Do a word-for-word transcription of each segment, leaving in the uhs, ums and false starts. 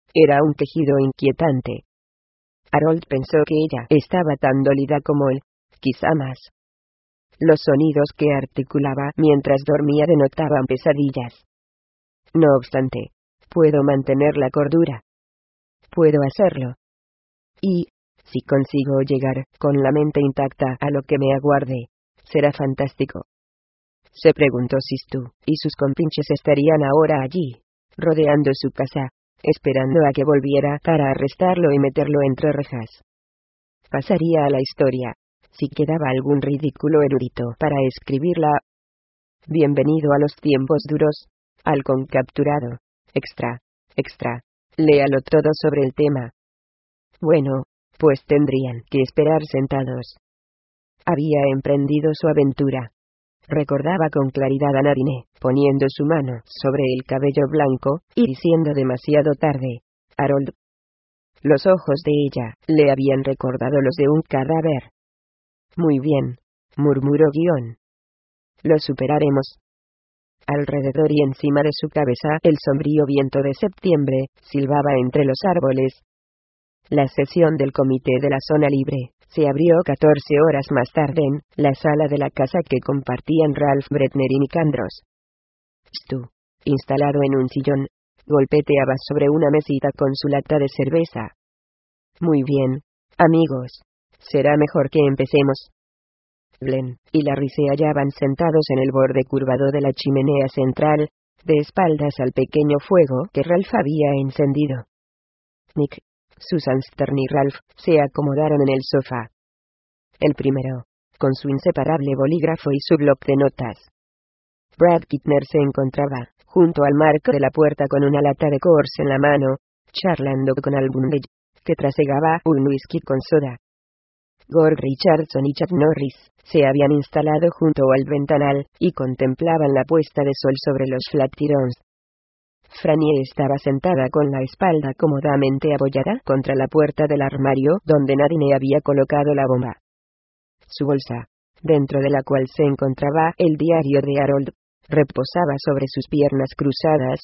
Era un quejido inquietante. Harold pensó que ella estaba tan dolida como él, quizá más. Los sonidos que articulaba mientras dormía denotaban pesadillas. No obstante, puedo mantener la cordura. Puedo hacerlo. Y, si consigo llegar, con la mente intacta, a lo que me aguarde, será fantástico. Se preguntó si Stu y sus compinches estarían ahora allí, rodeando su casa, esperando a que volviera para arrestarlo y meterlo entre rejas. Pasaría a la historia, si quedaba algún ridículo erudito para escribirla. Bienvenido a los tiempos duros, halcón capturado. Extra, extra. Léalo todo sobre el tema. Bueno, pues tendrían que esperar sentados. Había emprendido su aventura. Recordaba con claridad a Nadine, poniendo su mano sobre el cabello blanco, y diciendo demasiado tarde, Harold. Los ojos de ella le habían recordado los de un cadáver. Muy bien, murmuró Guión. Lo superaremos. Alrededor y encima de su cabeza el sombrío viento de septiembre silbaba entre los árboles. La sesión del comité de la zona libre se abrió catorce horas más tarde en la sala de la casa que compartían Ralph Bretner y Nick Andros. Stu, instalado en un sillón, golpeteaba sobre una mesita con su lata de cerveza. Muy bien, amigos. Será mejor que empecemos. Glenn y Larry se hallaban sentados en el borde curvado de la chimenea central, de espaldas al pequeño fuego que Ralph había encendido. Nick, Susan Stern y Ralph se acomodaron en el sofá. El primero, con su inseparable bolígrafo y su bloc de notas. Brad Kittner se encontraba junto al marco de la puerta con una lata de Coors en la mano, charlando con algún de ellos, que trasegaba un whisky con soda. Gord Richardson y Chuck Norris se habían instalado junto al ventanal y contemplaban la puesta de sol sobre los Flatirons. Frannie estaba sentada con la espalda cómodamente apoyada contra la puerta del armario donde Nadine había colocado la bomba. Su bolsa, dentro de la cual se encontraba el diario de Harold, reposaba sobre sus piernas cruzadas.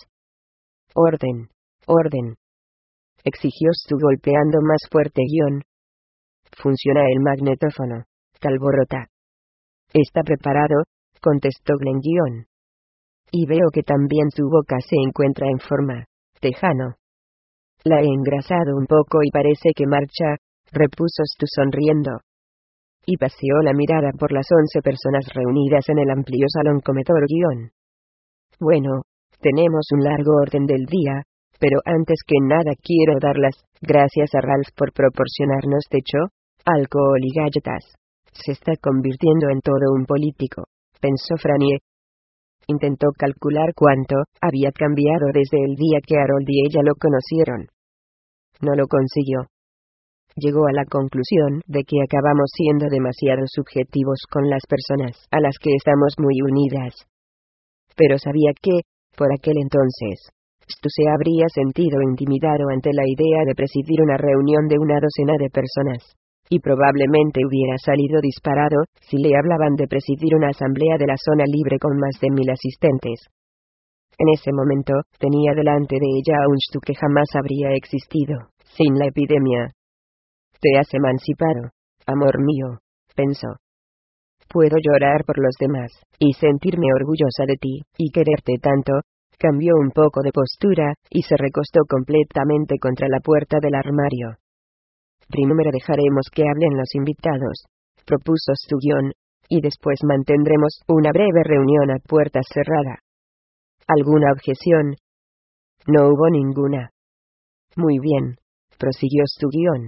Orden, orden, exigió Stu golpeando más fuerte. Guión. Funciona el magnetófono, Talborota. Está preparado, contestó Glenn. Guión. Y veo que también tu boca se encuentra en forma, tejano. La he engrasado un poco y parece que marcha, repuso Stu sonriendo. Y paseó la mirada por las once personas reunidas en el amplio salón comedor. Guión. Bueno, tenemos un largo orden del día, pero antes que nada quiero dar las gracias a Ralph por proporcionarnos techo, alcohol y galletas. Se está convirtiendo en todo un político, pensó Frannie. Intentó calcular cuánto había cambiado desde el día que Harold y ella lo conocieron. No lo consiguió. Llegó a la conclusión de que acabamos siendo demasiado subjetivos con las personas a las que estamos muy unidas. Pero sabía que, por aquel entonces, Stu se habría sentido intimidado ante la idea de presidir una reunión de una docena de personas, y probablemente hubiera salido disparado si le hablaban de presidir una asamblea de la zona libre con más de mil asistentes. En ese momento, tenía delante de ella a un Stu que jamás habría existido sin la epidemia. Te has emancipado, amor mío, pensó. Puedo llorar por los demás, y sentirme orgullosa de ti, y quererte tanto. Cambió un poco de postura, y se recostó completamente contra la puerta del armario. Primero dejaremos que hablen los invitados, propuso Stu, y después mantendremos una breve reunión a puerta cerrada. ¿Alguna objeción? No hubo ninguna. Muy bien, prosiguió Stu.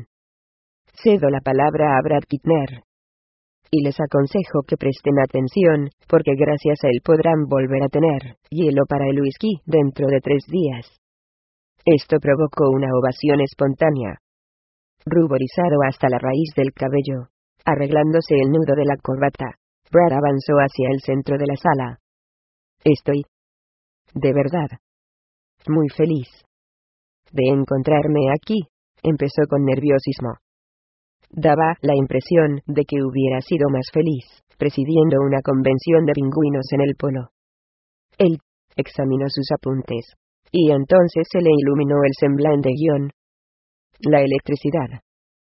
Cedo la palabra a Brad Kittner. Y les aconsejo que presten atención, porque gracias a él podrán volver a tener hielo para el whisky dentro de tres días. Esto provocó una ovación espontánea. Ruborizado hasta la raíz del cabello, arreglándose el nudo de la corbata, Brad avanzó hacia el centro de la sala. Estoy, de verdad, muy feliz de encontrarme aquí, empezó con nerviosismo. Daba la impresión de que hubiera sido más feliz presidiendo una convención de pingüinos en el polo. Él examinó sus apuntes, Y entonces se le iluminó el semblante. Guión. La electricidad.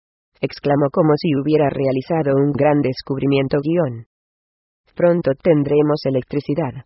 Exclamó como si hubiera realizado un gran descubrimiento. Guión. Pronto tendremos electricidad.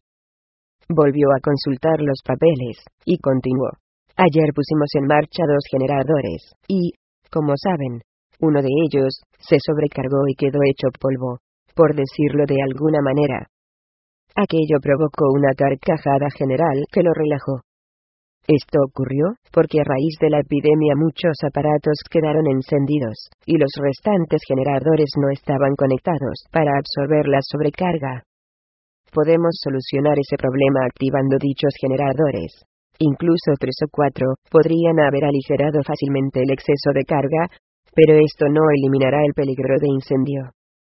Volvió a consultar los papeles, y continuó. Ayer pusimos en marcha dos generadores, y, como saben, uno de ellos se sobrecargó y quedó hecho polvo, por decirlo de alguna manera. Aquello provocó una carcajada general que lo relajó. Esto ocurrió porque a raíz de la epidemia muchos aparatos quedaron encendidos, y los restantes generadores no estaban conectados para absorber la sobrecarga. Podemos solucionar ese problema activando dichos generadores. Incluso tres o cuatro podrían haber aligerado fácilmente el exceso de carga, pero esto no eliminará el peligro de incendio.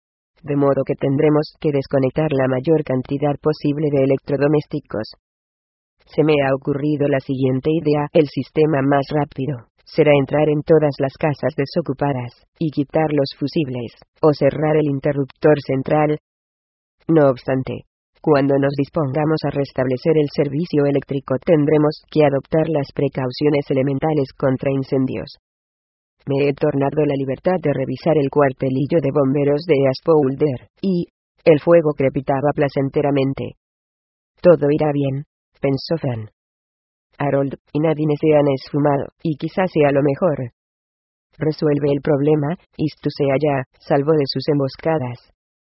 De modo que tendremos que desconectar la mayor cantidad posible de electrodomésticos. Se me ha ocurrido la siguiente idea: el sistema más rápido será entrar en todas las casas desocupadas, y quitar los fusibles, o cerrar el interruptor central. No obstante, cuando nos dispongamos a restablecer el servicio eléctrico tendremos que adoptar las precauciones elementales contra incendios. Me he tornado la libertad de revisar el cuartelillo de bomberos de East Boulder, y el fuego crepitaba placenteramente. Todo irá bien, pensó Fran. Harold y Nadine se han esfumado, y quizás sea lo mejor. Resuelve el problema, y tú se haya salvo de sus emboscadas.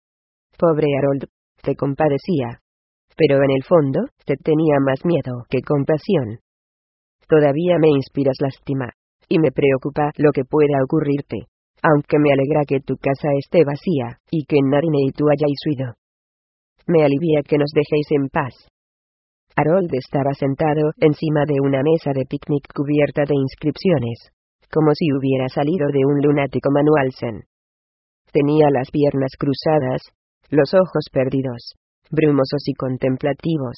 Pobre Harold, te compadecía. Pero en el fondo, te tenía más miedo que compasión. Todavía me inspiras lástima, y me preocupa lo que pueda ocurrirte, aunque me alegra que tu casa esté vacía, y que Nadine y tú hayáis huido. Me alivia que nos dejéis en paz. Harold estaba sentado encima de una mesa de picnic cubierta de inscripciones, como si hubiera salido de un lunático manual zen. Tenía las piernas cruzadas, los ojos perdidos, brumosos y contemplativos.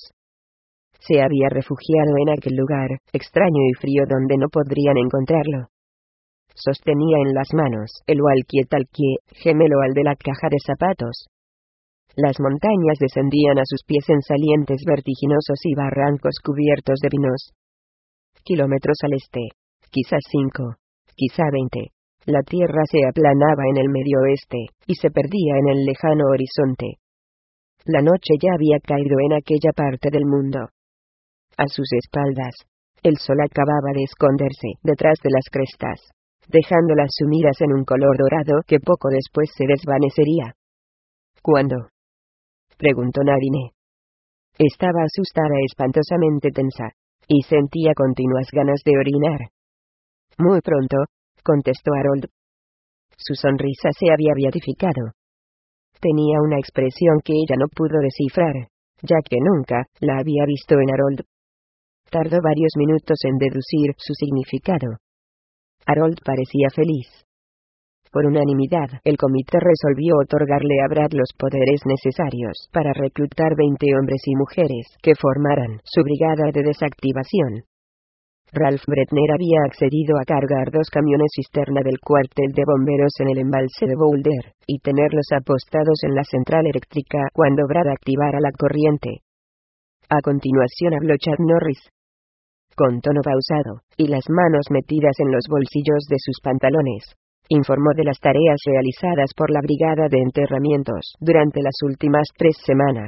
Se había refugiado en aquel lugar extraño y frío donde no podrían encontrarlo. Sostenía en las manos el walkie-talkie, gemelo al de la caja de zapatos. Las montañas descendían a sus pies en salientes vertiginosos y barrancos cubiertos de pinos. Kilómetros al este, quizás cinco, quizá veinte, la tierra se aplanaba en el medio oeste, y se perdía en el lejano horizonte. La noche ya había caído en aquella parte del mundo. A sus espaldas, el sol acababa de esconderse detrás de las crestas, dejándolas sumidas en un color dorado que poco después se desvanecería. ¿Cuándo?, preguntó Nadine. Estaba asustada, espantosamente tensa, y sentía continuas ganas de orinar. Muy pronto, contestó Harold. Su sonrisa se había beatificado. Tenía una expresión que ella no pudo descifrar, ya que nunca la había visto en Harold. Tardó varios minutos en deducir su significado. Harold parecía feliz. Por unanimidad, el comité resolvió otorgarle a Brad los poderes necesarios para reclutar veinte hombres y mujeres que formaran su brigada de desactivación. Ralph Bretner había accedido a cargar dos camiones cisterna del cuartel de bomberos en el embalse de Boulder, y tenerlos apostados en la central eléctrica cuando Brad activara la corriente. A continuación habló Chad Norris, con tono pausado, y las manos metidas en los bolsillos de sus pantalones. Informó de las tareas realizadas por la brigada de enterramientos durante las últimas tres semanas.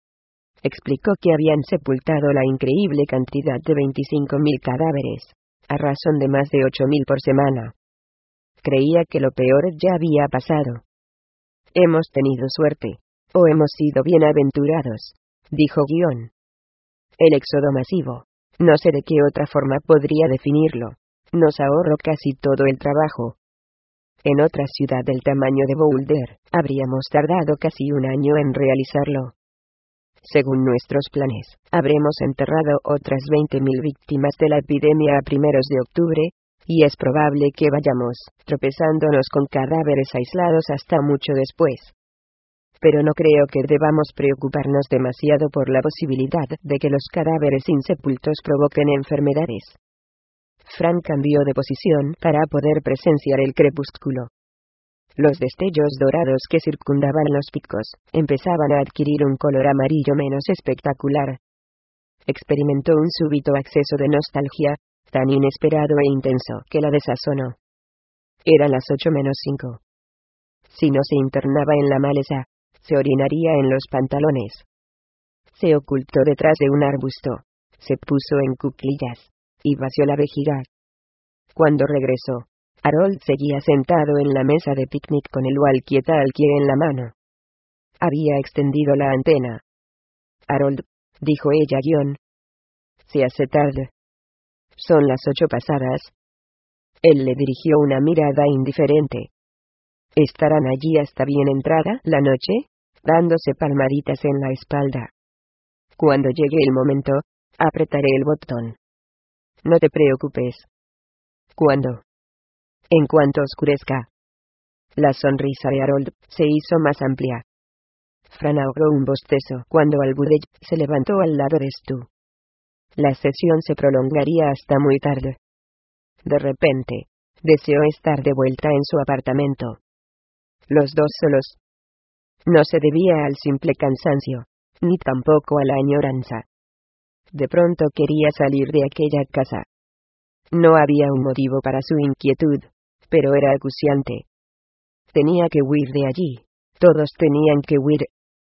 Explicó que habían sepultado la increíble cantidad de veinticinco mil cadáveres, a razón de más de ocho mil por semana. Creía que lo peor ya había pasado. Hemos tenido suerte, o hemos sido bienaventurados, dijo Guión. El éxodo masivo, no sé de qué otra forma podría definirlo, nos ahorró casi todo el trabajo. En otra ciudad del tamaño de Boulder, habríamos tardado casi un año en realizarlo. Según nuestros planes, habremos enterrado otras veinte mil víctimas de la epidemia a primeros de octubre, y es probable que vayamos tropezándonos con cadáveres aislados hasta mucho después. Pero no creo que debamos preocuparnos demasiado por la posibilidad de que los cadáveres insepultos provoquen enfermedades. Frank cambió de posición para poder presenciar el crepúsculo. Los destellos dorados que circundaban los picos empezaban a adquirir un color amarillo menos espectacular. experimentó un súbito acceso de nostalgia, tan inesperado e intenso que la desazonó. Eran las ocho menos cinco. Si no se internaba en la maleza, se orinaría en los pantalones. Se ocultó detrás de un arbusto, se puso en cuclillas, y vació la vejiga. Cuando regresó, Harold seguía sentado en la mesa de picnic con el walkie-talkie en la mano. Había extendido la antena. Harold, dijo ella guión. Se hace tarde. Son las ocho pasadas. Él le dirigió una mirada indiferente. ¿Estarán allí hasta bien entrada la noche? Dándose palmaditas en la espalda. Cuando llegue el momento, apretaré el botón. No te preocupes. ¿Cuándo? En cuanto oscurezca. La sonrisa de Harold se hizo más amplia. Fran ahogó un bostezo cuando Albudech se levantó al lado de Stu. La sesión se prolongaría hasta muy tarde. De repente, deseó estar de vuelta en su apartamento. Los dos solos. No se debía al simple cansancio, ni tampoco a la añoranza. De pronto quería salir de aquella casa. No había un motivo para su inquietud, pero era acuciante. Tenía que huir de allí, todos tenían que huir.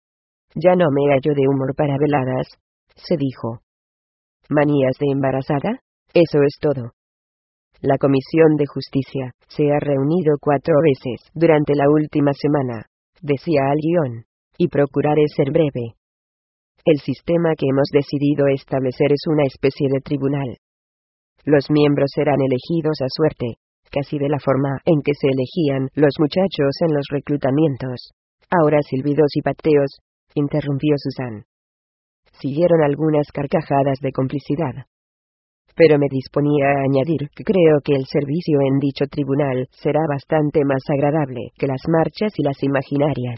Ya no me hallo de humor para veladas, se dijo. ¿Manías de embarazada? Eso es todo. La Comisión de Justicia se ha reunido cuatro veces durante la última semana, decía al guión, y procuraré ser breve. El sistema que hemos decidido establecer es una especie de tribunal. Los miembros serán elegidos a suerte, casi de la forma en que se elegían los muchachos en los reclutamientos. Ahora silbidos y pateos, interrumpió Susan. Siguieron algunas carcajadas de complicidad. Pero me disponía a añadir que creo que el servicio en dicho tribunal será bastante más agradable que las marchas y las imaginarias.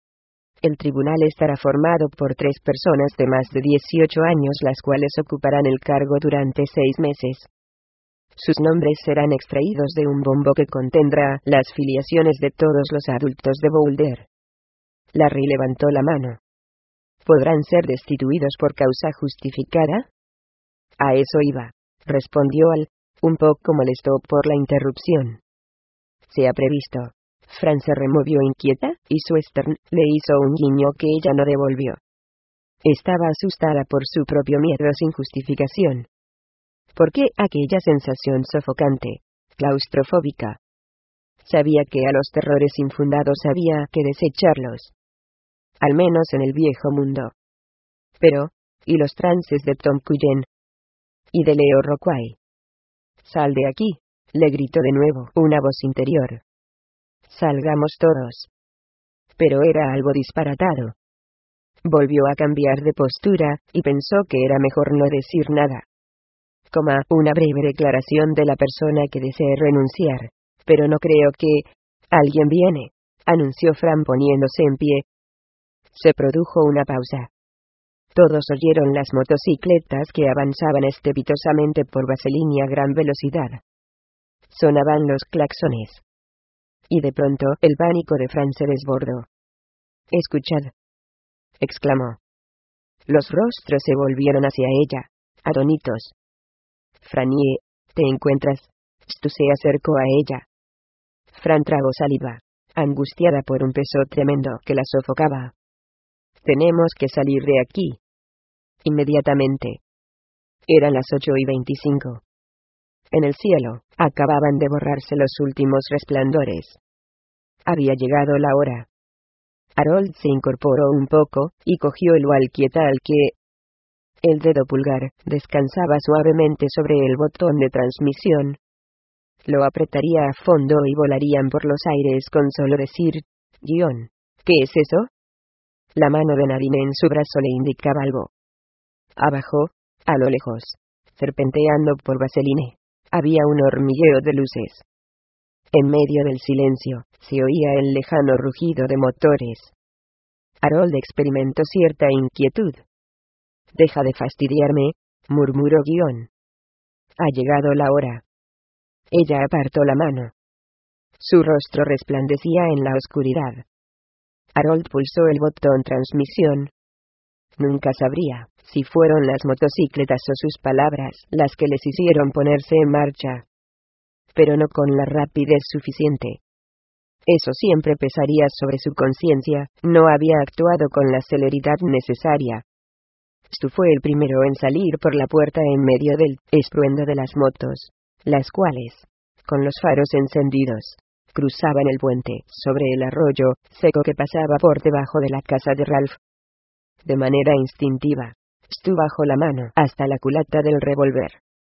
El tribunal estará formado por tres personas de más de dieciocho años, las cuales ocuparán el cargo durante seis meses. Sus nombres serán extraídos de un bombo que contendrá las filiaciones de todos los adultos de Boulder. Larry levantó la mano. ¿Podrán ser destituidos por causa justificada? A eso iba, respondió Al, un poco molesto por la interrupción. Se ha previsto. Fran se removió inquieta, y Western le hizo un guiño que ella no devolvió. Estaba asustada por su propio miedo sin justificación. ¿Por qué aquella sensación sofocante, claustrofóbica? Sabía que a los terrores infundados había que desecharlos. Al menos en el viejo mundo. Pero, ¿y los trances de Tom Cullen? ¿Y de Leo Rockway? Sal de aquí, le gritó de nuevo una voz interior. Salgamos todos. Pero era algo disparatado. Volvió a cambiar de postura, y pensó que era mejor no decir nada. Coma, una breve declaración de la persona que desee renunciar. Pero no creo que... Alguien viene, anunció Fran poniéndose en pie. Se produjo una pausa. Todos oyeron las motocicletas que avanzaban estrepitosamente por Vaseline a gran velocidad. Sonaban los claxones. Y de pronto el pánico de Fran se desbordó. «Escuchad», exclamó. Los rostros se volvieron hacia ella, atónitos. «Franie, ¿te encuentras?» Stu se acercó a ella. Fran tragó saliva, angustiada por un peso tremendo que la sofocaba. «Tenemos que salir de aquí. Inmediatamente». Eran las ocho y veinticinco. En el cielo, acababan de borrarse los últimos resplandores. Había llegado la hora. Harold se incorporó un poco, y cogió el walkie-talkie. El dedo pulgar descansaba suavemente sobre el botón de transmisión. Lo apretaría a fondo y volarían por los aires con solo decir, guión, ¿qué es eso? La mano de Nadine en su brazo le indicaba algo. Abajo, a lo lejos, serpenteando por Vaseline, había un hormigueo de luces. En medio del silencio, se oía el lejano rugido de motores. Harold experimentó cierta inquietud. «Deja de fastidiarme», murmuró guión. «Ha llegado la hora». Ella apartó la mano. Su rostro resplandecía en la oscuridad. Harold pulsó el botón transmisión. Nunca sabría si fueron las motocicletas o sus palabras las que les hicieron ponerse en marcha. Pero no con la rapidez suficiente. Eso siempre pesaría sobre su conciencia, no había actuado con la celeridad necesaria. Stu fue el primero en salir por la puerta en medio del estruendo de las motos, las cuales, con los faros encendidos, cruzaban el puente sobre el arroyo seco que pasaba por debajo de la casa de Ralph. De manera instintiva, Stu bajó la mano hasta la culata del revólver.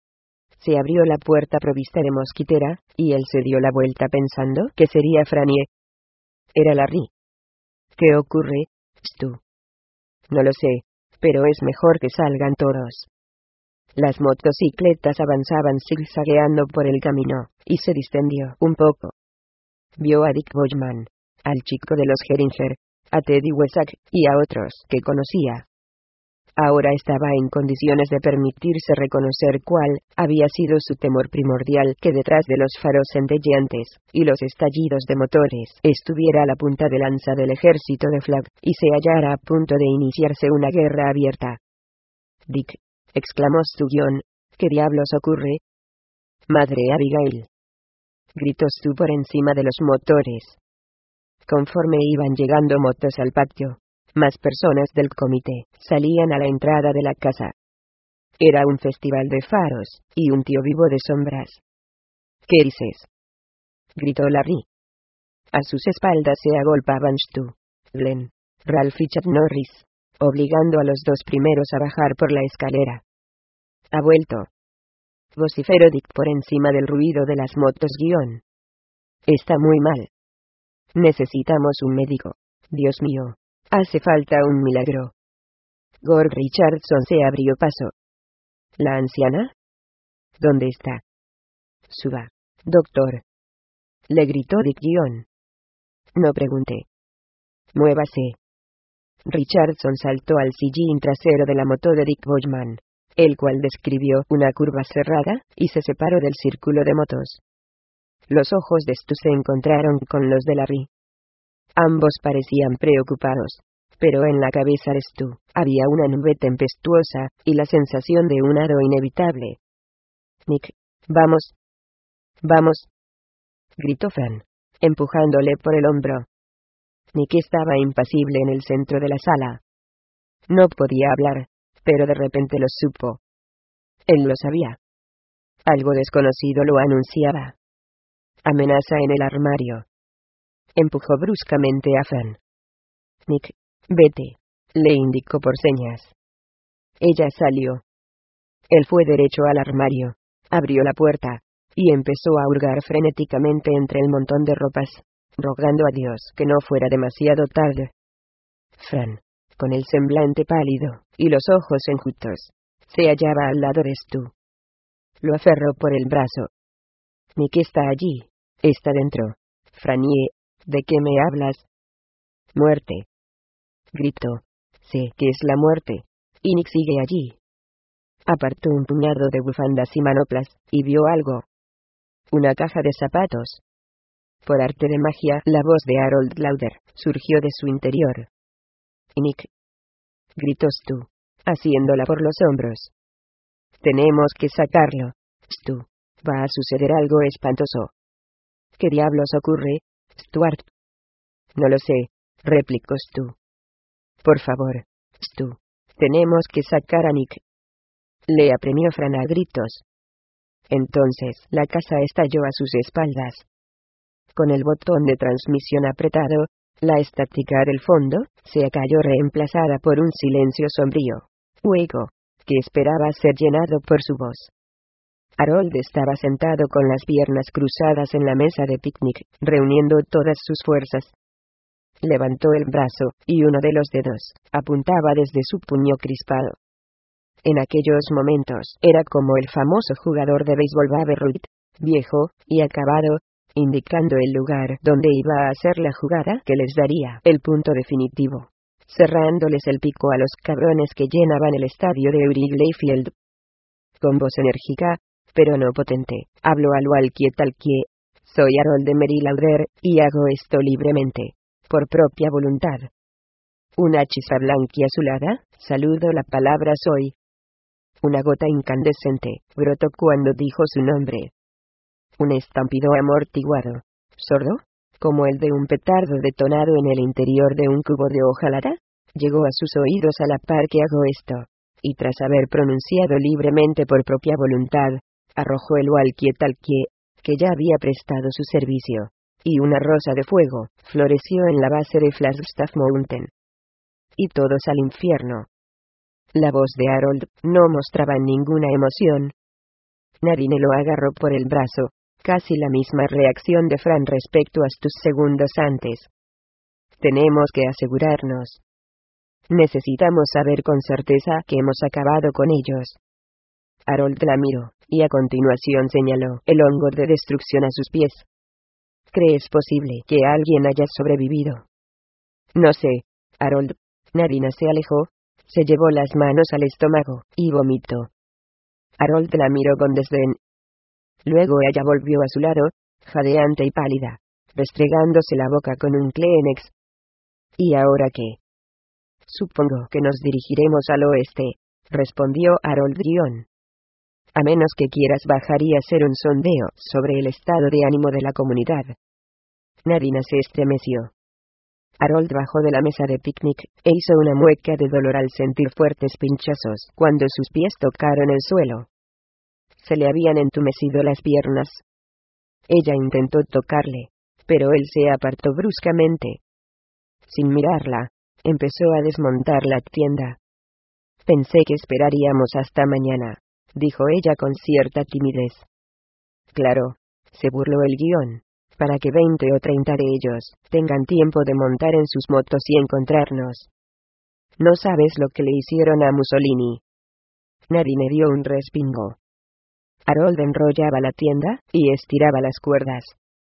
Se abrió la puerta provista de mosquitera, y él se dio la vuelta pensando que sería Frannie. Era Larry. ¿Qué ocurre, Stu? No lo sé, pero es mejor que salgan todos. Las motocicletas avanzaban zigzagueando por el camino, y se distendió un poco. Vio a Dick Boyman, al chico de los Geringer, a Teddy Wesak y a otros que conocía. Ahora estaba en condiciones de permitirse reconocer cuál había sido su temor primordial, que detrás de los faros centelleantes y los estallidos de motores estuviera a la punta de lanza del ejército de Flagg, y se hallara a punto de iniciarse una guerra abierta. «Dick», exclamó Stu, «¿qué diablos ocurre?» «Madre Abigail», gritó Stu por encima de los motores. Conforme iban llegando motos al patio, más personas del comité salían a la entrada de la casa. Era un festival de faros, y un tío vivo de sombras. «¿Qué dices?», gritó Larry. A sus espaldas se agolpaban Stu, Glenn, Ralph y Chuck Norris, obligando a los dos primeros a bajar por la escalera. «Ha vuelto», vociferó Dick por encima del ruido de las motos. Guión. «Está muy mal. Necesitamos un médico. Dios mío. Hace falta un milagro». Gord Richardson se abrió paso. «¿La anciana? ¿Dónde está?» «Suba, doctor», le gritó Dick. «No pregunte. Muévase». Richardson saltó al sillín trasero de la moto de Dick Boyman, el cual describió una curva cerrada, y se separó del círculo de motos. Los ojos de Stu se encontraron con los de Larry. Ambos parecían preocupados, pero en la cabeza de Stu había una nube tempestuosa, y la sensación de un hado inevitable. «Nick, vamos. Vamos», gritó Fran, empujándole por el hombro. Nick estaba impasible en el centro de la sala. No podía hablar, pero de repente lo supo. Él lo sabía. Algo desconocido lo anunciaba. Amenaza en el armario. Empujó bruscamente a Fran. «Nick, vete», le indicó por señas. Ella salió. Él fue derecho al armario, abrió la puerta, y empezó a hurgar frenéticamente entre el montón de ropas, rogando a Dios que no fuera demasiado tarde. Fran, con el semblante pálido y los ojos enjutos, se hallaba al lado de Stu. Lo aferró por el brazo. «Nick está allí, está dentro. Frannie, ¿de qué me hablas?» «Muerte», gritó. «Sé que es la muerte, y Nick sigue allí». Apartó un puñado de bufandas y manoplas, y vio algo. Una caja de zapatos. Por arte de magia, la voz de Harold Lauder surgió de su interior. «Nick», gritó Stu, haciéndola por los hombros. «Tenemos que sacarlo, Stu. Va a suceder algo espantoso». «¿Qué diablos ocurre, Stuart?» «No lo sé», replicó Stu. «Por favor, Stu. Tenemos que sacar a Nick». Le apremió Fran a gritos. Entonces la casa estalló a sus espaldas. Con el botón de transmisión apretado, la estática del fondo se cayó reemplazada por un silencio sombrío, hueco, que esperaba ser llenado por su voz. Harold estaba sentado con las piernas cruzadas en la mesa de picnic, reuniendo todas sus fuerzas. Levantó el brazo, y uno de los dedos apuntaba desde su puño crispado. En aquellos momentos era como el famoso jugador de béisbol Babe Ruth, viejo y acabado, indicando el lugar donde iba a hacer la jugada que les daría el punto definitivo, cerrándoles el pico a los cabrones que llenaban el estadio de Wrigley Field. Con voz enérgica, pero no potente, habló al walkie-talkie. «Soy Harold de Mary Lauder, y hago esto libremente, por propia voluntad. Una chispa blanquiazulada, saludo la palabra soy. Una gota incandescente, brotó cuando dijo su nombre. Un estampido amortiguado, sordo, como el de un petardo detonado en el interior de un cubo de hojalata, llegó a sus oídos a la par que hago esto, y tras haber pronunciado libremente por propia voluntad, arrojó el walkie-talkie, que ya había prestado su servicio, y una rosa de fuego, floreció en la base de Flagstaff Mountain. Y todos al infierno. La voz de Harold no mostraba ninguna emoción. Nadine lo agarró por el brazo, casi la misma reacción de Fran respecto a estos segundos antes. Tenemos que asegurarnos. Necesitamos saber con certeza que hemos acabado con ellos. Harold la miró, y a continuación señaló el hongo de destrucción a sus pies. ¿Crees posible que alguien haya sobrevivido? No sé, Harold. Nadine se alejó, se llevó las manos al estómago, y vomitó. Harold la miró con desdén. Luego ella volvió a su lado, jadeante y pálida, restregándose la boca con un Kleenex. ¿Y ahora qué? Supongo que nos dirigiremos al oeste, respondió Harold Guión. A menos que quieras bajar y hacer un sondeo sobre el estado de ánimo de la comunidad. Nadine se estremeció. Harold bajó de la mesa de picnic, e hizo una mueca de dolor al sentir fuertes pinchazos cuando sus pies tocaron el suelo. Se le habían entumecido las piernas. Ella intentó tocarle, pero él se apartó bruscamente. Sin mirarla, empezó a desmontar la tienda. Pensé que esperaríamos hasta mañana, dijo ella con cierta timidez. Claro, se burló el guión, para que veinte o treinta de ellos tengan tiempo de montar en sus motos y encontrarnos. No sabes lo que le hicieron a Mussolini. Nadine dio un respingo. Harold enrollaba la tienda, y estiraba las cuerdas.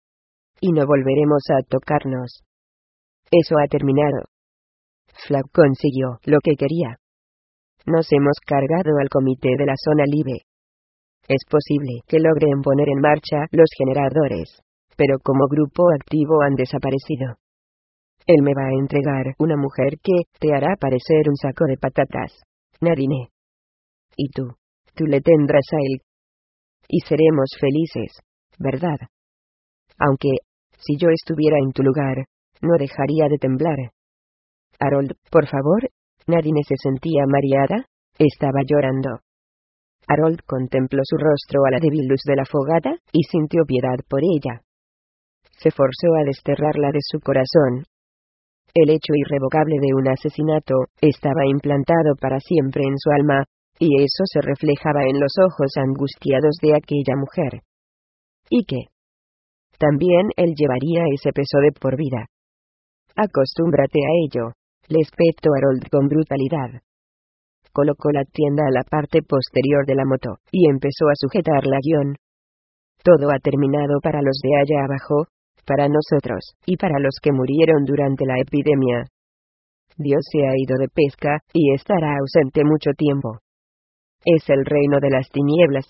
Y no volveremos a tocarnos. Eso ha terminado. Flav consiguió lo que quería. Nos hemos cargado al comité de la zona libre. Es posible que logren poner en marcha los generadores, pero como grupo activo han desaparecido. Él me va a entregar una mujer que te hará parecer un saco de patatas, Nadine. Y tú, tú le tendrás a él. Y seremos felices, ¿verdad? Aunque, si yo estuviera en tu lugar, no dejaría de temblar. Harold, por favor. Nadine se sentía mareada, estaba llorando. Harold contempló su rostro a la débil luz de la fogata, y sintió piedad por ella. Se forzó a desterrarla de su corazón. El hecho irrevocable de un asesinato estaba implantado para siempre en su alma, y eso se reflejaba en los ojos angustiados de aquella mujer. ¿Y qué? También él llevaría ese peso de por vida. Acostúmbrate a ello, le espetó Harold con brutalidad. Colocó la tienda a la parte posterior de la moto, y empezó a sujetar la guión. Todo ha terminado para los de allá abajo, para nosotros, y para los que murieron durante la epidemia. Dios se ha ido de pesca, y estará ausente mucho tiempo. Es el reino de las tinieblas.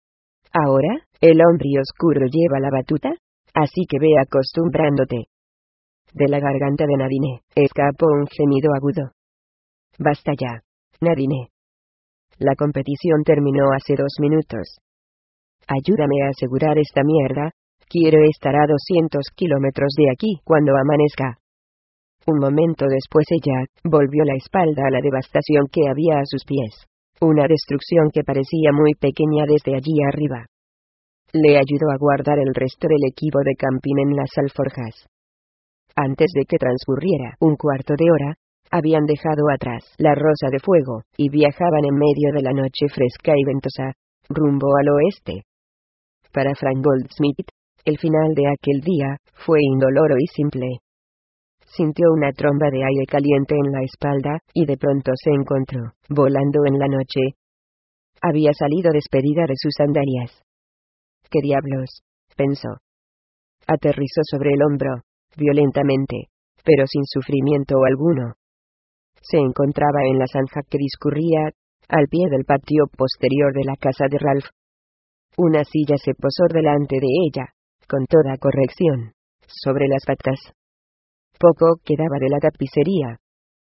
Ahora, el hombre oscuro lleva la batuta, así que ve acostumbrándote. De la garganta de Nadine escapó un gemido agudo. Basta ya, Nadine. La competición terminó hace dos minutos. Ayúdame a asegurar esta mierda, quiero estar a doscientos kilómetros de aquí cuando amanezca. Un momento después ella volvió la espalda a la devastación que había a sus pies. Una destrucción que parecía muy pequeña desde allí arriba. Le ayudó a guardar el resto del equipo de camping en las alforjas. Antes de que transcurriera un cuarto de hora, habían dejado atrás la Rosa de Fuego, y viajaban en medio de la noche fresca y ventosa, rumbo al oeste. Para Frank Goldsmith, el final de aquel día fue indoloro y simple. Sintió una tromba de aire caliente en la espalda, y de pronto se encontró volando en la noche. Había salido despedida de sus sandalias. ¿Qué diablos?, pensó. Aterrizó sobre el hombro, violentamente, pero sin sufrimiento alguno. Se encontraba en la zanja que discurría al pie del patio posterior de la casa de Ralph. Una silla se posó delante de ella, con toda corrección, sobre las patas. Poco quedaba de la tapicería.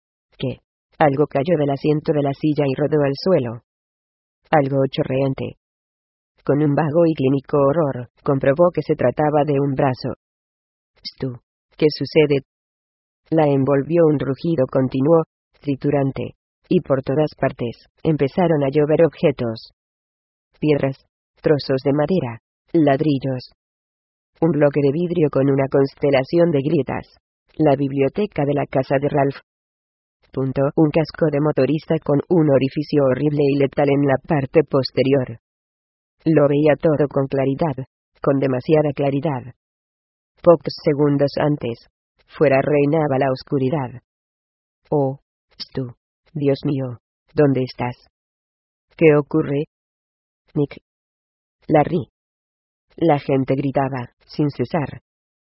que algo cayó del asiento de la silla y rodó al suelo. Algo chorreante. Con un vago y clínico horror, comprobó que se trataba de un brazo. «Stu, ¿qué sucede?» La envolvió un rugido continuo, triturante, y por todas partes empezaron a llover objetos. Piedras, trozos de madera, ladrillos. Un bloque de vidrio con una constelación de grietas. La biblioteca de la casa de Ralph. Punto. Un casco de motorista con un orificio horrible y letal en la parte posterior. Lo veía todo con claridad, con demasiada claridad. Pocos segundos antes, fuera reinaba la oscuridad. Oh, Stu, Dios mío, ¿dónde estás? ¿Qué ocurre? Nick. Larry. La gente gritaba, sin cesar.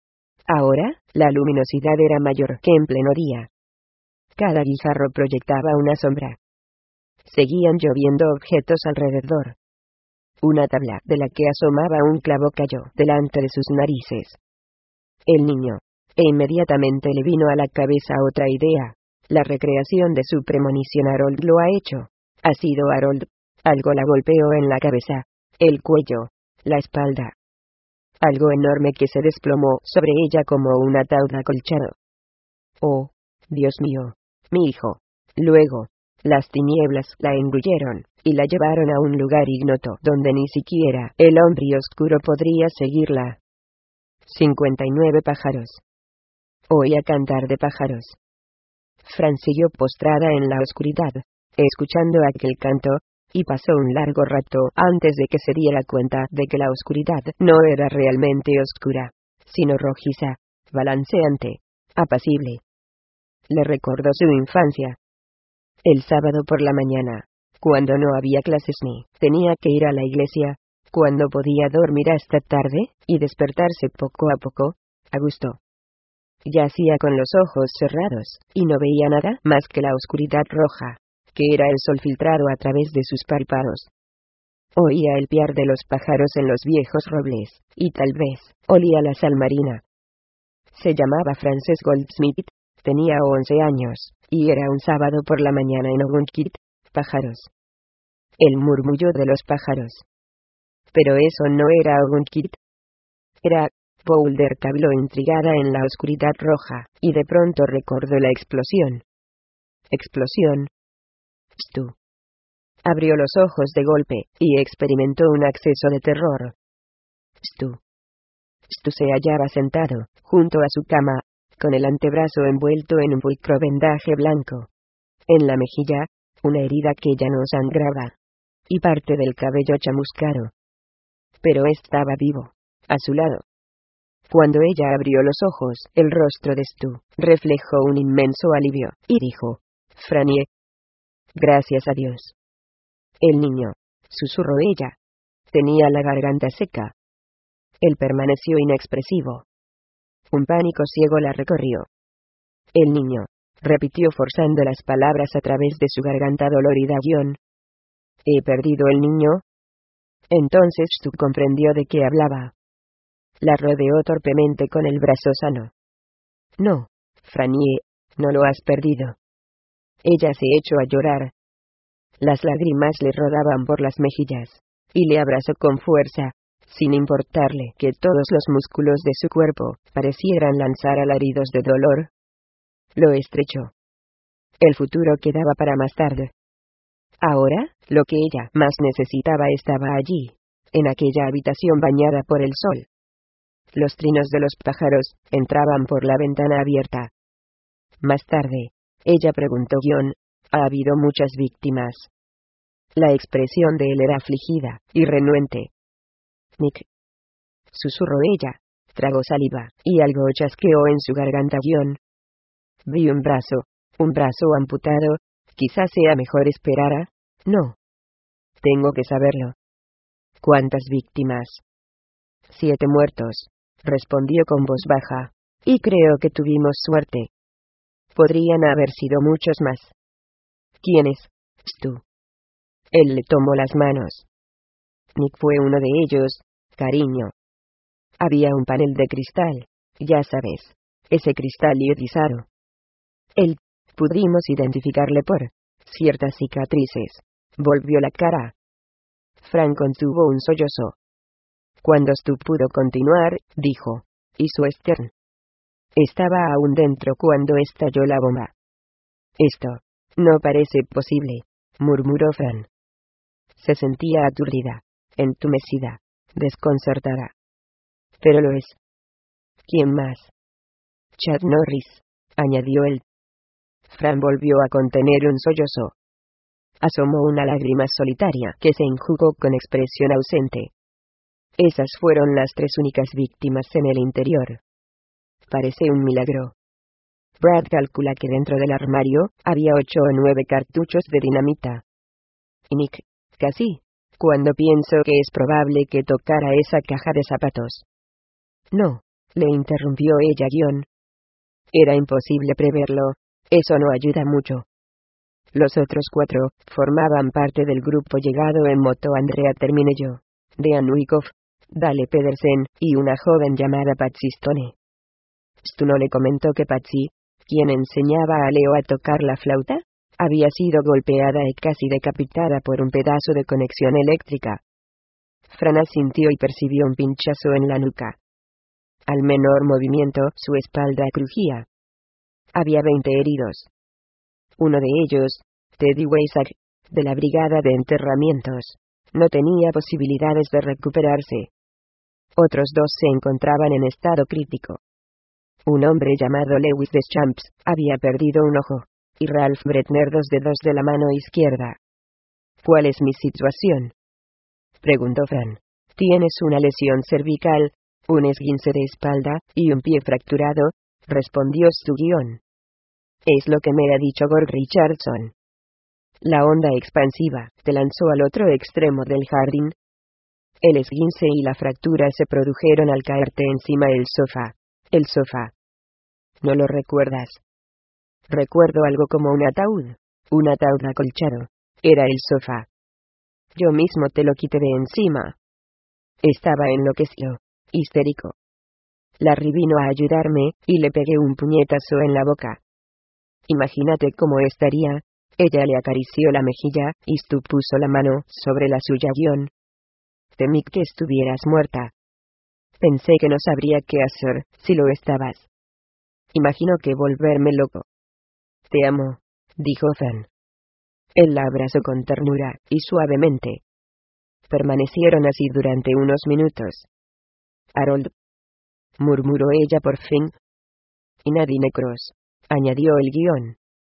Ahora, la luminosidad era mayor que en pleno día. Cada guijarro proyectaba una sombra. Seguían lloviendo objetos alrededor. Una tabla de la que asomaba un clavo cayó delante de sus narices. El niño. E inmediatamente le vino a la cabeza otra idea. La recreación de su premonición. Harold lo ha hecho. Ha sido Harold. Algo la golpeó en la cabeza, el cuello, la espalda. Algo enorme que se desplomó sobre ella como un ataúd acolchado. Oh, Dios mío, mi hijo. Luego, las tinieblas la engulleron, y la llevaron a un lugar ignoto donde ni siquiera el hombre oscuro podría seguirla. cincuenta y nueve pájaros. Oía cantar de pájaros. Fran siguió postrada en la oscuridad, escuchando aquel canto, y pasó un largo rato antes de que se diera cuenta de que la oscuridad no era realmente oscura, sino rojiza, balanceante, apacible. Le recordó su infancia. El sábado por la mañana, cuando no había clases ni tenía que ir a la iglesia, cuando podía dormir hasta tarde y despertarse poco a poco, a gusto. Yacía con los ojos cerrados, y no veía nada más que la oscuridad roja, que era el sol filtrado a través de sus párpados. Oía el piar de los pájaros en los viejos robles, y tal vez olía la sal marina. Se llamaba Frances Goldsmith, tenía once años, y era un sábado por la mañana en Ogunquit, pájaros. El murmullo de los pájaros. Pero eso no era Ogunquit. Era Boulder, caviló intrigada en la oscuridad roja, y de pronto recordó la explosión. Explosión. Stu. Abrió los ojos de golpe, y experimentó un acceso de terror. Stu. Stu se hallaba sentado, junto a su cama, con el antebrazo envuelto en un pulcro vendaje blanco. En la mejilla, una herida que ya no sangraba. Y parte del cabello chamuscado. Pero estaba vivo, a su lado. Cuando ella abrió los ojos, el rostro de Stu reflejó un inmenso alivio, y dijo: Frannie. Gracias a Dios. El niño, susurró ella. Tenía la garganta seca. Él permaneció inexpresivo. Un pánico ciego la recorrió. El niño, repitió forzando las palabras a través de su garganta dolorida. Guión. ¿He perdido el niño? Entonces Stu comprendió de qué hablaba. La rodeó torpemente con el brazo sano. No, Frannie, no lo has perdido. Ella se echó a llorar. Las lágrimas le rodaban por las mejillas, y le abrazó con fuerza, sin importarle que todos los músculos de su cuerpo parecieran lanzar alaridos de dolor. Lo estrechó. El futuro quedaba para más tarde. Ahora, lo que ella más necesitaba estaba allí, en aquella habitación bañada por el sol. Los trinos de los pájaros entraban por la ventana abierta. Más tarde, ella preguntó: ¿Ha habido muchas víctimas? La expresión de él era afligida y renuente. Nick. Susurró ella, tragó saliva, y algo chasqueó en su garganta. Vi un brazo, un brazo amputado, quizás sea mejor esperar a... No. Tengo que saberlo. ¿Cuántas víctimas? Siete muertos, respondió con voz baja, y creo que tuvimos suerte. Podrían haber sido muchos más. ¿Quiénes? Stu. Él le tomó las manos. Nick fue uno de ellos, cariño. Había un panel de cristal, ya sabes, ese cristal iodizado. Él Pudimos identificarle por ciertas cicatrices. Volvió la cara. Fran contuvo un sollozo. Cuando Stu pudo continuar, dijo. ¿Y su Stern? Estaba aún dentro cuando estalló la bomba. Esto no parece posible, murmuró Fran. Se sentía aturdida, entumecida, desconcertada. Pero lo es. ¿Quién más? Chad Norris, añadió él. Fran volvió a contener un sollozo. Asomó una lágrima solitaria que se enjugó con expresión ausente. Esas fueron las tres únicas víctimas en el interior. Parece un milagro. Brad calcula que dentro del armario había ocho o nueve cartuchos de dinamita. Y Nick, casi, cuando pienso que es probable que tocara esa caja de zapatos. No, le interrumpió ella guión. Era imposible preverlo, eso no ayuda mucho. Los otros cuatro formaban parte del grupo llegado en moto. Andrea Terminello, Dean Wyckoff, Dale Pedersen y una joven llamada Patsy Stone. ¿Stu no le comentó que Patsy, quien enseñaba a Leo a tocar la flauta, había sido golpeada y casi decapitada por un pedazo de conexión eléctrica? Fran asintió y percibió un pinchazo en la nuca. Al menor movimiento, su espalda crujía. Había veinte heridos. Uno de ellos, Teddy Weisack, de la brigada de enterramientos, no tenía posibilidades de recuperarse. Otros dos se encontraban en estado crítico. Un hombre llamado Lewis Deschamps había perdido un ojo, y Ralph Bretner dos dedos de la mano izquierda. ¿Cuál es mi situación?, preguntó Fran. Tienes una lesión cervical, un esguince de espalda y un pie fracturado, respondió su guión. Es lo que me ha dicho Gord Richardson. La onda expansiva te lanzó al otro extremo del jardín. El esguince y la fractura se produjeron al caerte encima del sofá. El sofá. ¿No lo recuerdas? Recuerdo algo como un ataúd. Un ataúd acolchado. Era el sofá. Yo mismo te lo quité de encima. Estaba enloquecido, histérico. Larry vino a ayudarme, y le pegué un puñetazo en la boca. Imagínate cómo estaría. Ella le acarició la mejilla, y Stu puso la mano sobre la suya guión. Temí que estuvieras muerta. Pensé que no sabría qué hacer, si lo estabas. Imagino que volverme loco. Te amo, dijo Fran. Él la abrazó con ternura, y suavemente. Permanecieron así durante unos minutos. Harold, murmuró ella por fin. Y Nadine Cross, añadió el guión.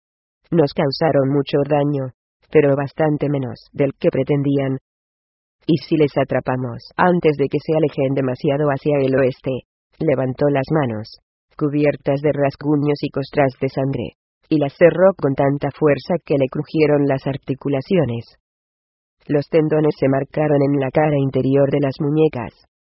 Nos causaron mucho daño, pero bastante menos del que pretendían. ¿Y si les atrapamos antes de que se alejen demasiado hacia el oeste? Levantó las manos, cubiertas de rasguños y costras de sangre, y las cerró con tanta fuerza que le crujieron las articulaciones. Los tendones se marcaron en la cara interior de las muñecas.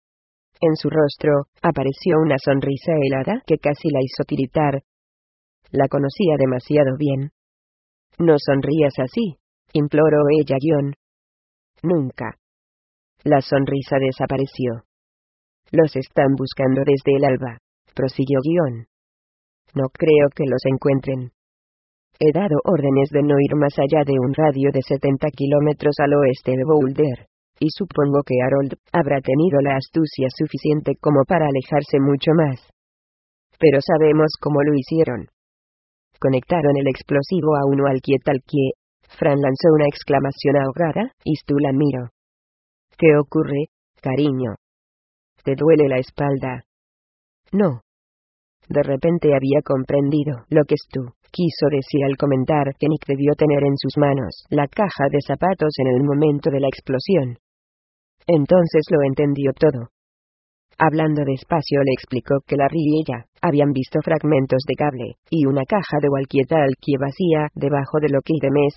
En su rostro apareció una sonrisa helada que casi la hizo tiritar. La conocía demasiado bien. No sonrías así, imploró ella guión. Nunca. La sonrisa desapareció. Los están buscando desde el alba, prosiguió guión. No creo que los encuentren. He dado órdenes de no ir más allá de un radio de setenta kilómetros al oeste de Boulder, y supongo que Harold habrá tenido la astucia suficiente como para alejarse mucho más. Pero sabemos cómo lo hicieron. Conectaron el explosivo a uno alquietalquie. Fran lanzó una exclamación ahogada, y Stu la miró. ¿Qué ocurre, cariño? ¿Te duele la espalda? No. De repente había comprendido lo que Stu quiso decir al comentar que Nick debió tener en sus manos la caja de zapatos en el momento de la explosión. Entonces lo entendió todo. Hablando despacio le explicó que Larry y ella habían visto fragmentos de cable y una caja de walkie-talkie vacía debajo de lo que de mes.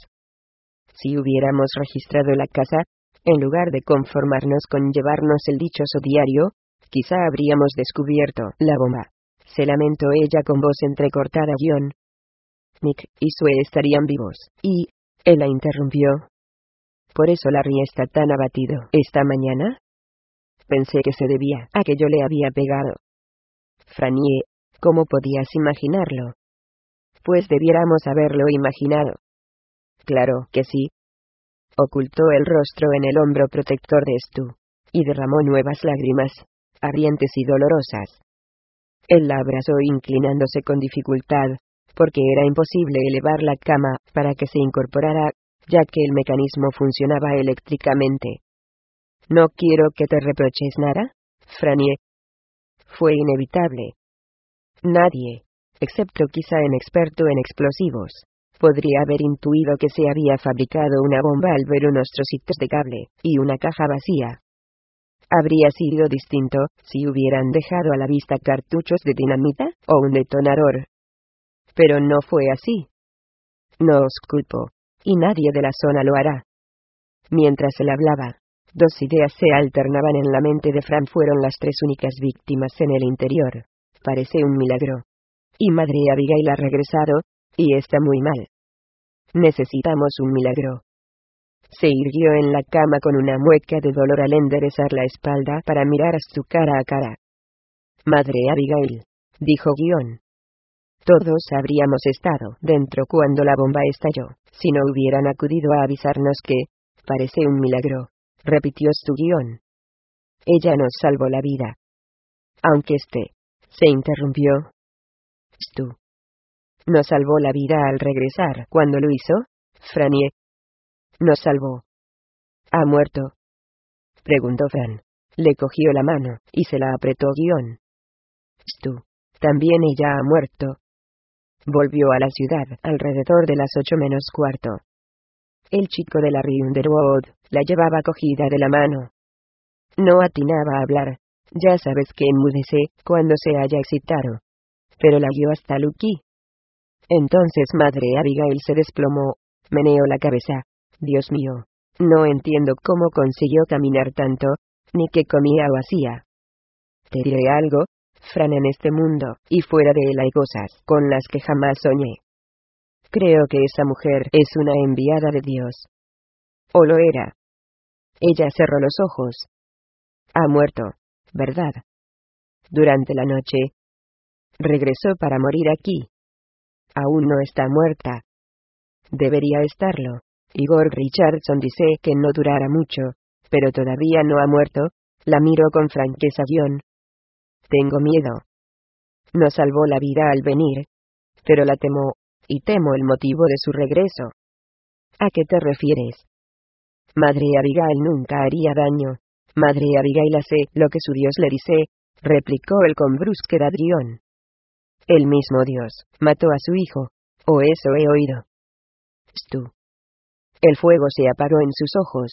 Si hubiéramos registrado la casa, en lugar de conformarnos con llevarnos el dichoso diario, quizá habríamos descubierto la bomba. Se lamentó ella con voz entrecortada guión. Nick y Sue estarían vivos, y... Él la interrumpió. ¿Por eso Larry está tan abatido esta mañana? Pensé que se debía a que yo le había pegado. Franie, ¿cómo podías imaginarlo? pues debiéramos haberlo imaginado. Claro que sí. Ocultó el rostro en el hombro protector de Stu, y derramó nuevas lágrimas, ardientes y dolorosas. Él la abrazó inclinándose con dificultad, porque era imposible elevar la cama para que se incorporara, ya que el mecanismo funcionaba eléctricamente. «¿No quiero que te reproches nada, Frannie?» Fue inevitable. Nadie, excepto quizá un experto en explosivos, podría haber intuido que se había fabricado una bomba al ver unos trocitos de cable y una caja vacía. Habría sido distinto si hubieran dejado a la vista cartuchos de dinamita o un detonador. Pero no fue así. No os culpo, y nadie de la zona lo hará. Mientras él hablaba, dos ideas se alternaban en la mente de Fran. Fueron las tres únicas víctimas en el interior. Parece un milagro. Y Madre Abigail ha regresado, y está muy mal. Necesitamos un milagro. Se irguió en la cama con una mueca de dolor al enderezar la espalda para mirar a su cara a cara. Madre Abigail, dijo Guión. Todos habríamos estado dentro cuando la bomba estalló, si no hubieran acudido a avisarnos que, parece un milagro, repitió su Guión. Ella nos salvó la vida. Aunque este, se interrumpió. Stu. ¿Nos salvó la vida al regresar cuando lo hizo, Frannie? Nos salvó. ¿Ha muerto? Preguntó Fran. Le cogió la mano, y se la apretó Guión. Stu. También ella ha muerto. Volvió a la ciudad alrededor de las ocho menos cuarto. El chico de la Rue Underwood la llevaba cogida de la mano. No atinaba a hablar, ya sabes que enmudece cuando se haya excitado. Pero la guió hasta Lucky. Entonces Madre Abigail se desplomó, meneó la cabeza. Dios mío, no entiendo cómo consiguió caminar tanto, ni qué comía o hacía. Te diré algo, Fran, en este mundo, y fuera de él hay cosas con las que jamás soñé. Creo que esa mujer es una enviada de Dios. O lo era. Ella cerró los ojos. Ha muerto, ¿verdad? Durante la noche. Regresó para morir aquí. Aún no está muerta. Debería estarlo. Igor Richardson dice que no durará mucho, pero todavía no ha muerto. La miró con franqueza. Guión. Tengo miedo. Nos salvó la vida al venir, pero la temo, y temo el motivo de su regreso. ¿A qué te refieres? Madre Abigail nunca haría daño. Madre Abigail hace lo que su Dios le dice, replicó él con brusquedad. Guión. El mismo Dios mató a su hijo, o eso he oído. Stu. El fuego se apagó en sus ojos.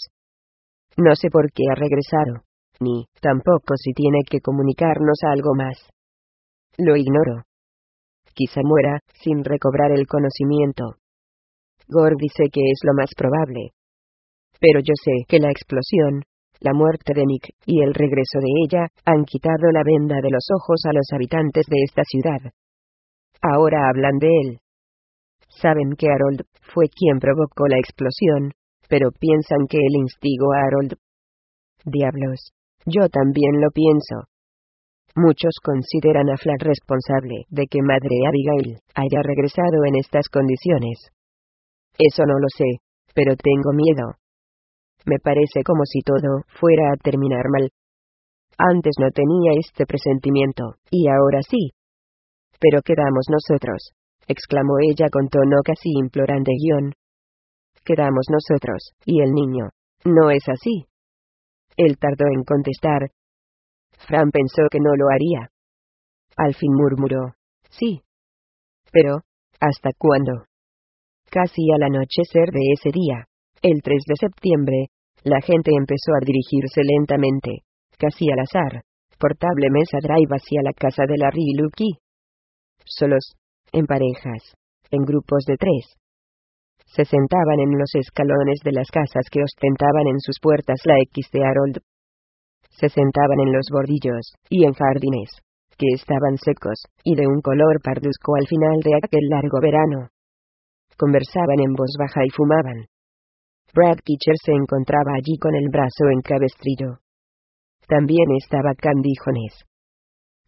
No sé por qué ha regresado, ni, tampoco si tiene que comunicarnos algo más. Lo ignoro. Quizá muera, sin recobrar el conocimiento. Gord dice que es lo más probable. Pero yo sé que la explosión, la muerte de Nick, y el regreso de ella, han quitado la venda de los ojos a los habitantes de esta ciudad. Ahora hablan de él. Saben que Harold fue quien provocó la explosión, pero piensan que él instigó a Harold. Diablos, yo también lo pienso. Muchos consideran a Flack responsable de que Madre Abigail haya regresado en estas condiciones. Eso no lo sé, pero tengo miedo. Me parece como si todo fuera a terminar mal. Antes no tenía este presentimiento, y ahora sí. Pero quedamos nosotros, exclamó ella con tono casi implorante. Guión. Quedamos nosotros, y el niño. ¿No es así? Él tardó en contestar. Fran pensó que no lo haría. Al fin murmuró. Sí. Pero, ¿hasta cuándo? Casi al anochecer de ese día, el tres de septiembre, la gente empezó a dirigirse lentamente, casi al azar, por Table Mesa Drive hacia la casa de Larry y Lucky. Solos, en parejas, en grupos de tres. Se sentaban en los escalones de las casas que ostentaban en sus puertas la X de Harold. Se sentaban en los bordillos, y en jardines, que estaban secos, y de un color parduzco al final de aquel largo verano. Conversaban en voz baja y fumaban. Brad Kitcher se encontraba allí con el brazo en cabestrillo. También estaba Candy Jones.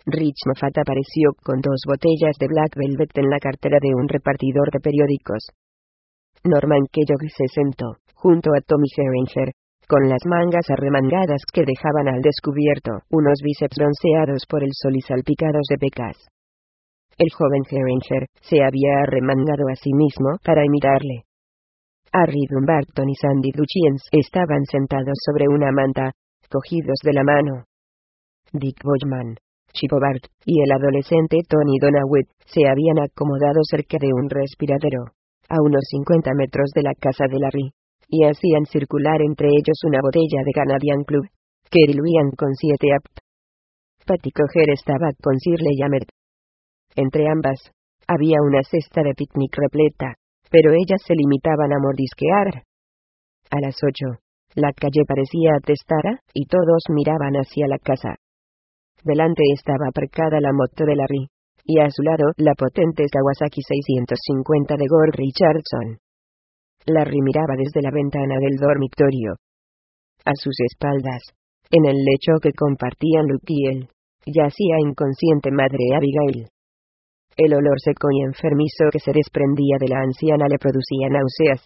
Rich Moffat apareció con dos botellas de Black Velvet en la cartera de un repartidor de periódicos. Norman Kellogg se sentó, junto a Tommy Herringer, con las mangas arremangadas que dejaban al descubierto unos bíceps bronceados por el sol y salpicados de pecas. El joven Herringer se había arremangado a sí mismo para imitarle. Harry Dumbarton y Sandy Lutyens estaban sentados sobre una manta, cogidos de la mano. Dick Boyman, Chip Hobart y el adolescente Tony Donahue se habían acomodado cerca de un respiradero, a unos cincuenta metros de la casa de Larry, y hacían circular entre ellos una botella de Canadian Club, que diluían con siete apt. Patty Coger estaba con Shirley Amert. Entre ambas, había una cesta de picnic repleta, pero ellas se limitaban a mordisquear. A las ocho, la calle parecía atestada, y todos miraban hacia la casa. Delante estaba aparcada la moto de Larry, y a su lado la potente Kawasaki seiscientos cincuenta de Gord Richardson. Larry miraba desde la ventana del dormitorio. A sus espaldas, en el lecho que compartían Luke y él, yacía inconsciente madre Abigail. El olor seco y enfermizo que se desprendía de la anciana le producía náuseas.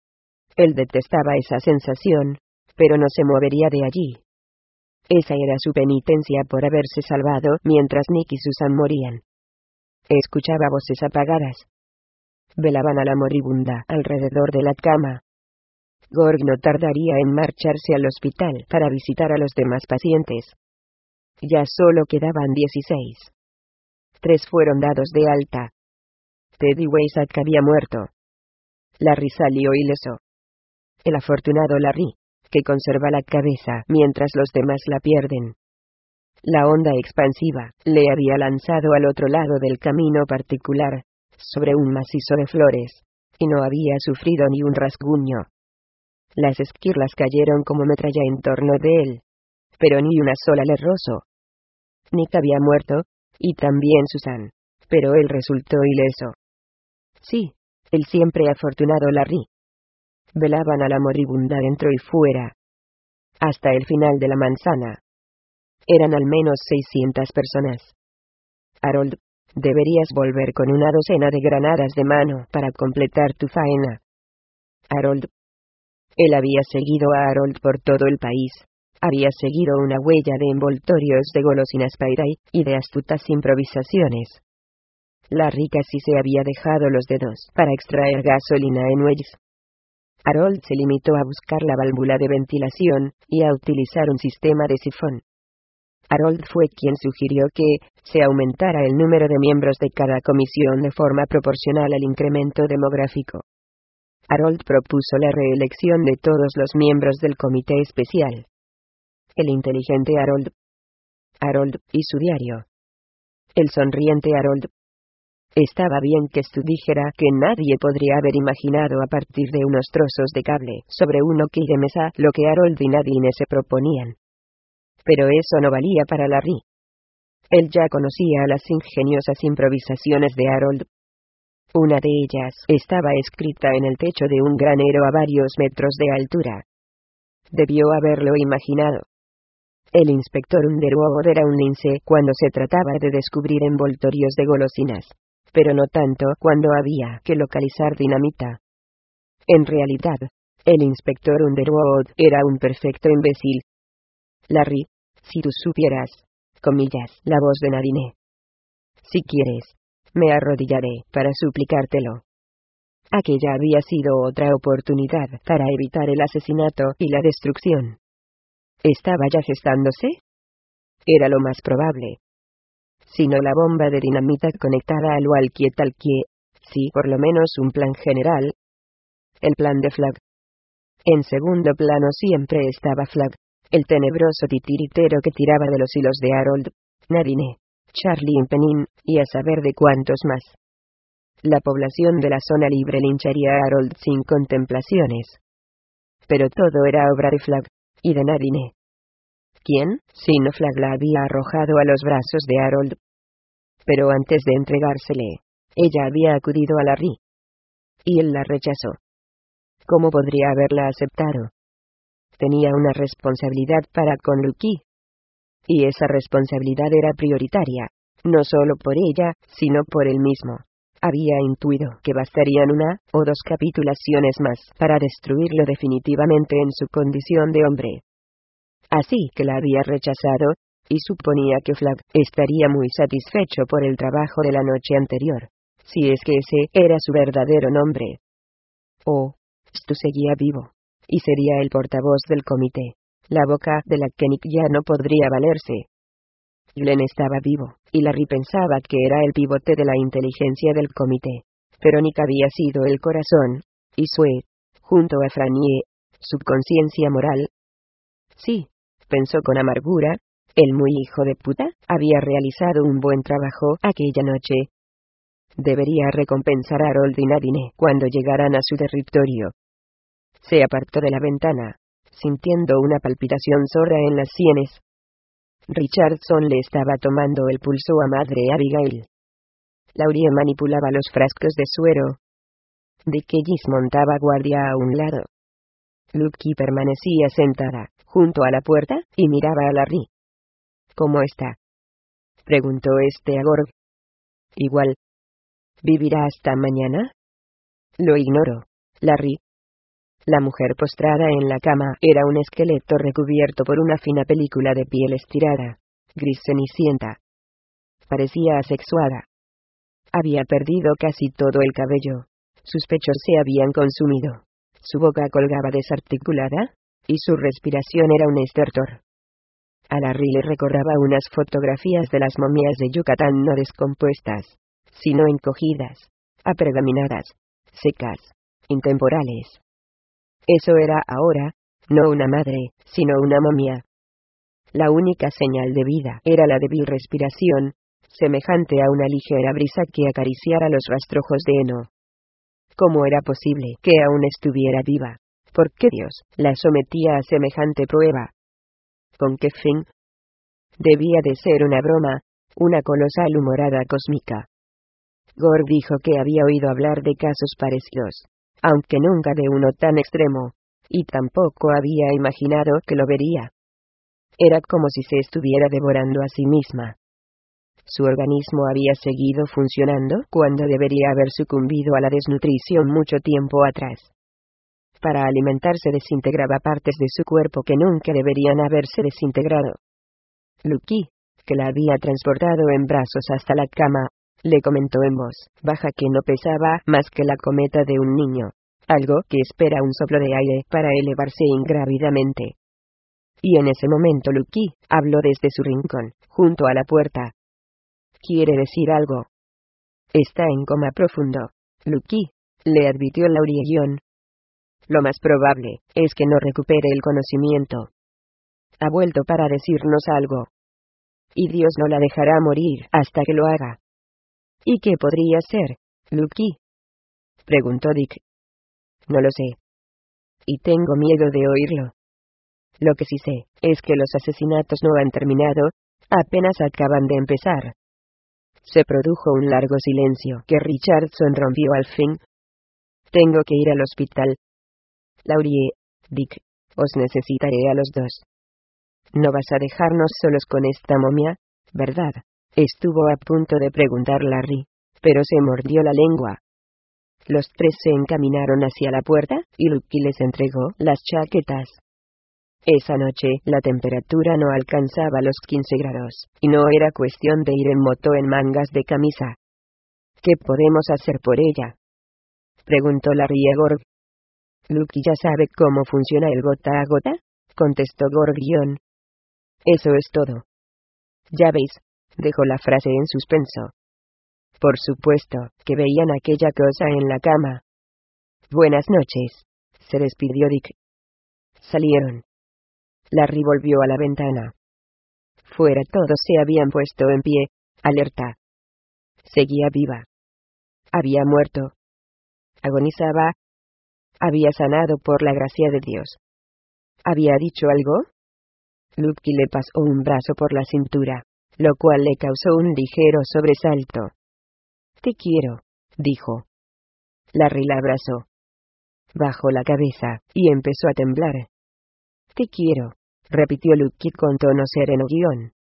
Él detestaba esa sensación, pero no se movería de allí. Esa era su penitencia por haberse salvado mientras Nick y Susan morían. Escuchaba voces apagadas. Velaban a la moribunda alrededor de la cama. Gorg no tardaría en marcharse al hospital para visitar a los demás pacientes. Ya solo quedaban dieciséis. Tres fueron dados de alta. Teddy Weisack había muerto. Larry salió ileso. El afortunado Larry, que conserva la cabeza mientras los demás la pierden. La onda expansiva le había lanzado al otro lado del camino particular, sobre un macizo de flores, y no había sufrido ni un rasguño. Las esquirlas cayeron como metralla en torno de él, pero ni una sola le rozó. Nick había muerto, y también Susan, pero él resultó ileso. Sí, el siempre afortunado Larry. Velaban a la moribunda dentro y fuera. Hasta el final de la manzana. Eran al menos seiscientas personas. Harold, deberías volver con una docena de granadas de mano para completar tu faena. Harold. Él había seguido a Harold por todo el país. Había seguido una huella de envoltorios de golosinas Pairay y de astutas improvisaciones. Larry casi se había dejado los dedos para extraer gasolina en Wells. Harold se limitó a buscar la válvula de ventilación y a utilizar un sistema de sifón. Harold fue quien sugirió que se aumentara el número de miembros de cada comisión de forma proporcional al incremento demográfico. Harold propuso la reelección de todos los miembros del comité especial. El inteligente Harold. Harold y su diario. El sonriente Harold. Estaba bien que Stu dijera que nadie podría haber imaginado a partir de unos trozos de cable sobre un hockey de mesa lo que Harold y Nadine se proponían. Pero eso no valía para Larry. Él ya conocía las ingeniosas improvisaciones de Harold. Una de ellas estaba escrita en el techo de un granero a varios metros de altura. Debió haberlo imaginado. El inspector Underwood era un lince cuando se trataba de descubrir envoltorios de golosinas, pero no tanto cuando había que localizar dinamita. En realidad, el inspector Underwood era un perfecto imbécil. Larry, si tú supieras, comillas, la voz de Nadine. Si quieres, me arrodillaré para suplicártelo. Aquella había sido otra oportunidad para evitar el asesinato y la destrucción. ¿Estaba ya gestándose? Era lo más probable. Si no la bomba de dinamita conectada al walkie-talkie, sí por lo menos un plan general. El plan de Flagg. En segundo plano siempre estaba Flagg, el tenebroso titiritero que tiraba de los hilos de Harold, Nadine, Charlie Impenin, y a saber de cuántos más. La población de la zona libre lincharía a Harold sin contemplaciones. Pero todo era obra de Flagg, y de Nadine. ¿Quién, si no Flagg, la había arrojado a los brazos de Harold? Pero antes de entregársele, ella había acudido a Larry. Y él la rechazó. ¿Cómo podría haberla aceptado? Tenía una responsabilidad para con Lucky. y esa responsabilidad era prioritaria, no solo por ella, sino por él mismo. Había intuido que bastarían una o dos capitulaciones más para destruirlo definitivamente en su condición de hombre. Así que la había rechazado, y suponía que Flagg estaría muy satisfecho por el trabajo de la noche anterior, si es que ese era su verdadero nombre. Oh, Stu seguía vivo, y sería el portavoz del comité. La boca de la que Nick ya no podría valerse. Glenn estaba vivo, y Larry pensaba que era el pivote de la inteligencia del comité. Pero Nick había sido el corazón, y Sue, junto a Franie, su conciencia moral. Sí, pensó con amargura, el muy hijo de puta había realizado un buen trabajo aquella noche. Debería recompensar a Harold y Nadine cuando llegaran a su territorio. Se apartó de la ventana, sintiendo una palpitación sorda en las sienes. Richardson le estaba tomando el pulso a Madre Abigail. Laurie manipulaba los frascos de suero. Dick Ellis montaba guardia a un lado. Lucky permanecía sentada, junto a la puerta, y miraba a Larry. ¿Cómo está?, preguntó este a Gorg. Igual. ¿Vivirá hasta mañana? Lo ignoro, Larry. La mujer postrada en la cama era un esqueleto recubierto por una fina película de piel estirada, gris cenicienta. Parecía asexuada. Había perdido casi todo el cabello. Sus pechos se habían consumido. Su boca colgaba desarticulada, y su respiración era un estertor. A Larry le recordaba unas fotografías de las momias de Yucatán no descompuestas, sino encogidas, apergaminadas, secas, intemporales. Eso era ahora, no una madre, sino una momia. La única señal de vida era la débil respiración, semejante a una ligera brisa que acariciara los rastrojos de heno. ¿Cómo era posible que aún estuviera viva? ¿Por qué Dios la sometía a semejante prueba? ¿Con qué fin? Debía de ser una broma, una colosal humorada cósmica. Gorg dijo que había oído hablar de casos parecidos, aunque nunca de uno tan extremo, y tampoco había imaginado que lo vería. Era como si se estuviera devorando a sí misma. Su organismo había seguido funcionando cuando debería haber sucumbido a la desnutrición mucho tiempo atrás. Para alimentarse desintegraba partes de su cuerpo que nunca deberían haberse desintegrado. Lucky, que la había transportado en brazos hasta la cama, le comentó en voz baja que no pesaba más que la cometa de un niño, algo que espera un soplo de aire para elevarse ingrávidamente. Y en ese momento Lucky habló desde su rincón, junto a la puerta. ¿Quiere decir algo? Está en coma profundo, Lucky, le advirtió Laurie. Lo más probable es que no recupere el conocimiento. Ha vuelto para decirnos algo. Y Dios no la dejará morir hasta que lo haga. ¿Y qué podría ser, Lucky?, preguntó Dick. No lo sé. Y tengo miedo de oírlo. Lo que sí sé es que los asesinatos no han terminado, apenas acaban de empezar. Se produjo un largo silencio que Richardson rompió al fin. Tengo que ir al hospital. Laurie, Dick, os necesitaré a los dos. No vas a dejarnos solos con esta momia, ¿verdad?, estuvo a punto de preguntar Larry, pero se mordió la lengua. Los tres se encaminaron hacia la puerta, y Lucky les entregó las chaquetas. Esa noche, la temperatura no alcanzaba los quince grados, y no era cuestión de ir en moto en mangas de camisa. ¿Qué podemos hacer por ella?, preguntó Larry a Gorg. Lucky ya sabe cómo funciona el gota a gota, contestó Gorg. Eso es todo. Ya veis, dejó la frase en suspenso. Por supuesto, que veían aquella cosa en la cama. Buenas noches, se despidió Dick. Salieron. Larry volvió a la ventana. Fuera todos se habían puesto en pie, alerta. Seguía viva. Había muerto. Agonizaba. Había sanado por la gracia de Dios. ¿Había dicho algo? Lucky le pasó un brazo por la cintura, lo cual le causó un ligero sobresalto. Te quiero, dijo. Larry la abrazó. Bajó la cabeza, y empezó a temblar. Te quiero, repitió Lucky con tono sereno.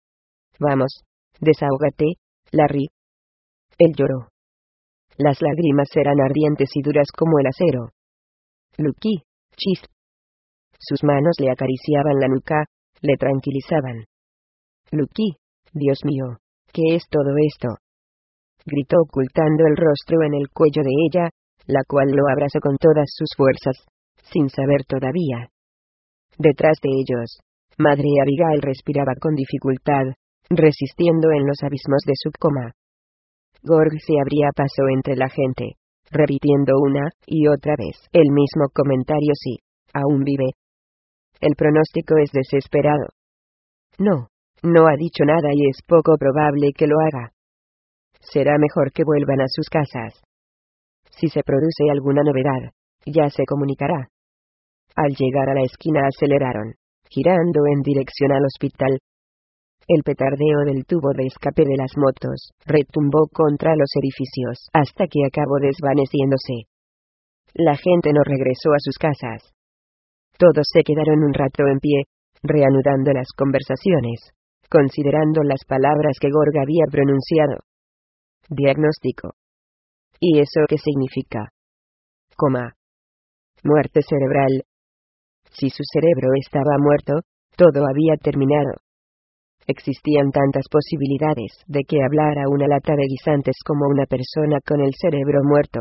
Vamos, desahógate, Larry. Él lloró. Las lágrimas eran ardientes y duras como el acero. Lucky, chis. Sus manos le acariciaban la nuca, le tranquilizaban. Lucky, Dios mío, ¿qué es todo esto? Gritó ocultando el rostro en el cuello de ella, la cual lo abrazó con todas sus fuerzas, sin saber todavía. Detrás de ellos, Madre Abigail respiraba con dificultad, resistiendo en los abismos de su coma. Gorg se abría paso entre la gente, repitiendo una y otra vez el mismo comentario: sí, aún vive. El pronóstico es desesperado. No, no ha dicho nada y es poco probable que lo haga. Será mejor que vuelvan a sus casas. Si se produce alguna novedad, ya se comunicará. Al llegar a la esquina aceleraron, girando en dirección al hospital. El petardeo del tubo de escape de las motos retumbó contra los edificios hasta que acabó desvaneciéndose. La gente no regresó a sus casas. Todos se quedaron un rato en pie, reanudando las conversaciones, considerando las palabras que Gorg había pronunciado. Diagnóstico. ¿Y eso qué significa? Coma. Muerte cerebral. Si su cerebro estaba muerto, todo había terminado. Existían tantas posibilidades de que hablara una lata de guisantes como una persona con el cerebro muerto.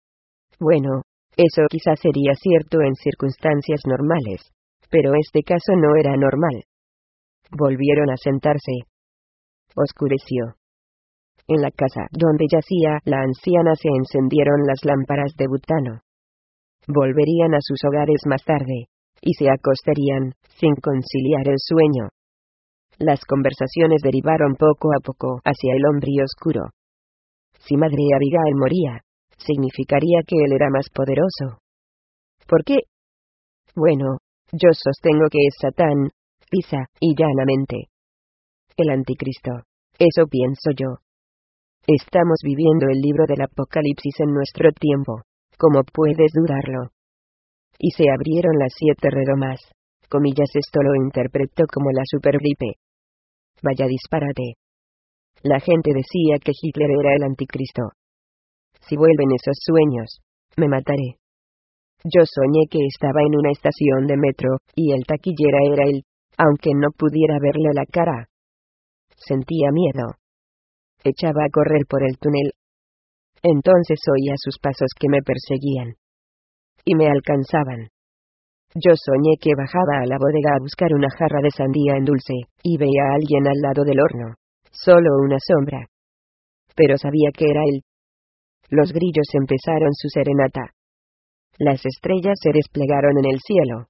Bueno, eso quizás sería cierto en circunstancias normales, pero este caso no era normal. Volvieron a sentarse. Oscureció. En la casa donde yacía la anciana se encendieron las lámparas de butano. Volverían a sus hogares más tarde, y se acostarían, sin conciliar el sueño. Las conversaciones derivaron poco a poco hacia el hombría oscuro. Si Madre Abigail moría, significaría que él era más poderoso. ¿Por qué? Bueno, yo sostengo que es Satán, lisa y llanamente. El anticristo. Eso pienso yo. Estamos viviendo el libro del Apocalipsis en nuestro tiempo, ¿cómo puedes dudarlo? Y se abrieron las siete redomas, comillas, esto lo interpretó como la supergripe. Vaya disparate. La gente decía que Hitler era el anticristo. Si vuelven esos sueños, me mataré. Yo soñé que estaba en una estación de metro, y el taquillera era él, aunque no pudiera verle la cara. Sentía miedo. Echaba a correr por el túnel. Entonces oía sus pasos que me perseguían. Y me alcanzaban. Yo soñé que bajaba a la bodega a buscar una jarra de sandía en dulce, y veía a alguien al lado del horno. Solo una sombra. Pero sabía que era él. Los grillos empezaron su serenata. Las estrellas se desplegaron en el cielo.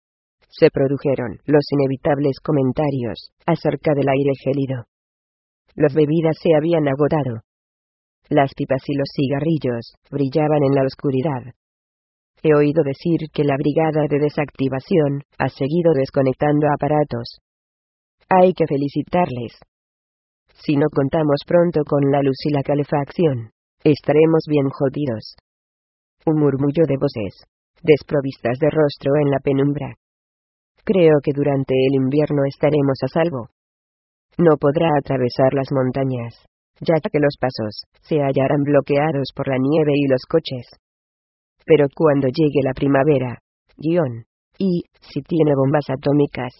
Se produjeron los inevitables comentarios acerca del aire gélido. Las bebidas se habían agotado. Las pipas y los cigarrillos brillaban en la oscuridad. He oído decir que la brigada de desactivación ha seguido desconectando aparatos. Hay que felicitarles. Si no contamos pronto con la luz y la calefacción, estaremos bien jodidos. Un murmullo de voces, desprovistas de rostro en la penumbra. Creo que durante el invierno estaremos a salvo. No podrá atravesar las montañas, ya que los pasos se hallarán bloqueados por la nieve y los coches. Pero cuando llegue la primavera, guión, y, si tiene bombas atómicas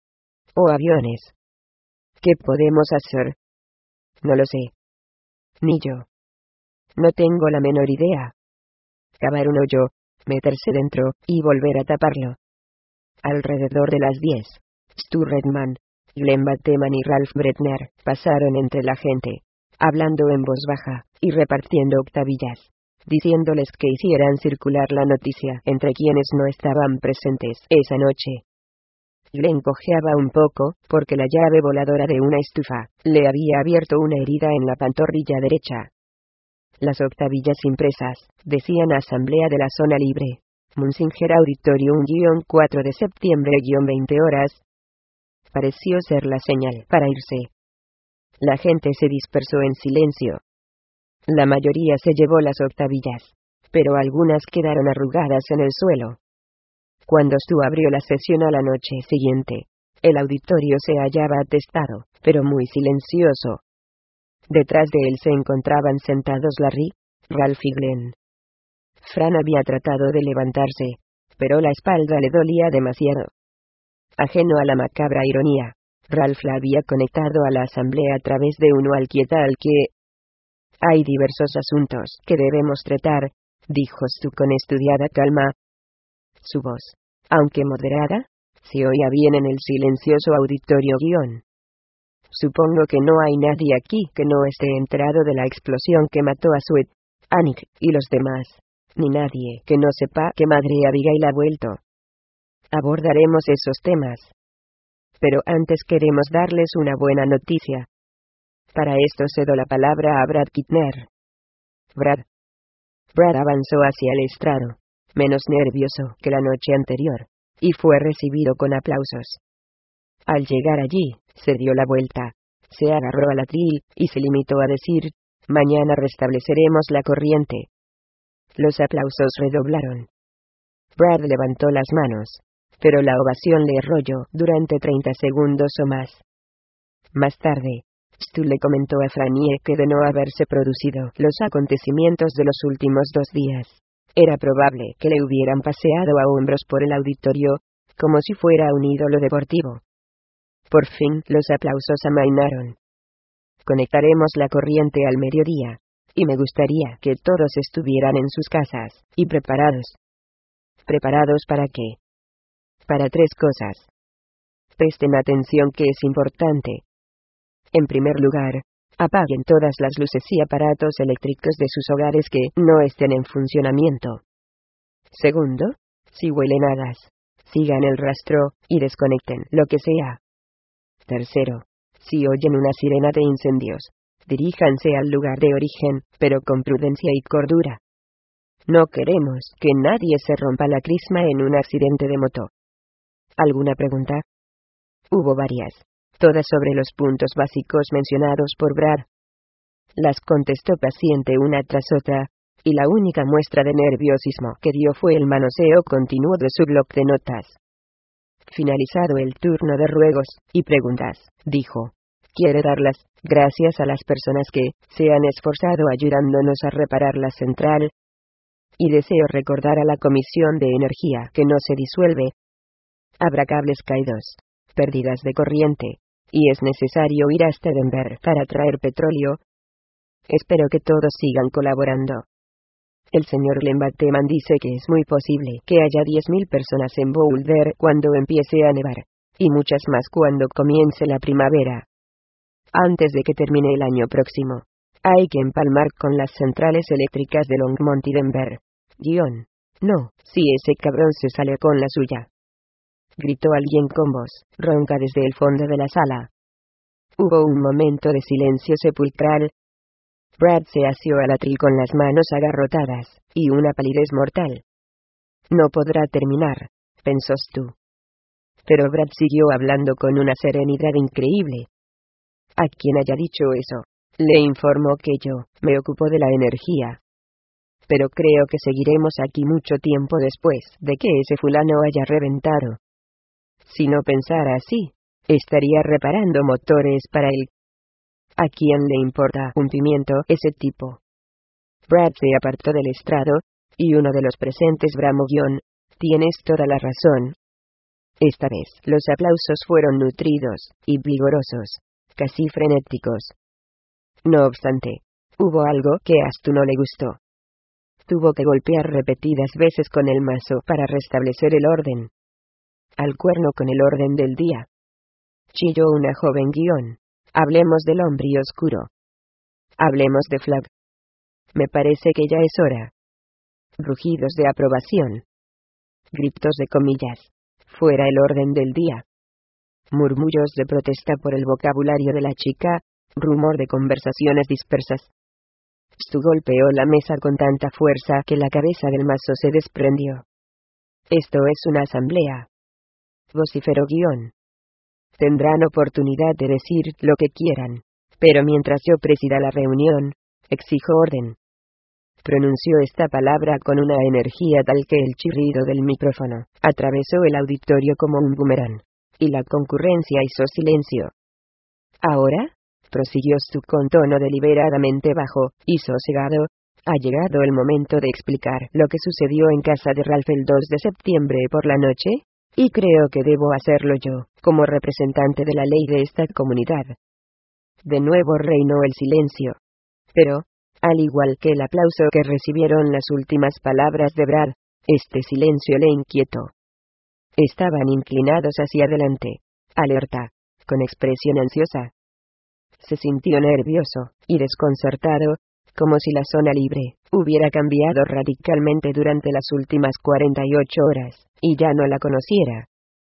o aviones, ¿qué podemos hacer? No lo sé. Ni yo. No tengo la menor idea. Cavar un hoyo, meterse dentro, y volver a taparlo. Alrededor de las diez, Stu Redman, Glenn Bateman y Ralph Bretner pasaron entre la gente, hablando en voz baja, y repartiendo octavillas, diciéndoles que hicieran circular la noticia entre quienes no estaban presentes esa noche. Glenn cojeaba un poco, porque la llave voladora de una estufa le había abierto una herida en la pantorrilla derecha. Las octavillas impresas decían Asamblea de la Zona Libre, Munsinger Auditorium cuatro de septiembre veinte horas. Pareció ser la señal para irse. La gente se dispersó en silencio. La mayoría se llevó las octavillas, pero algunas quedaron arrugadas en el suelo. Cuando Stu abrió la sesión a la noche siguiente, El auditorio se hallaba atestado, pero muy silencioso. Detrás de él se encontraban sentados Larry, Ralph y Glenn. Fran había tratado de levantarse, pero la espalda le dolía demasiado. Ajeno a la macabra ironía, Ralph la había conectado a la asamblea a través de un walkie al que... Hay diversos asuntos que debemos tratar, dijo Stu con estudiada calma. Su voz, aunque moderada, se oía bien en el silencioso auditorio guión. Supongo que no hay nadie aquí que no esté enterado de la explosión que mató a Sweet, Anik y los demás, ni nadie que no sepa que Madre Abigail ha vuelto. Abordaremos esos temas. Pero antes queremos darles una buena noticia. Para esto cedo la palabra a Brad Kittner. Brad. Brad avanzó hacia el estrado, menos nervioso que la noche anterior, y fue recibido con aplausos. Al llegar allí, se dio la vuelta, se agarró al atril, y se limitó a decir, mañana restableceremos la corriente. Los aplausos redoblaron. Brad levantó las manos, pero la ovación le arrolló durante treinta segundos o más. Más tarde, Stu le comentó a Franie que de no haberse producido los acontecimientos de los últimos dos días, era probable que le hubieran paseado a hombros por el auditorio, como si fuera un ídolo deportivo. Por fin, los aplausos amainaron. Conectaremos la corriente al mediodía, y me gustaría que todos estuvieran en sus casas, y preparados. ¿Preparados para qué? Para tres cosas. Presten atención, que es importante. En primer lugar, apaguen todas las luces y aparatos eléctricos de sus hogares que no estén en funcionamiento. Segundo, si huelen hadas, sigan el rastro, y desconecten lo que sea. Tercero, si oyen una sirena de incendios, diríjanse al lugar de origen, pero con prudencia y cordura. No queremos que nadie se rompa la crisma en un accidente de moto. ¿Alguna pregunta? Hubo varias, todas sobre los puntos básicos mencionados por Brad. Las contestó paciente una tras otra, y la única muestra de nerviosismo que dio fue el manoseo continuo de su bloc de notas. Finalizado el turno de ruegos y preguntas, dijo, quiere dar las gracias a las personas que se han esforzado ayudándonos a reparar la central, y deseo recordar a la Comisión de Energía que no se disuelve. Habrá cables caídos, pérdidas de corriente, y es necesario ir hasta Denver para traer petróleo. Espero que todos sigan colaborando. El señor Lembateman dice que es muy posible que haya diez mil personas en Boulder cuando empiece a nevar, y muchas más cuando comience la primavera. Antes de que termine el año próximo, hay que empalmar con las centrales eléctricas de Longmont y Denver. Guión. No, si ese cabrón se sale con la suya. Gritó alguien con voz ronca desde el fondo de la sala. Hubo un momento de silencio sepulcral. Brad se asió al atril con las manos agarrotadas, y una palidez mortal. No podrá terminar, pensó Stu. Pero Brad siguió hablando con una serenidad increíble. A quien haya dicho eso, le informó que yo me ocupo de la energía. Pero creo que seguiremos aquí mucho tiempo después de que ese fulano haya reventado. Si no pensara así, estaría reparando motores para él. ¿A quién le importa un pimiento ese tipo? Brad se apartó del estrado, y uno de los presentes bramó guión, tienes toda la razón. Esta vez, los aplausos fueron nutridos y vigorosos, casi frenéticos. No obstante, hubo algo que a Stu no le gustó. Tuvo que golpear repetidas veces con el mazo para restablecer el orden. Al cuerno con el orden del día. Chilló una joven guión. Hablemos del hombre oscuro. Hablemos de Flag. Me parece que ya es hora. Rugidos de aprobación. Gritos de comillas. Fuera el orden del día. Murmullos de protesta por el vocabulario de la chica. Rumor de conversaciones dispersas. Stu golpeó la mesa con tanta fuerza que la cabeza del mazo se desprendió. Esto es una asamblea. Vociferó guión. Tendrán oportunidad de decir lo que quieran, pero mientras yo presida la reunión, exijo orden. Pronunció esta palabra con una energía tal que el chirrido del micrófono atravesó el auditorio como un boomerang, y la concurrencia hizo silencio. Ahora, prosiguió Stu con tono deliberadamente bajo y sosegado, ha llegado el momento de explicar lo que sucedió en casa de Ralph el dos de septiembre por la noche, y creo que debo hacerlo yo, como representante de la ley de esta comunidad. De nuevo reinó el silencio. Pero, al igual que el aplauso que recibieron las últimas palabras de Brad, este silencio le inquietó. Estaban inclinados hacia adelante, alerta, con expresión ansiosa. Se sintió nervioso y desconcertado, como si la zona libre hubiera cambiado radicalmente durante las últimas cuarenta y ocho horas, y ya no la conociera.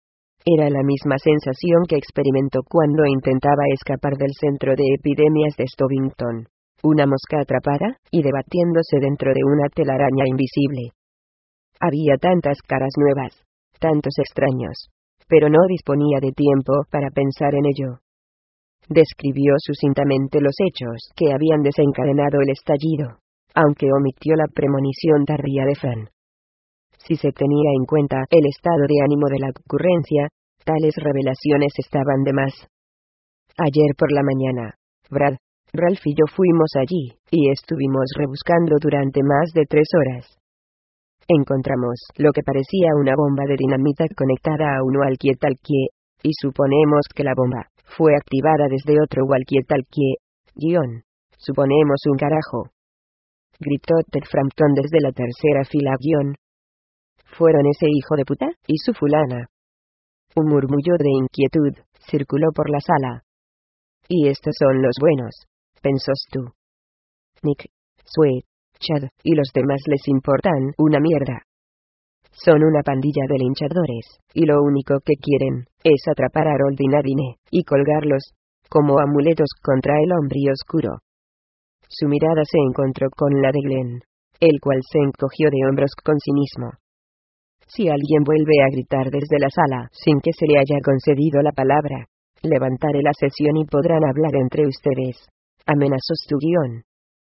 Era la misma sensación que experimentó cuando intentaba escapar del centro de epidemias de Stovington, una mosca atrapada y debatiéndose dentro de una telaraña invisible. Había tantas caras nuevas, tantos extraños, pero no disponía de tiempo para pensar en ello. Describió sucintamente los hechos que habían desencadenado el estallido, aunque omitió la premonición tardía de Fran. Si se tenía en cuenta el estado de ánimo de la concurrencia, tales revelaciones estaban de más. Ayer por la mañana, Brad, Ralph y yo fuimos allí, y estuvimos rebuscando durante más de tres horas. Encontramos lo que parecía una bomba de dinamita conectada a un walkie-talkie, y suponemos que la bomba fue activada desde otro walkie-talkie, guión, suponemos un carajo. Gritó Ted Frampton desde la tercera fila, guión. Fueron ese hijo de puta y su fulana. Un murmullo de inquietud circuló por la sala. Y estos son los buenos, pensó Stu. Nick, Sue, Chad y los demás les importan una mierda. Son una pandilla de linchadores, y lo único que quieren es atrapar a Harold y Nadine y colgarlos como amuletos contra el hombre oscuro. Su mirada se encontró con la de Glenn, el cual se encogió de hombros con cinismo. Si alguien vuelve a gritar desde la sala sin que se le haya concedido la palabra, levantaré la sesión y podrán hablar entre ustedes, amenazó Stu guión.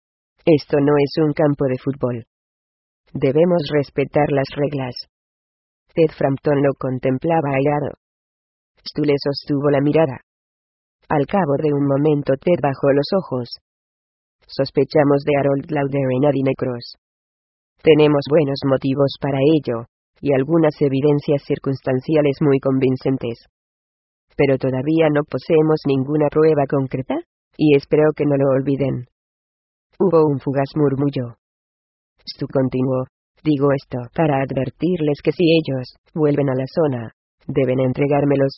Esto no es un campo de fútbol. Debemos respetar las reglas. Ted Frampton lo contemplaba airado. Stu le sostuvo la mirada. Al cabo de un momento Ted bajó los ojos. Sospechamos de Harold Lauder y Nadine Cross. Tenemos buenos motivos para ello, y algunas evidencias circunstanciales muy convincentes. Pero todavía no poseemos ninguna prueba concreta, y espero que no lo olviden. Hubo un fugaz murmullo. Stu continuó, digo esto para advertirles que si ellos vuelven a la zona, deben entregármelos.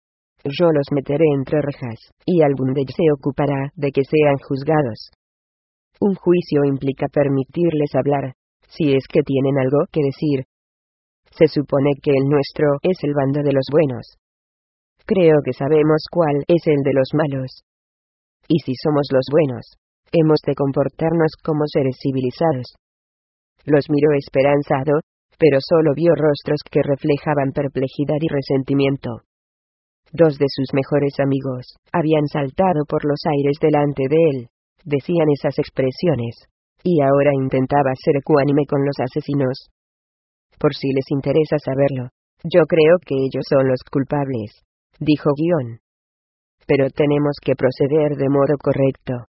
Yo los meteré entre rejas, y algún de ellos se ocupará de que sean juzgados. Un juicio implica permitirles hablar, si es que tienen algo que decir. Se supone que el nuestro es el bando de los buenos. Creo que sabemos cuál es el de los malos. Y si somos los buenos, hemos de comportarnos como seres civilizados. Los miró esperanzado, pero solo vio rostros que reflejaban perplejidad y resentimiento. Dos de sus mejores amigos habían saltado por los aires delante de él, decían esas expresiones, y ahora intentaba ser ecuánime con los asesinos. Por si les interesa saberlo, yo creo que ellos son los culpables, dijo guión. Pero tenemos que proceder de modo correcto.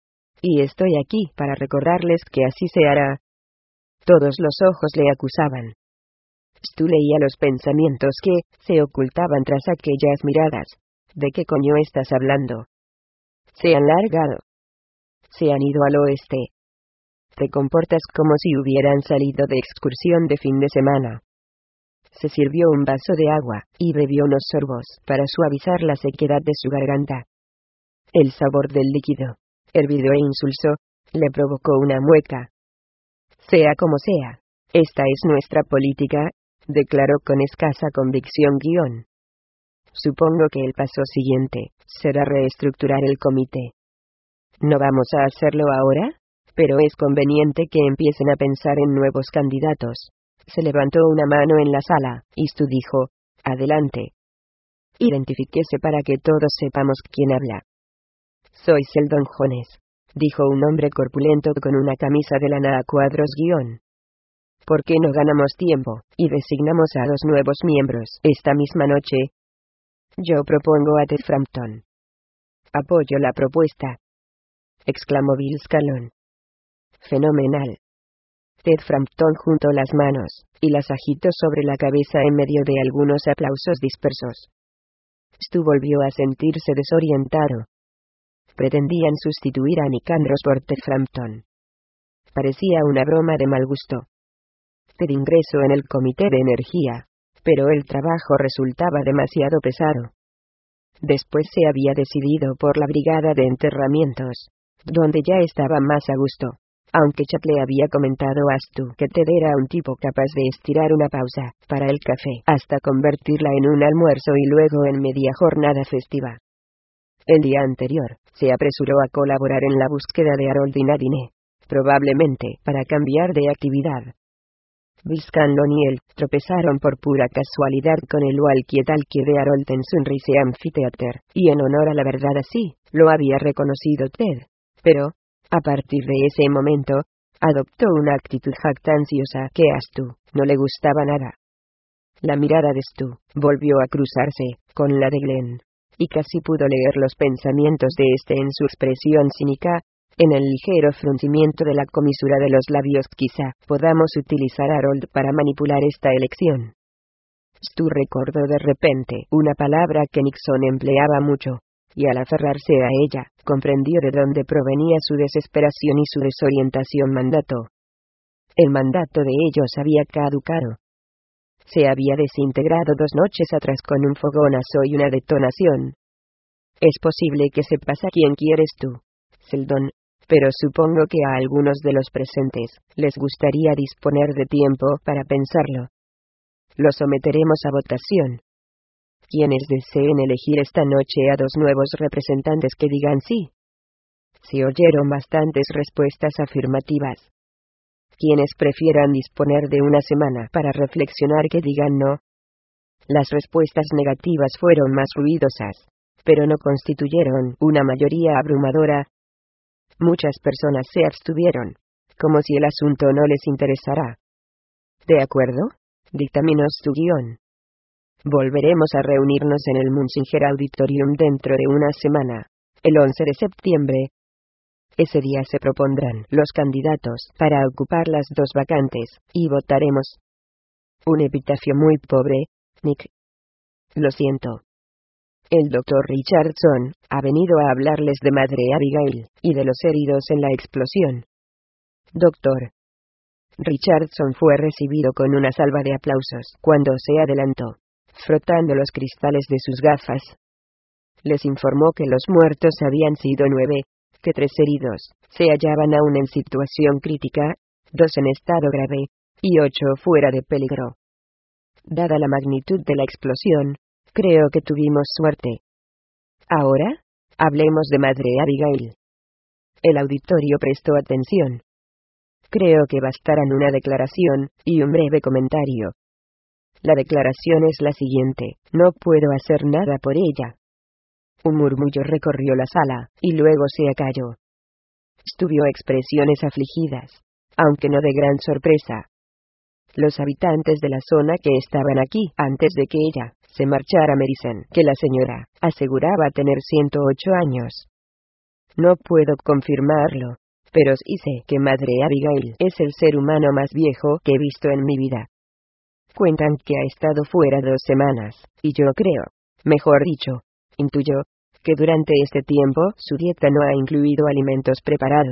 Y estoy aquí para recordarles que así se hará. Todos los ojos le acusaban. Stu leía los pensamientos que se ocultaban tras aquellas miradas. ¿De qué coño estás hablando? Se han largado. Se han ido al oeste. Te comportas como si hubieran salido de excursión de fin de semana. Se sirvió un vaso de agua, y bebió unos sorbos para suavizar la sequedad de su garganta. El sabor del líquido, hervido e insulso, le provocó una mueca. Sea como sea, esta es nuestra política, declaró con escasa convicción guión. Supongo que el paso siguiente será reestructurar el comité. No vamos a hacerlo ahora, pero es conveniente que empiecen a pensar en nuevos candidatos. Se levantó una mano en la sala, y Stu dijo, adelante. Identifíquese para que todos sepamos quién habla. Soy Seldon Jones, dijo un hombre corpulento con una camisa de lana a cuadros guión. ¿Por qué no ganamos tiempo, y designamos a dos nuevos miembros esta misma noche? Yo propongo a Ted Frampton. Apoyo la propuesta, exclamó Bill Scallon. Fenomenal. Ted Frampton juntó las manos, y las agitó sobre la cabeza en medio de algunos aplausos dispersos. Stu volvió a sentirse desorientado. Pretendían sustituir a Nick Andros por Ted Frampton. Parecía una broma de mal gusto. Ted ingresó en el comité de energía, pero el trabajo resultaba demasiado pesado. Después se había decidido por la brigada de enterramientos, donde ya estaba más a gusto, aunque Chap le había comentado a Stu que Ted era un tipo capaz de estirar una pausa para el café hasta convertirla en un almuerzo y luego en media jornada festiva. El día anterior, se apresuró a colaborar en la búsqueda de Harold y Nadine, probablemente para cambiar de actividad. Bill Scanlon y él tropezaron por pura casualidad con el walkie-talkie de Harold en Sunrise Amphitheater, y en honor a la verdad así, lo había reconocido Ted. Pero, a partir de ese momento, adoptó una actitud jactanciosa que a Stu no le gustaba nada. La mirada de Stu volvió a cruzarse con la de Glenn, y casi pudo leer los pensamientos de este en su expresión cínica. En el ligero fruncimiento de la comisura de los labios quizá podamos utilizar a Harold para manipular esta elección. Stu recordó de repente una palabra que Nixon empleaba mucho, y al aferrarse a ella, comprendió de dónde provenía su desesperación y su desorientación. Mandato. El mandato de ellos había caducado. Se había desintegrado dos noches atrás con un fogonazo y una detonación. Es posible que sepas a quién quieres tú, Seldon, pero supongo que a algunos de los presentes les gustaría disponer de tiempo para pensarlo. Lo someteremos a votación. Quienes deseen elegir esta noche a dos nuevos representantes que digan sí. Se oyeron bastantes respuestas afirmativas. Quienes prefieran disponer de una semana para reflexionar que digan no. Las respuestas negativas fueron más ruidosas, pero no constituyeron una mayoría abrumadora. Muchas personas se abstuvieron, como si el asunto no les interesara. ¿De acuerdo? Dictaminó su guión. Volveremos a reunirnos en el Munsinger Auditorium dentro de una semana, el once de septiembre. Ese día se propondrán los candidatos para ocupar las dos vacantes, y votaremos. Un epitafio muy pobre, Nick. Lo siento. El doctor Richardson ha venido a hablarles de Madre Abigail, y de los heridos en la explosión. Doctor. Richardson fue recibido con una salva de aplausos cuando se adelantó, frotando los cristales de sus gafas. Les informó que los muertos habían sido nueve, que tres heridos se hallaban aún en situación crítica, dos en estado grave, y ocho fuera de peligro. Dada la magnitud de la explosión, creo que tuvimos suerte. Ahora, hablemos de Madre Abigail. El auditorio prestó atención. Creo que bastarán una declaración y un breve comentario. La declaración es la siguiente: no puedo hacer nada por ella. Un murmullo recorrió la sala, y luego se acalló. Estuvo expresiones afligidas, aunque no de gran sorpresa. Los habitantes de la zona que estaban aquí antes de que ella se marchara me dicen que la señora aseguraba tener ciento ocho años. No puedo confirmarlo, pero sí sé que Madre Abigail es el ser humano más viejo que he visto en mi vida. Cuentan que ha estado fuera dos semanas, y yo creo, mejor dicho, intuyo, que durante este tiempo su dieta no ha incluido alimentos preparados.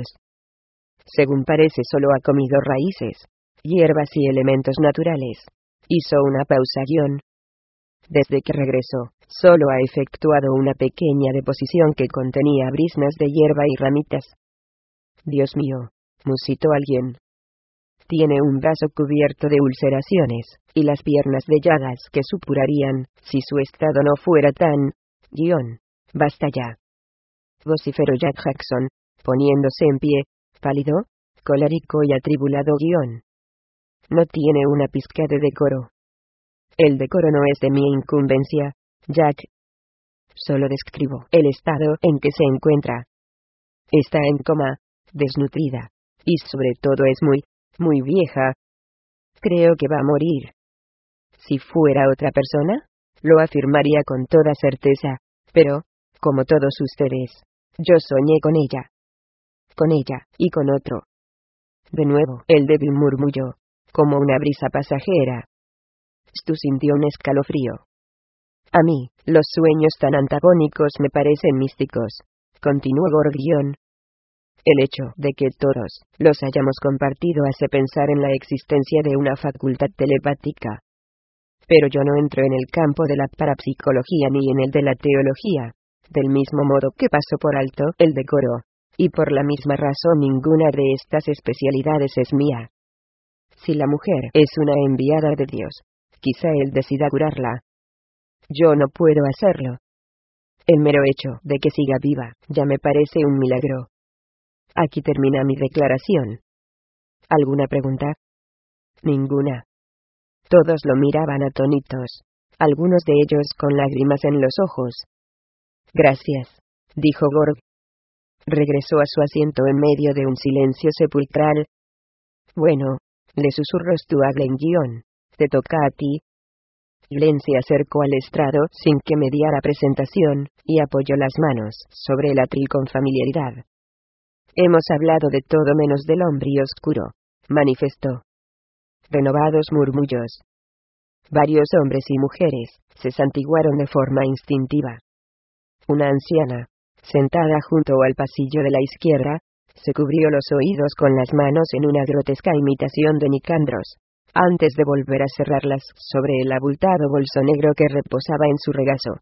Según parece, solo ha comido raíces, hierbas y elementos naturales. Hizo una pausa guión. Desde que regresó, solo ha efectuado una pequeña deposición que contenía briznas de hierba y ramitas. Dios mío, musitó alguien. Tiene un brazo cubierto de ulceraciones, y las piernas de llagas que supurarían, si su estado no fuera tan... Guión. Basta ya. Vociferó Jack Jackson, poniéndose en pie, pálido, colérico y atribulado. Guión. No tiene una pizca de decoro. El decoro no es de mi incumbencia, Jack. Solo describo el estado en que se encuentra. Está en coma, desnutrida, y sobre todo es muy, muy vieja. Creo que va a morir. Si fuera otra persona, lo afirmaría con toda certeza, pero, como todos ustedes, yo soñé con ella. Con ella, y con otro. De nuevo, el débil murmulló, como una brisa pasajera. Stu sintió un escalofrío. A mí, los sueños tan antagónicos me parecen místicos, continuó Gorgión. El hecho de que todos los hayamos compartido hace pensar en la existencia de una facultad telepática. Pero yo no entro en el campo de la parapsicología ni en el de la teología, del mismo modo que paso por alto el decoro, y por la misma razón ninguna de estas especialidades es mía. Si la mujer es una enviada de Dios, quizá Él decida curarla. Yo no puedo hacerlo. El mero hecho de que siga viva ya me parece un milagro. Aquí termina mi declaración. ¿Alguna pregunta? Ninguna. Todos lo miraban atónitos, algunos de ellos con lágrimas en los ojos. Gracias, dijo Gorg. Regresó a su asiento en medio de un silencio sepulcral. Bueno, le susurró Stu a Glenn-Guión, te toca a ti. Glenn se acercó al estrado sin que mediara presentación, y apoyó las manos sobre el atril con familiaridad. Hemos hablado de todo menos del hombre oscuro, manifestó. Renovados murmullos. Varios hombres y mujeres se santiguaron de forma instintiva. Una anciana, sentada junto al pasillo de la izquierda, se cubrió los oídos con las manos en una grotesca imitación de Nicandros, antes de volver a cerrarlas sobre el abultado bolso negro que reposaba en su regazo.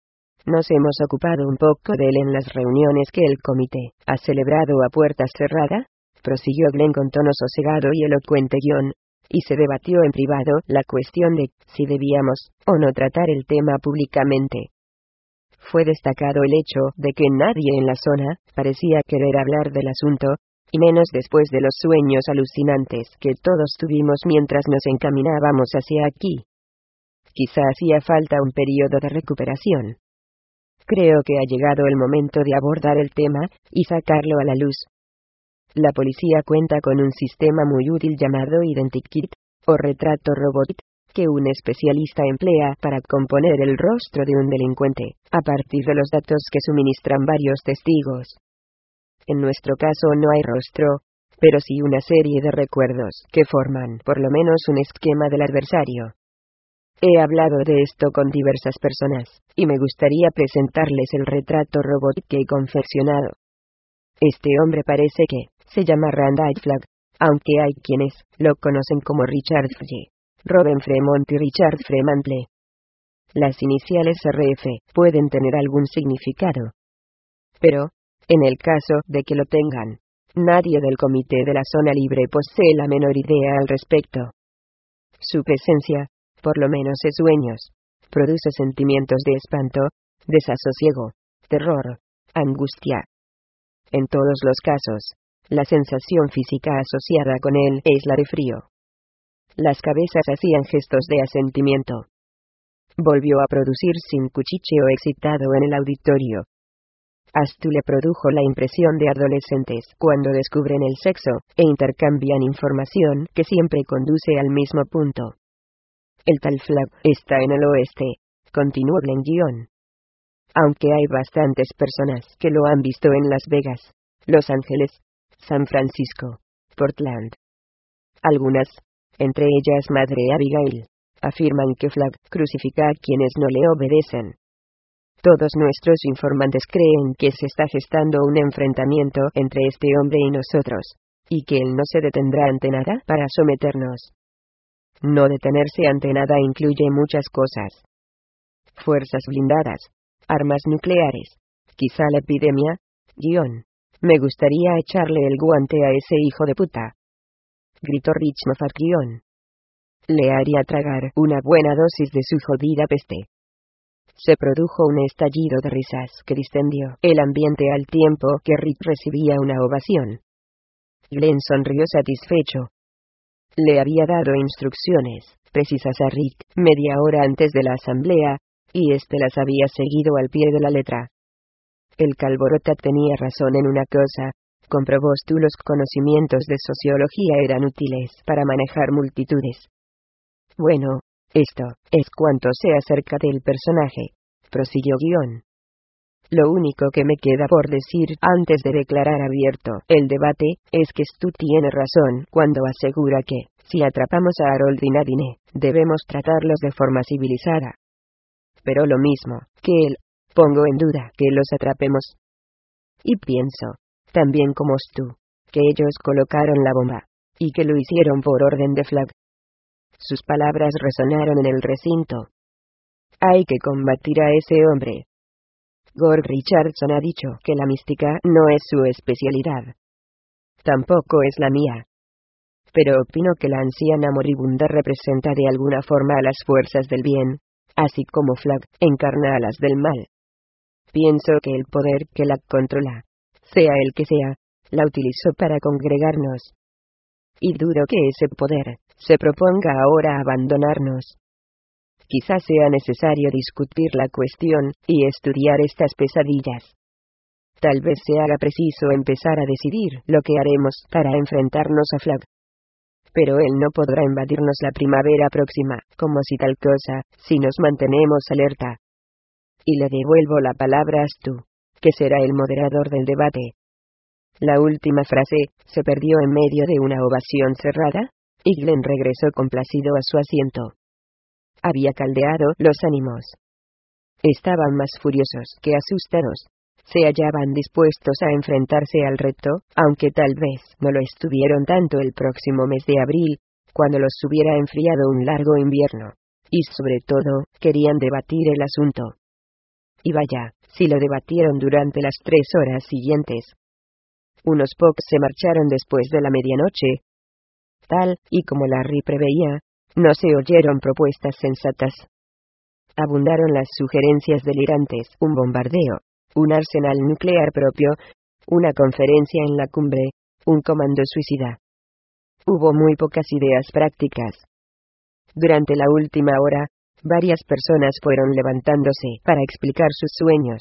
Nos hemos ocupado un poco de él en las reuniones que el comité ha celebrado a puertas cerradas, prosiguió Glenn con tono sosegado y elocuente guión, y se debatió en privado la cuestión de si debíamos o no tratar el tema públicamente. Fue destacado el hecho de que nadie en la zona parecía querer hablar del asunto, y menos después de los sueños alucinantes que todos tuvimos mientras nos encaminábamos hacia aquí. Quizá hacía falta un periodo de recuperación. Creo que ha llegado el momento de abordar el tema y sacarlo a la luz. La policía cuenta con un sistema muy útil llamado Identikit, o retrato robot, que un especialista emplea para componer el rostro de un delincuente, a partir de los datos que suministran varios testigos. En nuestro caso no hay rostro, pero sí una serie de recuerdos que forman por lo menos un esquema del adversario. He hablado de esto con diversas personas, y me gustaría presentarles el retrato robot que he confeccionado. Este hombre parece que se llama Randall Flagg, aunque hay quienes lo conocen como Richard F. Robin Fremont y Richard Fremantle. Las iniciales R F pueden tener algún significado. Pero, en el caso de que lo tengan, nadie del comité de la zona libre posee la menor idea al respecto. Su presencia, por lo menos en sueños, produce sentimientos de espanto, desasosiego, terror, angustia. En todos los casos, la sensación física asociada con él es la de frío. Las cabezas hacían gestos de asentimiento. Volvió a producir sin cuchicheo excitado en el auditorio. Astu le produjo la impresión de adolescentes cuando descubren el sexo e intercambian información que siempre conduce al mismo punto. El tal Flagg está en el oeste, continuó Glenn-Guión. Aunque hay bastantes personas que lo han visto en Las Vegas, Los Ángeles, San Francisco, Portland. Algunas, entre ellas Madre Abigail, afirman que Flagg crucifica a quienes no le obedecen. Todos nuestros informantes creen que se está gestando un enfrentamiento entre este hombre y nosotros, y que él no se detendrá ante nada para someternos. No detenerse ante nada incluye muchas cosas. Fuerzas blindadas, armas nucleares, quizá la epidemia, guión. Me gustaría echarle el guante a ese hijo de puta. Gritó Rich Moffat guión. Le haría tragar una buena dosis de su jodida peste. Se produjo un estallido de risas que distendió el ambiente al tiempo que Rick recibía una ovación. Glenn sonrió satisfecho. Le había dado instrucciones precisas a Rick media hora antes de la asamblea, y éste las había seguido al pie de la letra. El Calborota tenía razón en una cosa, comprobó Stu, los conocimientos de sociología eran útiles para manejar multitudes. Bueno, Esto es cuanto sé acerca del personaje, prosiguió Guión. Lo único que me queda por decir antes de declarar abierto el debate es que Stu tiene razón cuando asegura que, si atrapamos a Harold y Nadine, debemos tratarlos de forma civilizada. Pero lo mismo que él, pongo en duda que los atrapemos. Y pienso, también como Stu, que ellos colocaron la bomba, y que lo hicieron por orden de Flagg. Sus palabras resonaron en el recinto. Hay que combatir a ese hombre. Gord Richardson ha dicho que la mística no es su especialidad. Tampoco es la mía. Pero opino que la anciana moribunda representa de alguna forma a las fuerzas del bien, así como Flagg encarna a las del mal. Pienso que el poder que la controla, sea el que sea, la utilizó para congregarnos. Y dudo que ese poder se proponga ahora abandonarnos. Quizás sea necesario discutir la cuestión y estudiar estas pesadillas. Tal vez se haga preciso empezar a decidir lo que haremos para enfrentarnos a Flagg. Pero él no podrá invadirnos la primavera próxima, como si tal cosa, si nos mantenemos alerta. Y le devuelvo la palabra a Stu, que será el moderador del debate. La última frase se perdió en medio de una ovación cerrada, y Glenn regresó complacido a su asiento. Había caldeado los ánimos. Estaban más furiosos que asustados. Se hallaban dispuestos a enfrentarse al reto, aunque tal vez no lo estuvieron tanto el próximo mes de abril, cuando los hubiera enfriado un largo invierno. Y sobre todo, querían debatir el asunto. Y vaya, si lo debatieron durante las tres horas siguientes. Unos pocos se marcharon después de la medianoche. Tal y como Larry preveía, no se oyeron propuestas sensatas. Abundaron las sugerencias delirantes, un bombardeo, un arsenal nuclear propio, una conferencia en la cumbre, un comando suicida. Hubo muy pocas ideas prácticas. Durante la última hora, varias personas fueron levantándose para explicar sus sueños.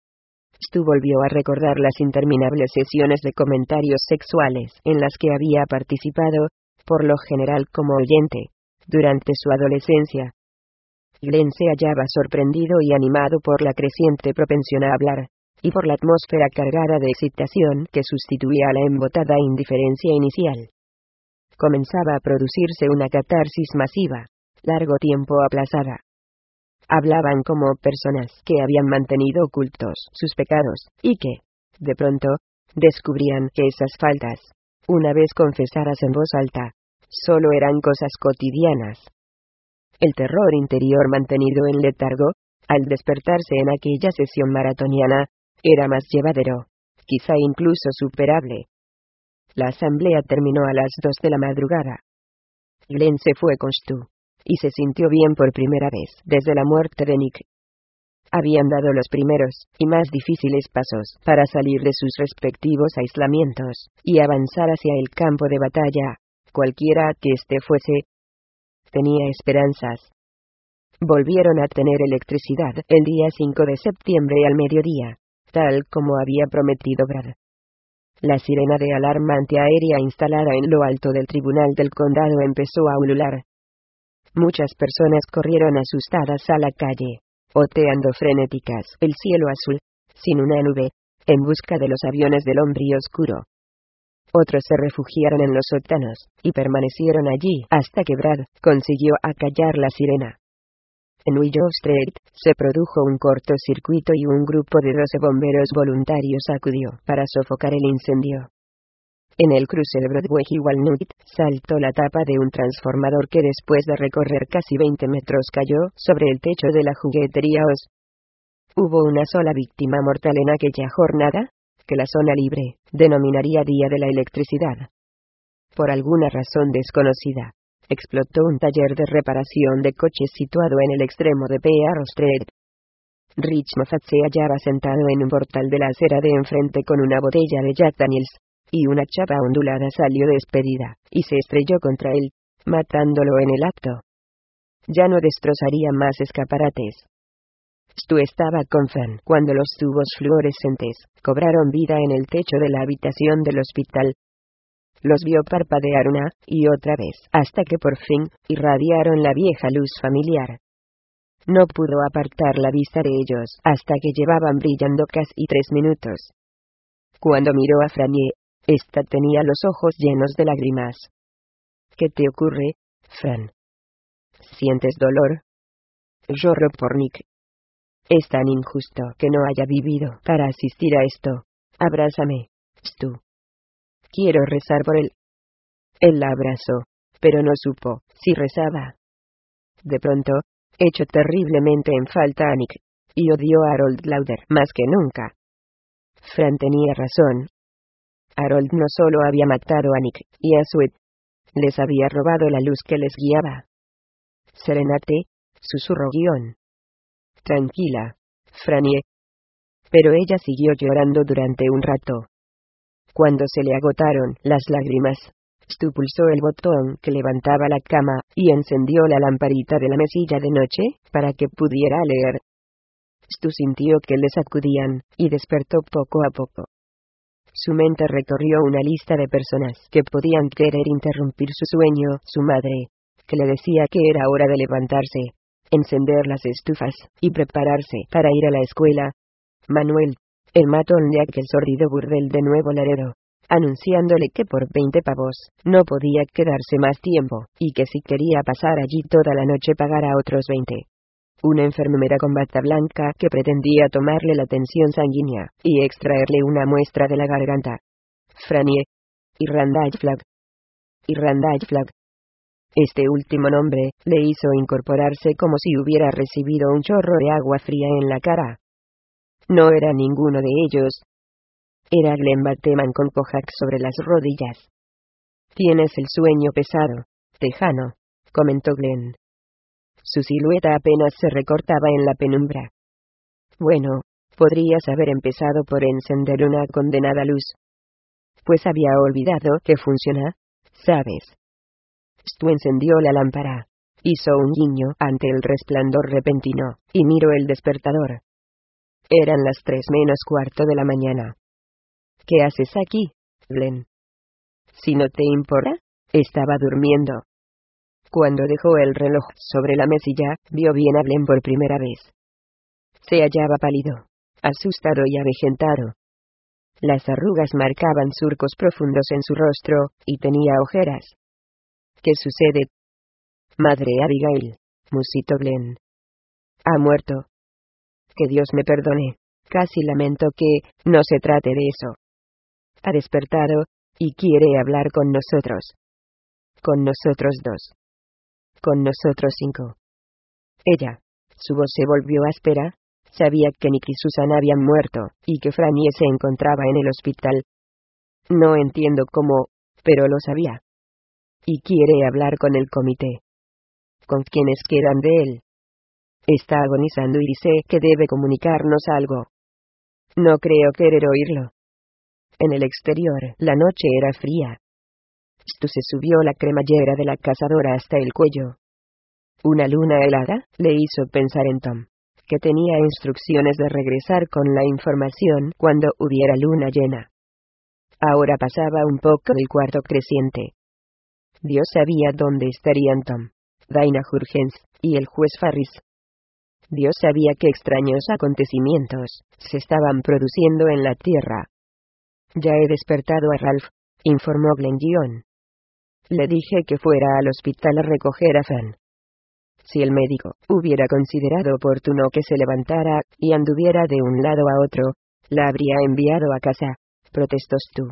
Stu volvió a recordar las interminables sesiones de comentarios sexuales en las que había participado, por lo general como oyente, durante su adolescencia. Glenn se hallaba sorprendido y animado por la creciente propensión a hablar, y por la atmósfera cargada de excitación que sustituía a la embotada indiferencia inicial. Comenzaba a producirse una catarsis masiva, largo tiempo aplazada. Hablaban como personas que habían mantenido ocultos sus pecados, y que, de pronto, descubrían que esas faltas, una vez confesadas en voz alta, solo eran cosas cotidianas. El terror interior mantenido en letargo, al despertarse en aquella sesión maratoniana, era más llevadero, quizá incluso superable. La asamblea terminó a las dos de la madrugada. Glenn se fue con Stu, y se sintió bien por primera vez desde la muerte de Nick. Habían dado los primeros, y más difíciles pasos, para salir de sus respectivos aislamientos, y avanzar hacia el campo de batalla, cualquiera que éste fuese. Tenía esperanzas. Volvieron a tener electricidad el día cinco de septiembre al mediodía, tal como había prometido Brad. La sirena de alarma antiaérea instalada en lo alto del tribunal del condado empezó a ulular. Muchas personas corrieron asustadas a la calle, oteando frenéticas el cielo azul, sin una nube, en busca de los aviones del hombre oscuro. Otros se refugiaron en los sótanos, y permanecieron allí hasta que Brad consiguió acallar la sirena. En Willow Street, se produjo un cortocircuito y un grupo de doce bomberos voluntarios acudió para sofocar el incendio. En el cruce de Broadway y Walnut, saltó la tapa de un transformador que después de recorrer casi veinte metros cayó sobre el techo de la juguetería Oz. Hubo una sola víctima mortal en aquella jornada, que la zona libre denominaría Día de la Electricidad. Por alguna razón desconocida, explotó un taller de reparación de coches situado en el extremo de Pearl Street. Rich Moffat se hallaba sentado en un portal de la acera de enfrente con una botella de Jack Daniels, y una chapa ondulada salió despedida, y se estrelló contra él, matándolo en el acto. Ya no destrozaría más escaparates. Stu estaba con Fan cuando los tubos fluorescentes cobraron vida en el techo de la habitación del hospital. Los vio parpadear una y otra vez, hasta que por fin irradiaron la vieja luz familiar. No pudo apartar la vista de ellos hasta que llevaban brillando casi tres minutos. Cuando miró a Franie, ésta tenía los ojos llenos de lágrimas. ¿Qué te ocurre, Fran? ¿Sientes dolor? Lloró por Nick. Es tan injusto que no haya vivido para asistir a esto. Abrázame, Stu. Quiero rezar por él. Él la abrazó, pero no supo si rezaba. De pronto, echó terriblemente en falta a Nick, y odió a Harold Lauder más que nunca. Fran tenía razón. Harold no solo había matado a Nick y a Sweet, les había robado la luz que les guiaba. Serénate, susurró Guion. Tranquila, Franie. Pero ella siguió llorando durante un rato. Cuando se le agotaron las lágrimas, Stu pulsó el botón que levantaba la cama y encendió la lamparita de la mesilla de noche para que pudiera leer. Stu sintió que le sacudían y despertó poco a poco. Su mente recorrió una lista de personas que podían querer interrumpir su sueño: su madre, que le decía que era hora de levantarse, encender las estufas y prepararse para ir a la escuela; Manuel, el matón de aquel sórdido burdel de Nuevo Laredo, anunciándole que por veinte pavos no podía quedarse más tiempo, y que si quería pasar allí toda la noche pagara otros veinte. Una enfermera con bata blanca que pretendía tomarle la tensión sanguínea y extraerle una muestra de la garganta. Franie. Y Randall Flagg. Y Randall Flagg. Este último nombre le hizo incorporarse como si hubiera recibido un chorro de agua fría en la cara. No era ninguno de ellos. Era Glenn Bateman con Kojak sobre las rodillas. Tienes el sueño pesado, tejano, comentó Glenn. Su silueta apenas se recortaba en la penumbra. Bueno, podrías haber empezado por encender una condenada luz. Pues había olvidado que funciona, ¿sabes? Stu encendió la lámpara, hizo un guiño ante el resplandor repentino, y miró el despertador. Eran las tres menos cuarto de la mañana. ¿Qué haces aquí, Glenn? Si no te importa, estaba durmiendo. Cuando dejó el reloj sobre la mesilla, vio bien a Glenn por primera vez. Se hallaba pálido, asustado y avejentado. Las arrugas marcaban surcos profundos en su rostro, y tenía ojeras. ¿Qué sucede? Madre Abigail, musitó Glenn. Ha muerto. Que Dios me perdone, casi lamento que no se trate de eso. Ha despertado, y quiere hablar con nosotros. Con nosotros dos. Con nosotros cinco. Ella, su voz se volvió áspera, sabía que Nick y Susan habían muerto, y que Franie se encontraba en el hospital. No entiendo cómo, pero lo sabía. Y quiere hablar con el comité. ¿Con quienes quedan de él? Está agonizando y dice que debe comunicarnos algo. No creo querer oírlo. En el exterior, la noche era fría. Stu se subió la cremallera de la cazadora hasta el cuello. Una luna helada le hizo pensar en Tom, que tenía instrucciones de regresar con la información cuando hubiera luna llena. Ahora pasaba un poco del cuarto creciente. Dios sabía dónde estarían Tom, Dinah Hurgens y el juez Farris. Dios sabía qué extraños acontecimientos se estaban produciendo en la tierra. Ya he despertado a Ralph, informó Glenn Guion. Le dije que fuera al hospital a recoger a Fran. Si el médico hubiera considerado oportuno que se levantara y anduviera de un lado a otro, la habría enviado a casa, protestó Stu.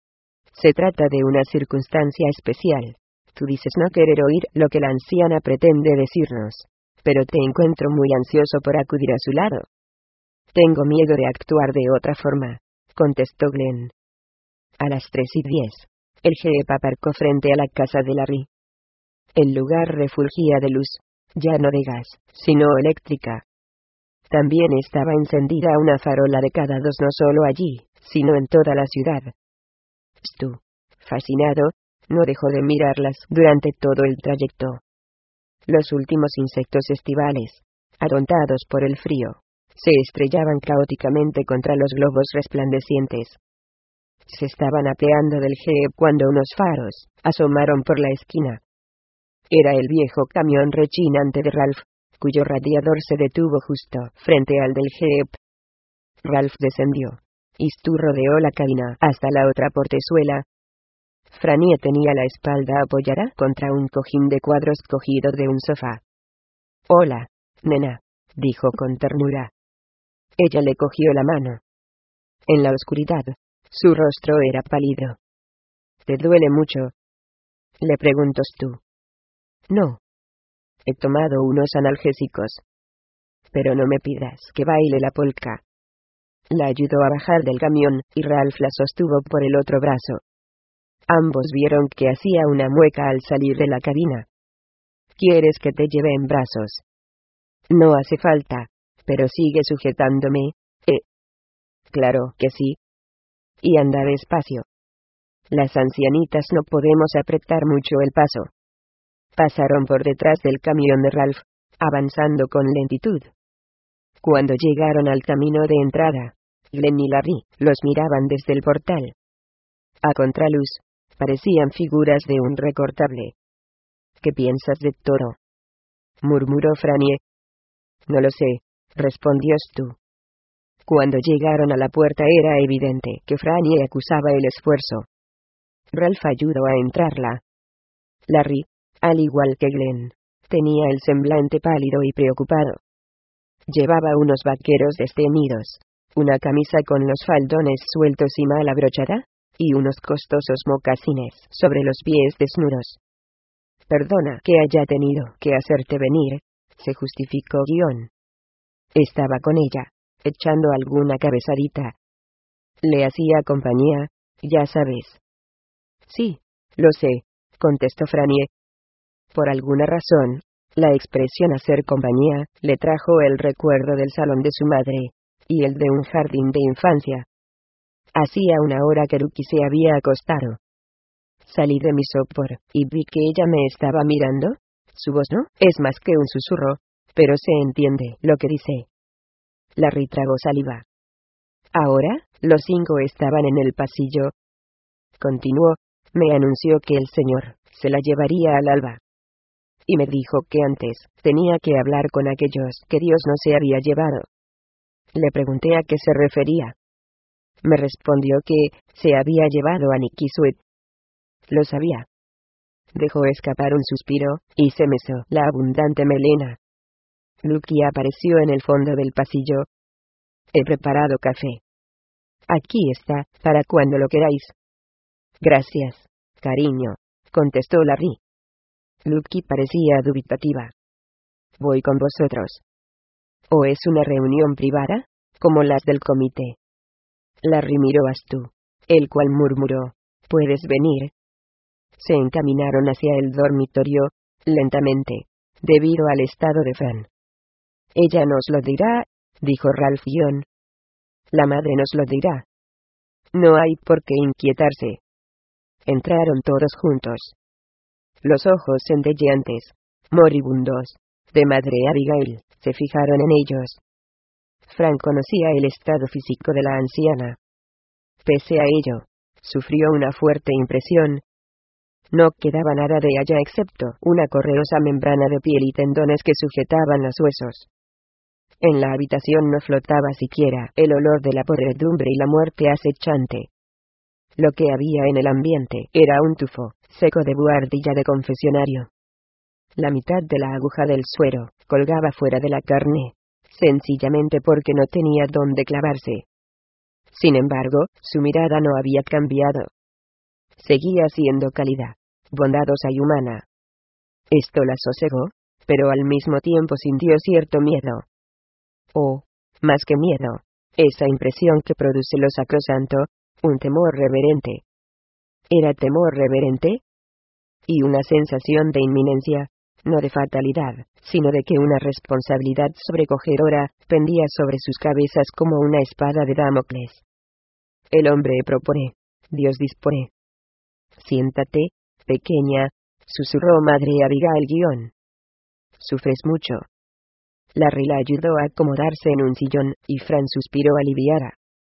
Se trata de una circunstancia especial. Tú dices no querer oír lo que la anciana pretende decirnos, pero te encuentro muy ansioso por acudir a su lado. Tengo miedo de actuar de otra forma, contestó Glenn. A las tres y diez, el jeep aparcó frente a la casa de Larry. El lugar refulgía de luz, ya no de gas, sino eléctrica. También estaba encendida una farola de cada dos no solo allí, sino en toda la ciudad. Stu, fascinado, no dejó de mirarlas durante todo el trayecto. Los últimos insectos estivales, atontados por el frío, se estrellaban caóticamente contra los globos resplandecientes. se estaban apeando del jeep cuando unos faros asomaron por la esquina. Era el viejo camión rechinante de Ralph, cuyo radiador se detuvo justo frente al del jeep. Ralph descendió, y Stu rodeó la cabina hasta la otra portezuela. Frannie tenía la espalda apoyada contra un cojín de cuadros cogido de un sofá. «Hola, nena», dijo con ternura. Ella le cogió la mano. En la oscuridad, su rostro era pálido. «¿Te duele mucho?», le preguntó Stu. «No. He tomado unos analgésicos. Pero no me pidas que baile la polka». La ayudó a bajar del camión, y Ralph la sostuvo por el otro brazo. Ambos vieron que hacía una mueca al salir de la cabina. «¿Quieres que te lleve en brazos?». «No hace falta, pero sigue sujetándome, ¿eh?». «Claro que sí. Y anda despacio. Las ancianitas no podemos apretar mucho el paso». Pasaron por detrás del camión de Ralph, avanzando con lentitud. Cuando llegaron al camino de entrada, Glenn y Larry los miraban desde el portal. A contraluz, parecían figuras de un recortable. «¿Qué piensas de Toro?», murmuró Frannie. «No lo sé», respondió Stu. Cuando llegaron a la puerta era evidente que Frannie acusaba el esfuerzo. Ralph ayudó a entrarla. Larry, al igual que Glenn, tenía el semblante pálido y preocupado. Llevaba unos vaqueros destemidos, una camisa con los faldones sueltos y mal abrochada, y unos costosos mocasines sobre los pies desnudos. «Perdona que haya tenido que hacerte venir», se justificó Guión. Estaba con ella, echando alguna cabezadita. Le hacía compañía, ya sabes. «Sí, lo sé», contestó Frannie. Por alguna razón, la expresión hacer compañía le trajo el recuerdo del salón de su madre, y el de un jardín de infancia. Hacía una hora que Ruki se había acostado. Salí de mi sopor, y vi que ella me estaba mirando. Su voz no es más que un susurro, pero se entiende lo que dice. Larry tragó saliva. Ahora, los cinco estaban en el pasillo. Continuó, me anunció que el señor se la llevaría al alba. Y me dijo que antes tenía que hablar con aquellos que Dios no se había llevado. Le pregunté a qué se refería. Me respondió que se había llevado a Nicky Sweet. Lo sabía. Dejó escapar un suspiro, y se mesó la abundante melena. Lucky apareció en el fondo del pasillo. He preparado café. Aquí está, para cuando lo queráis. Gracias, cariño, contestó Larry. Lucky parecía dubitativa. Voy con vosotros. ¿O es una reunión privada, como las del comité? Larry miró a Stu, el cual murmuró, ¿puedes venir? Se encaminaron hacia el dormitorio, lentamente, debido al estado de Fran. Ella nos lo dirá, dijo Ralph Guión. La madre nos lo dirá. No hay por qué inquietarse. Entraron todos juntos. Los ojos centelleantes, moribundos, de madre Abigail, se fijaron en ellos. Fran conocía el estado físico de la anciana. Pese a ello, sufrió una fuerte impresión. No quedaba nada de ella excepto una correosa membrana de piel y tendones que sujetaban los huesos. En la habitación no flotaba siquiera el olor de la podredumbre y la muerte acechante. Lo que había en el ambiente era un tufo seco de buhardilla de confesionario. La mitad de la aguja del suero colgaba fuera de la carne, sencillamente porque no tenía dónde clavarse. Sin embargo, su mirada no había cambiado. Seguía siendo cálida, bondadosa y humana. Esto la sosegó, pero al mismo tiempo sintió cierto miedo. O, más que miedo, esa impresión que produce lo sacrosanto, un temor reverente. ¿Era temor reverente? Y una sensación de inminencia, no de fatalidad, sino de que una responsabilidad sobrecogedora pendía sobre sus cabezas como una espada de Damocles. El hombre propone, Dios dispone. Siéntate, pequeña, susurró madre Abigail guión. ¿Sufres mucho? Larry la ayudó a acomodarse en un sillón, y Fran suspiró aliviada.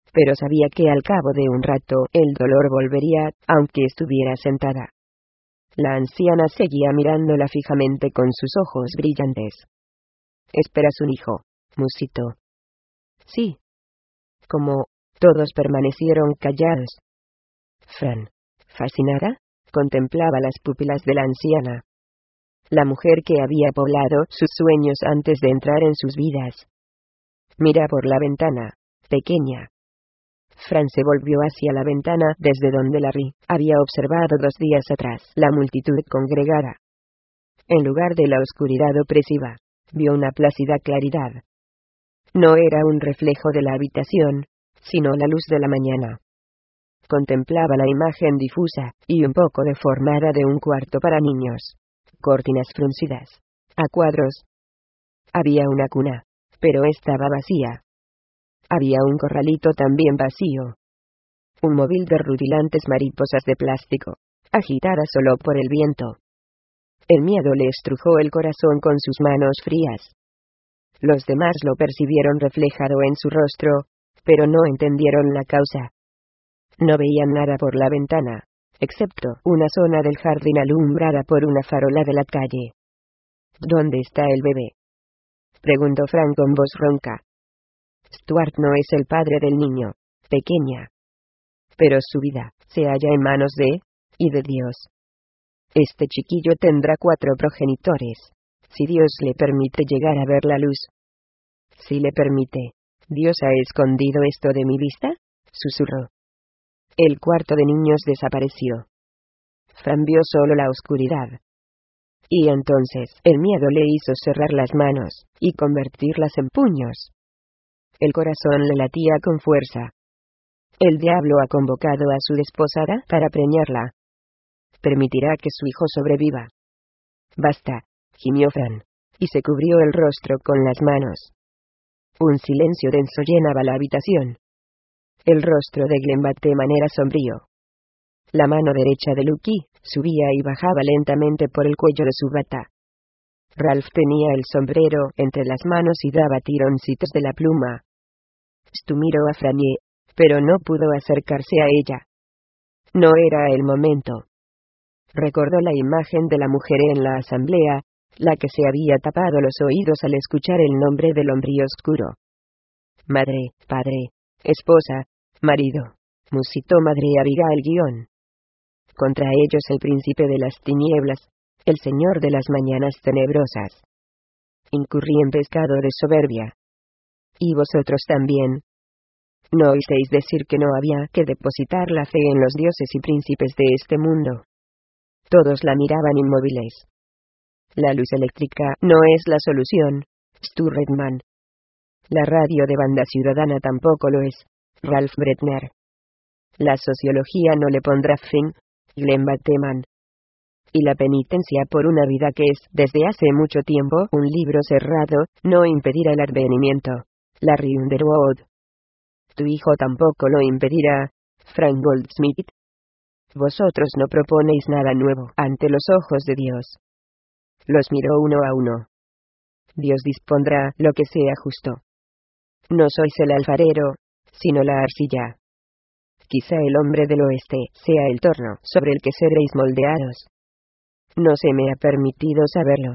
pero sabía que al cabo de un rato el dolor volvería, aunque estuviera sentada. La anciana seguía mirándola fijamente con sus ojos brillantes. «¿Esperas un hijo?», musitó. «Sí». Como todos permanecieron callados. Fran, fascinada, contemplaba las pupilas de la anciana. La mujer que había poblado sus sueños antes de entrar en sus vidas. «Mira por la ventana, pequeña». Fran se volvió hacia la ventana desde donde Larry había observado dos días atrás la multitud congregada. En lugar de la oscuridad opresiva, vio una plácida claridad. No era un reflejo de la habitación, sino la luz de la mañana. Contemplaba la imagen difusa y un poco deformada de un cuarto para niños. Cortinas fruncidas, a cuadros. Había una cuna, pero estaba vacía. Había un corralito también vacío. Un móvil de rutilantes mariposas de plástico, agitada solo por el viento. El miedo le estrujó el corazón con sus manos frías. Los demás lo percibieron reflejado en su rostro, pero no entendieron la causa. No veían nada por la ventana, excepto una zona del jardín alumbrada por una farola de la calle. «¿Dónde está el bebé?», preguntó Frank con voz ronca. «Stuart no es el padre del niño, pequeña. Pero su vida se halla en manos de, y de Dios. Este chiquillo tendrá cuatro progenitores, si Dios le permite llegar a ver la luz». «Si le permite. ¿Dios ha escondido esto de mi vista?», susurró. El cuarto de niños desapareció. Fran vio solo la oscuridad. Y entonces el miedo le hizo cerrar las manos y convertirlas en puños. El corazón le latía con fuerza. El diablo ha convocado a su desposada para preñarla. Permitirá que su hijo sobreviva. «Basta», gimió Fran, y se cubrió el rostro con las manos. Un silencio denso llenaba la habitación. El rostro de Glenn Bateman era sombrío. La mano derecha de Lucky subía y bajaba lentamente por el cuello de su bata. Ralph tenía el sombrero entre las manos y daba tironcitos de la pluma. Stu miró a Franny, pero no pudo acercarse a ella. No era el momento. Recordó la imagen de la mujer en la asamblea, la que se había tapado los oídos al escuchar el nombre del hombre oscuro. «Madre, padre, esposa, marido», musitó Madre Abigail guión. «Contra ellos el príncipe de las tinieblas, el señor de las mañanas tenebrosas. Incurrí en pecado de soberbia. Y vosotros también. ¿No oísteis decir que no había que depositar la fe en los dioses y príncipes de este mundo?» Todos la miraban inmóviles. «La luz eléctrica no es la solución, Stu Redman. La radio de banda ciudadana tampoco lo es, Ralph Bretner. La sociología no le pondrá fin, Glenn Bateman. Y la penitencia por una vida que es, desde hace mucho tiempo, un libro cerrado, no impedirá el advenimiento, Larry Underwood. Tu hijo tampoco lo impedirá, Frank Goldsmith. Vosotros no proponéis nada nuevo ante los ojos de Dios». Los miró uno a uno. «Dios dispondrá lo que sea justo. No sois el alfarero, sino la arcilla. Quizá el hombre del oeste sea el torno sobre el que seréis moldeados. No se me ha permitido saberlo».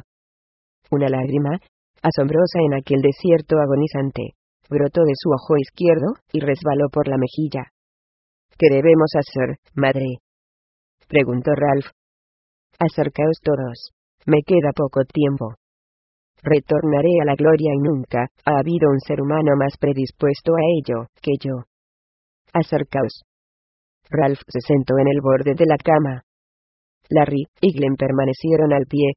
Una lágrima, asombrosa en aquel desierto agonizante, brotó de su ojo izquierdo y resbaló por la mejilla. «¿Qué debemos hacer, madre?», preguntó Ralph. «Acercaos todos. Me queda poco tiempo. Retornaré a la gloria y nunca ha habido un ser humano más predispuesto a ello que yo. Acercaos». Ralph se sentó en el borde de la cama. Larry y Glenn permanecieron al pie.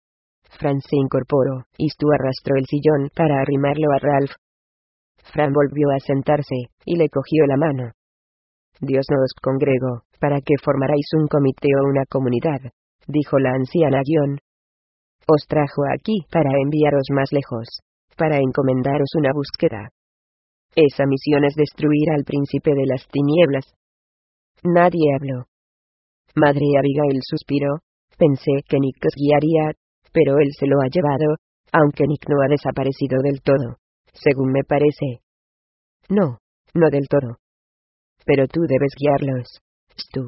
Fran se incorporó, y Stu arrastró el sillón para arrimarlo a Ralph. Fran volvió a sentarse, y le cogió la mano. «Dios nos congregó, para que formarais un comité o una comunidad», dijo la anciana John. «Os trajo aquí para enviaros más lejos, para encomendaros una búsqueda. Esa misión es destruir al príncipe de las tinieblas». Nadie habló. Madre Abigail suspiró. «Pensé que Nick os guiaría, pero él se lo ha llevado, aunque Nick no ha desaparecido del todo, según me parece». «No, no del todo», pero tú debes guiarlos, Stu.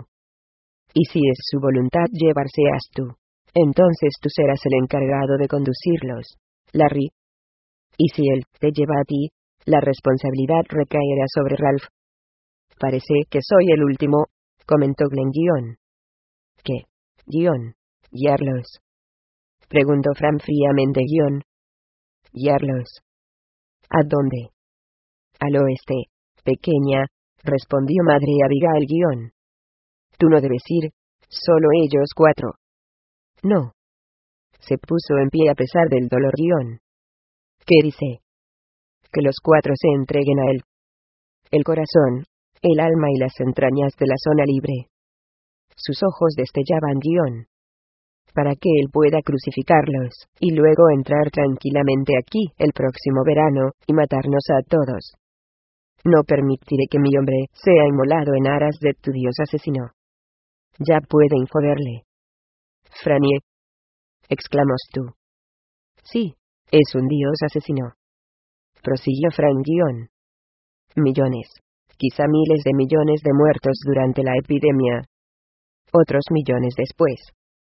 Y si es su voluntad llevarse a Stu, entonces tú serás el encargado de conducirlos, Larry. Y si él te lleva a ti, la responsabilidad recaerá sobre Ralph. Parece que soy el último, comentó Glenn Guion. ¿Qué? Guion. Guiarlos. Preguntó Fran fríamente Guion. Guiarlos. ¿A dónde? Al oeste, pequeña, respondió Madre Abigail Guion. Tú no debes ir, solo ellos cuatro. No. Se puso en pie a pesar del dolor Guion. ¿Qué dice? Que los cuatro se entreguen a él. El corazón, el alma y las entrañas de la zona libre. Sus ojos destellaban Guion. Para que él pueda crucificarlos, y luego entrar tranquilamente aquí el próximo verano, y matarnos a todos. No permitiré que mi hombre sea inmolado en aras de tu Dios asesino. Ya puede infoderle. Franie, exclamó Stu. Sí, es un Dios asesino. Prosiguió Fran Guion. Millones, quizá miles de millones de muertos durante la epidemia. Otros millones después.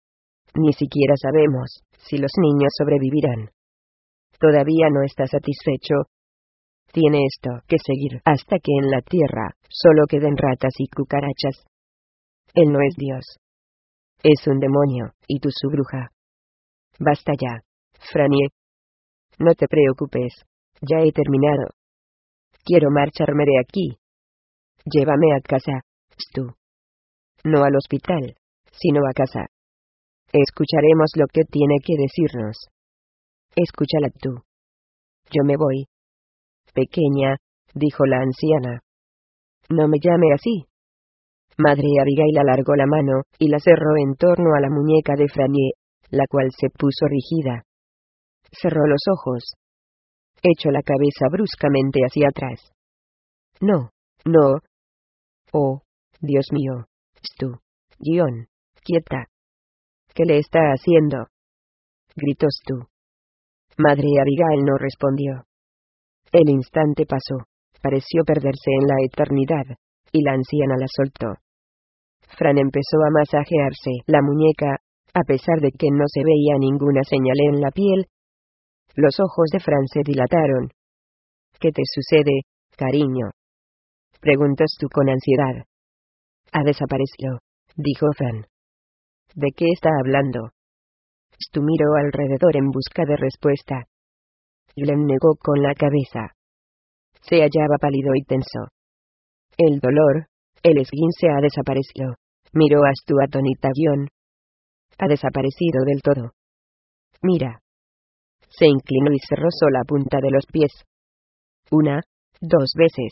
Ni siquiera sabemos si los niños sobrevivirán. Todavía no está satisfecho. Tiene esto que seguir hasta que en la tierra solo queden ratas y cucarachas. Él no es Dios. Es un demonio, y tú su bruja. Basta ya, Franie. No te preocupes, ya he terminado. Quiero marcharme de aquí. Llévame a casa, Stu. No al hospital, sino a casa. Escucharemos lo que tiene que decirnos. Escúchala tú. Yo me voy. Pequeña, dijo la anciana. No me llame así. Madre Abigail alargó la mano, y la cerró en torno a la muñeca de Franie, la cual se puso rígida. Cerró los ojos. Echó la cabeza bruscamente hacia atrás. No, no. Oh, Dios mío. Stu. Guion. Quieta. ¿Qué le está haciendo? Gritó Stu. Madre Abigail no respondió. El instante pasó. Pareció perderse en la eternidad, y la anciana la soltó. Fran empezó a masajearse la muñeca, a pesar de que no se veía ninguna señal en la piel. Los ojos de Fran se dilataron. ¿Qué te sucede, cariño? Preguntó Stu con ansiedad. Ha desaparecido, dijo Fran. ¿De qué está hablando? Stu miró alrededor en busca de respuesta. Glenn negó con la cabeza. Se hallaba pálido y tenso. El dolor, el esguince ha desaparecido. Miró a Stu atónita. Guion. Ha desaparecido del todo. Mira. Se inclinó y se rozó la punta de los pies. Una, dos veces.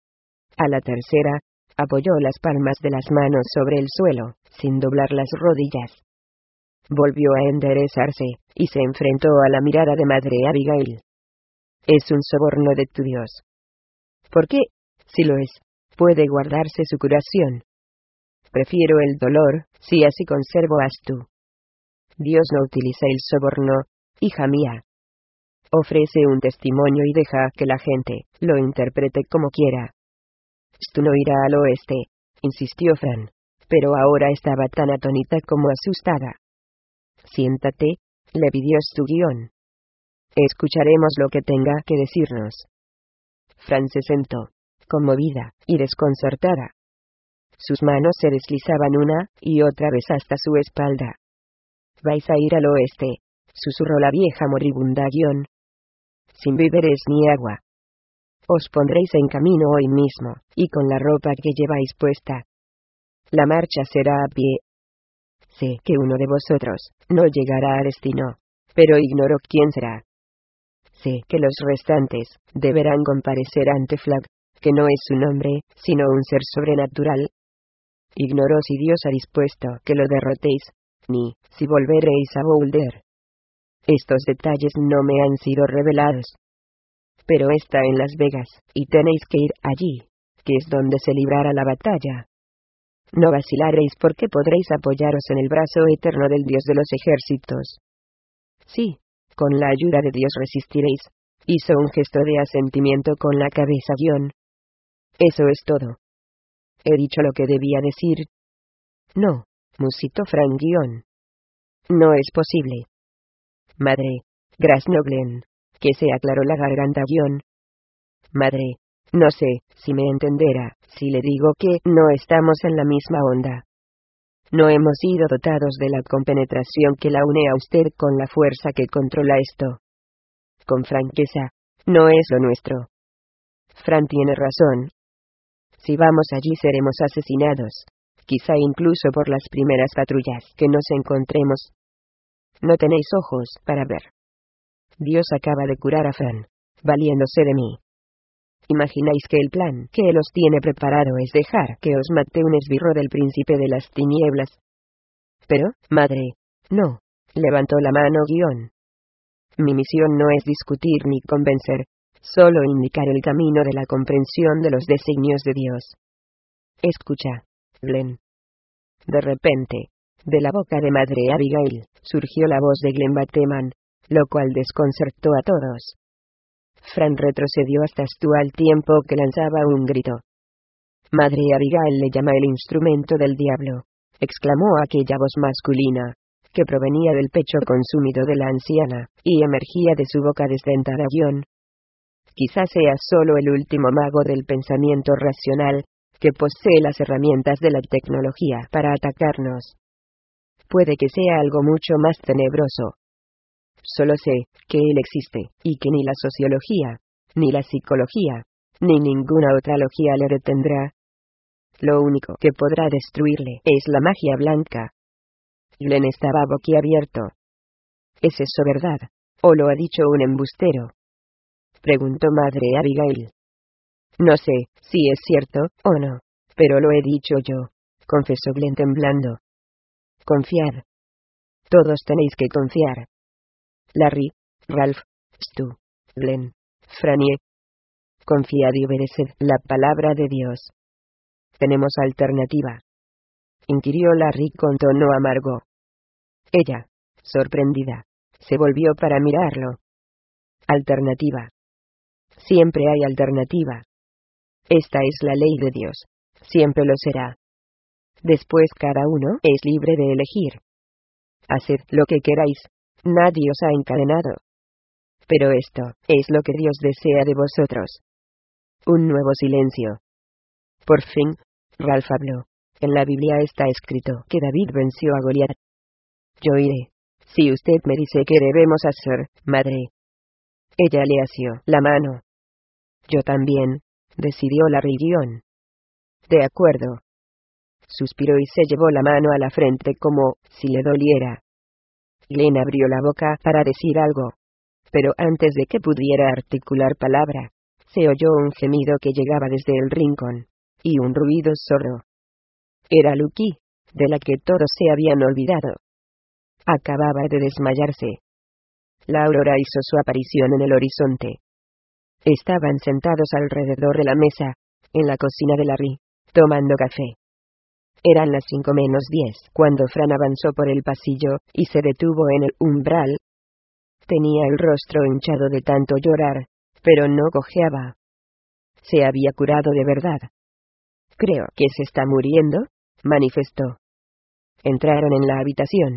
A la tercera, apoyó las palmas de las manos sobre el suelo, sin doblar las rodillas. Volvió a enderezarse, y se enfrentó a la mirada de Madre Abigail. Es un soborno de tu Dios. ¿Por qué? Si lo es, puede guardarse su curación. Prefiero el dolor, si así conservo a Stu. Dios no utiliza el soborno, hija mía. Ofrece un testimonio y deja que la gente lo interprete como quiera. Stu no irá al oeste, insistió Fran, pero ahora estaba tan atónita como asustada. Siéntate, le pidió Stu. Guion. Escucharemos lo que tenga que decirnos. Fran se sentó, conmovida y desconcertada. Sus manos se deslizaban una y otra vez hasta su espalda. Vais a ir al oeste, susurró la vieja moribunda. Guion. Sin víveres ni agua. Os pondréis en camino hoy mismo, y con la ropa que lleváis puesta. La marcha será a pie. Sé que uno de vosotros no llegará a destino, pero ignoro quién será. Sé que los restantes deberán comparecer ante Flag, que no es un hombre, sino un ser sobrenatural. Ignoro si Dios ha dispuesto que lo derrotéis, ni si volveréis a Boulder. Estos detalles no me han sido revelados. Pero está en Las Vegas, y tenéis que ir allí, que es donde se librará la batalla. No vacilaréis porque podréis apoyaros en el brazo eterno del Dios de los ejércitos. Sí, con la ayuda de Dios resistiréis. Hizo un gesto de asentimiento con la cabeza. Guion. Eso es todo. He dicho lo que debía decir. No, musitó Fran guión. No es posible. Madre, Grasnoglen, que se aclaró la garganta guión. Madre, no sé si me entenderá si le digo que no estamos en la misma onda. No hemos sido dotados de la compenetración que la une a usted con la fuerza que controla esto. Con franqueza, no es lo nuestro. Fran tiene razón. Si vamos allí seremos asesinados, quizá incluso por las primeras patrullas que nos encontremos. No tenéis ojos para ver. Dios acaba de curar a Fran, valiéndose de mí. ¿Imagináis que el plan que Él os tiene preparado es dejar que os mate un esbirro del príncipe de las tinieblas? Pero, madre, no, levantó la mano guión. Mi misión no es discutir ni convencer, solo indicar el camino de la comprensión de los designios de Dios. Escucha, Glenn. De repente, de la boca de madre Abigail, surgió la voz de Glenn Bateman, lo cual desconcertó a todos. Fran retrocedió hasta Stu al tiempo que lanzaba un grito. Madre Abigail le llama el instrumento del diablo, exclamó aquella voz masculina, que provenía del pecho consumido de la anciana, y emergía de su boca desdentada guión. Quizás sea solo el último mago del pensamiento racional, que posee las herramientas de la tecnología para atacarnos. Puede que sea algo mucho más tenebroso. Solo sé que él existe, y que ni la sociología, ni la psicología, ni ninguna otra logía le detendrá. Lo único que podrá destruirle es la magia blanca. Glenn estaba boquiabierto. ¿Es eso verdad, o lo ha dicho un embustero?, preguntó madre Abigail. No sé si es cierto o no, pero lo he dicho yo, confesó Glenn temblando. Confiad. Todos tenéis que confiar. Larry, Ralph, Stu, Glenn, Frannie. Confiad y obedeced la palabra de Dios. Tenemos alternativa, inquirió Larry con tono amargo. Ella, sorprendida, se volvió para mirarlo. Alternativa. Siempre hay alternativa. Esta es la ley de Dios. Siempre lo será. Después cada uno es libre de elegir. Haced lo que queráis. Nadie os ha encadenado. Pero esto es lo que Dios desea de vosotros. Un nuevo silencio. Por fin, Ralph habló. En la Biblia está escrito que David venció a Goliat. Yo iré, si usted me dice qué debemos hacer, madre. Ella le asió la mano. Yo también, decidió la Rigión. De acuerdo. Suspiró y se llevó la mano a la frente como si le doliera. Glenn abrió la boca para decir algo. Pero antes de que pudiera articular palabra, se oyó un gemido que llegaba desde el rincón, y un ruido sordo. Era Lucky, de la que todos se habían olvidado. Acababa de desmayarse. La aurora hizo su aparición en el horizonte. Estaban sentados alrededor de la mesa, en la cocina de Larry, tomando café. Eran las cinco menos diez cuando Fran avanzó por el pasillo, y se detuvo en el umbral. Tenía el rostro hinchado de tanto llorar, pero no cojeaba. Se había curado de verdad. Creo que se está muriendo, manifestó. Entraron en la habitación.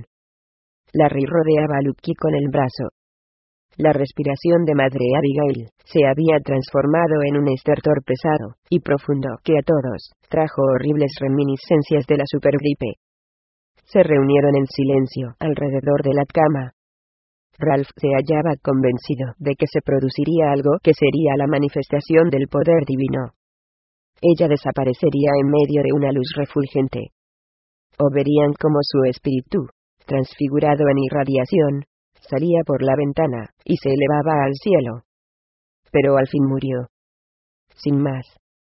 Larry rodeaba a Lucky con el brazo. La respiración de madre Abigail se había transformado en un estertor pesado y profundo que a todos trajo horribles reminiscencias de la supergripe. Se reunieron en silencio alrededor de la cama. Ralph se hallaba convencido de que se produciría algo que sería la manifestación del poder divino. Ella desaparecería en medio de una luz refulgente. O verían como su espíritu, transfigurado en irradiación, salía por la ventana, y se elevaba al cielo. Pero al fin murió. Sin más.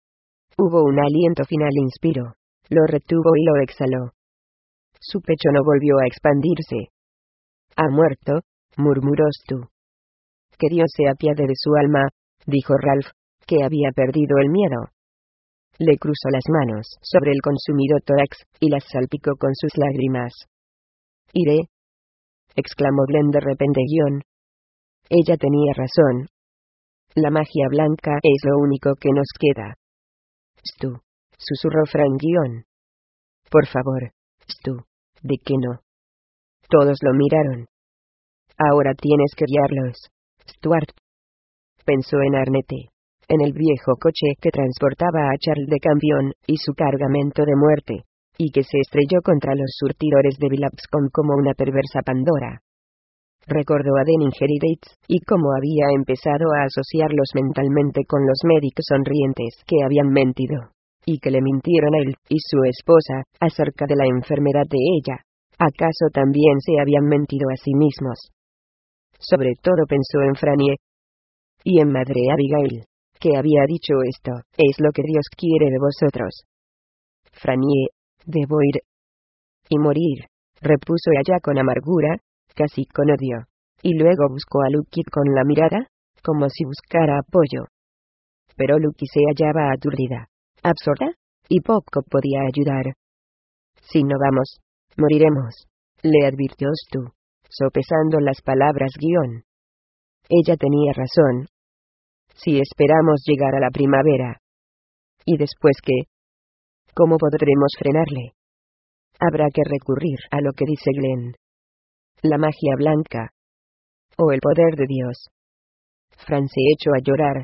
Hubo un aliento final, inspiró, lo retuvo y lo exhaló. Su pecho no volvió a expandirse. Ha muerto, murmuró Stu. Que Dios se apiade de su alma, dijo Ralph, que había perdido el miedo. Le cruzó las manos sobre el consumido tórax, y las salpicó con sus lágrimas. Iré, exclamó Glenn de repente guión. Ella tenía razón. La magia blanca es lo único que nos queda. Stu, susurró Fran. Por favor, Stu, ¿de qué no? Todos lo miraron. Ahora tienes que guiarlos, Stuart. Pensó en Arnette, en el viejo coche que transportaba a Charles de Campion y su cargamento de muerte, y que se estrelló contra los surtidores de Vilapscombe como una perversa Pandora. Recordó a Denninger y Dates, y cómo había empezado a asociarlos mentalmente con los médicos sonrientes que habían mentido, y que le mintieron a él y su esposa, acerca de la enfermedad de ella. ¿Acaso también se habían mentido a sí mismos? Sobre todo pensó en Frannie y en Madre Abigail, que había dicho esto: es lo que Dios quiere de vosotros. Frannie, debo ir y morir, repuso ella con amargura, casi con odio, y luego buscó a Lucky con la mirada, como si buscara apoyo. Pero Lucky se hallaba aturdida, absorta, y poco podía ayudar. Si no vamos, moriremos, le advirtió Stu, sopesando las palabras guión. Ella tenía razón. Si esperamos llegar a la primavera. ¿Y después qué? ¿Cómo podremos frenarle? Habrá que recurrir a lo que dice Glenn. La magia blanca. O el poder de Dios. Fran se echó a llorar.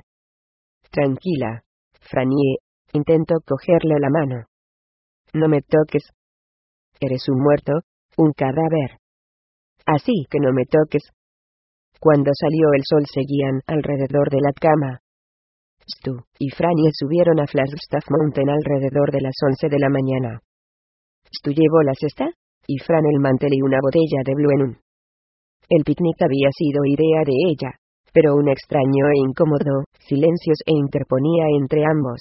Tranquila, Frannie, intentó cogerle la mano. No me toques. Eres un muerto, un cadáver. Así que no me toques. Cuando salió el sol seguían alrededor de la cama. Stu y Frannie subieron a Flagstaff Mountain alrededor de las once de la mañana. Stu llevó la cesta, y Fran el mantel y una botella de Blue Moon. El picnic había sido idea de ella, pero un extraño e incómodo silencio se interponía entre ambos.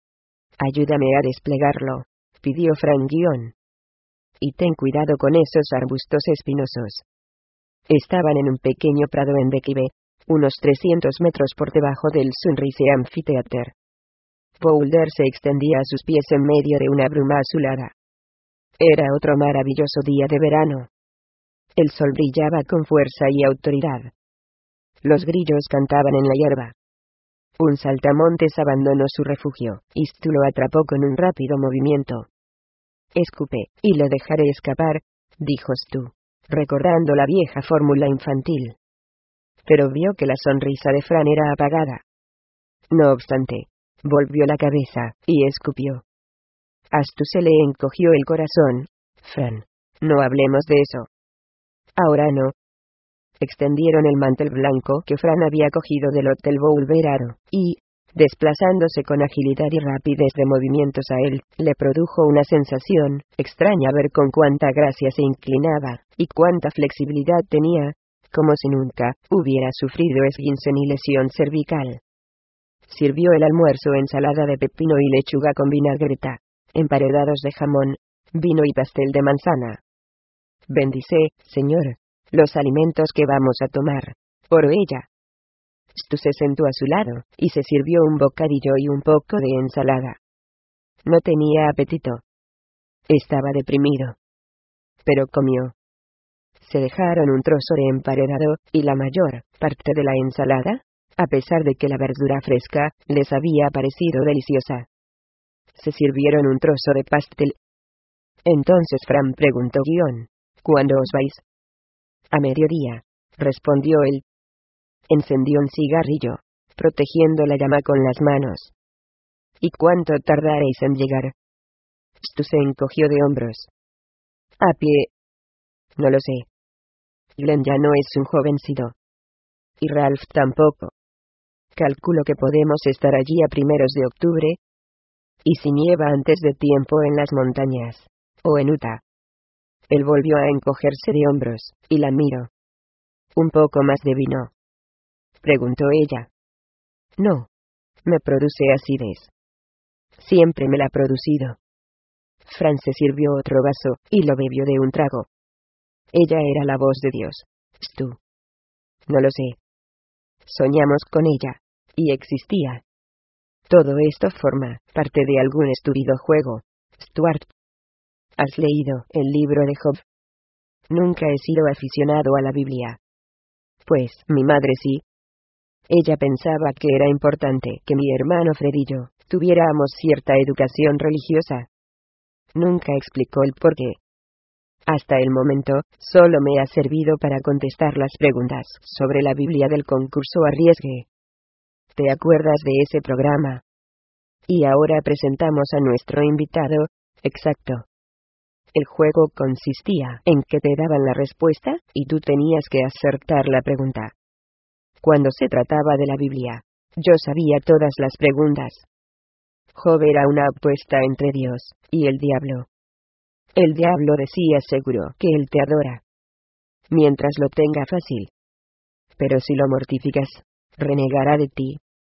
Ayúdame a desplegarlo, pidió Fran guión. Y ten cuidado con esos arbustos espinosos. Estaban en un pequeño prado en declive, unos trescientos metros por debajo del Sunrise Amphitheater. Boulder se extendía a sus pies en medio de una bruma azulada. Era otro maravilloso día de verano. El sol brillaba con fuerza y autoridad. Los grillos cantaban en la hierba. Un saltamontes abandonó su refugio, y Stu lo atrapó con un rápido movimiento. Escupe, y lo dejaré escapar, dijo Stu, recordando la vieja fórmula infantil. Pero vio que la sonrisa de Fran era apagada. No obstante, volvió la cabeza, y escupió. A Stu se le encogió el corazón. Fran, no hablemos de eso. Ahora no. Extendieron el mantel blanco que Fran había cogido del Hotel Boulevard, y, desplazándose con agilidad y rapidez de movimientos a él, le produjo una sensación extraña ver con cuánta gracia se inclinaba, y cuánta flexibilidad tenía, como si nunca hubiera sufrido esguince ni lesión cervical. Sirvió el almuerzo ensalada de pepino y lechuga con vinagreta, emparedados de jamón, vino y pastel de manzana. Bendice, señor, los alimentos que vamos a tomar, oró ella. Stu se sentó a su lado, y se sirvió un bocadillo y un poco de ensalada. No tenía apetito. Estaba deprimido. Pero comió. Se dejaron un trozo de emparedado, y la mayor parte de la ensalada, a pesar de que la verdura fresca les había parecido deliciosa. Se sirvieron un trozo de pastel. Entonces Fran preguntó guión, ¿cuándo os vais? A mediodía, respondió él. Encendió un cigarrillo, protegiendo la llama con las manos. ¿Y cuánto tardaréis en llegar? Stu se encogió de hombros. A pie. No lo sé. Glenn ya no es un jovencito. Y Ralph tampoco. Calculo que podemos estar allí a primeros de octubre. ¿Y si nieva antes de tiempo en las montañas? ¿O en Utah? Él volvió a encogerse de hombros, y la miró. ¿Un poco más de vino?, preguntó ella. No. Me produce acidez. Siempre me la ha producido. Fran se sirvió otro vaso, y lo bebió de un trago. Ella era la voz de Dios, Stu. No lo sé. Soñamos con ella, y existía. Todo esto forma parte de algún estúpido juego, Stuart. ¿Has leído el libro de Job? Nunca he sido aficionado a la Biblia. Pues, mi madre sí. Ella pensaba que era importante que mi hermano Fred y yo tuviéramos cierta educación religiosa. Nunca explicó el porqué. Hasta el momento, solo me ha servido para contestar las preguntas sobre la Biblia del concurso Arriesgue. ¿Te acuerdas de ese programa? Y ahora presentamos a nuestro invitado. Exacto. El juego consistía en que te daban la respuesta, y tú tenías que acertar la pregunta. Cuando se trataba de la Biblia, yo sabía todas las preguntas. Job era una apuesta entre Dios y el diablo. El diablo decía seguro que él te adora, mientras lo tenga fácil. Pero si lo mortificas, renegará de ti.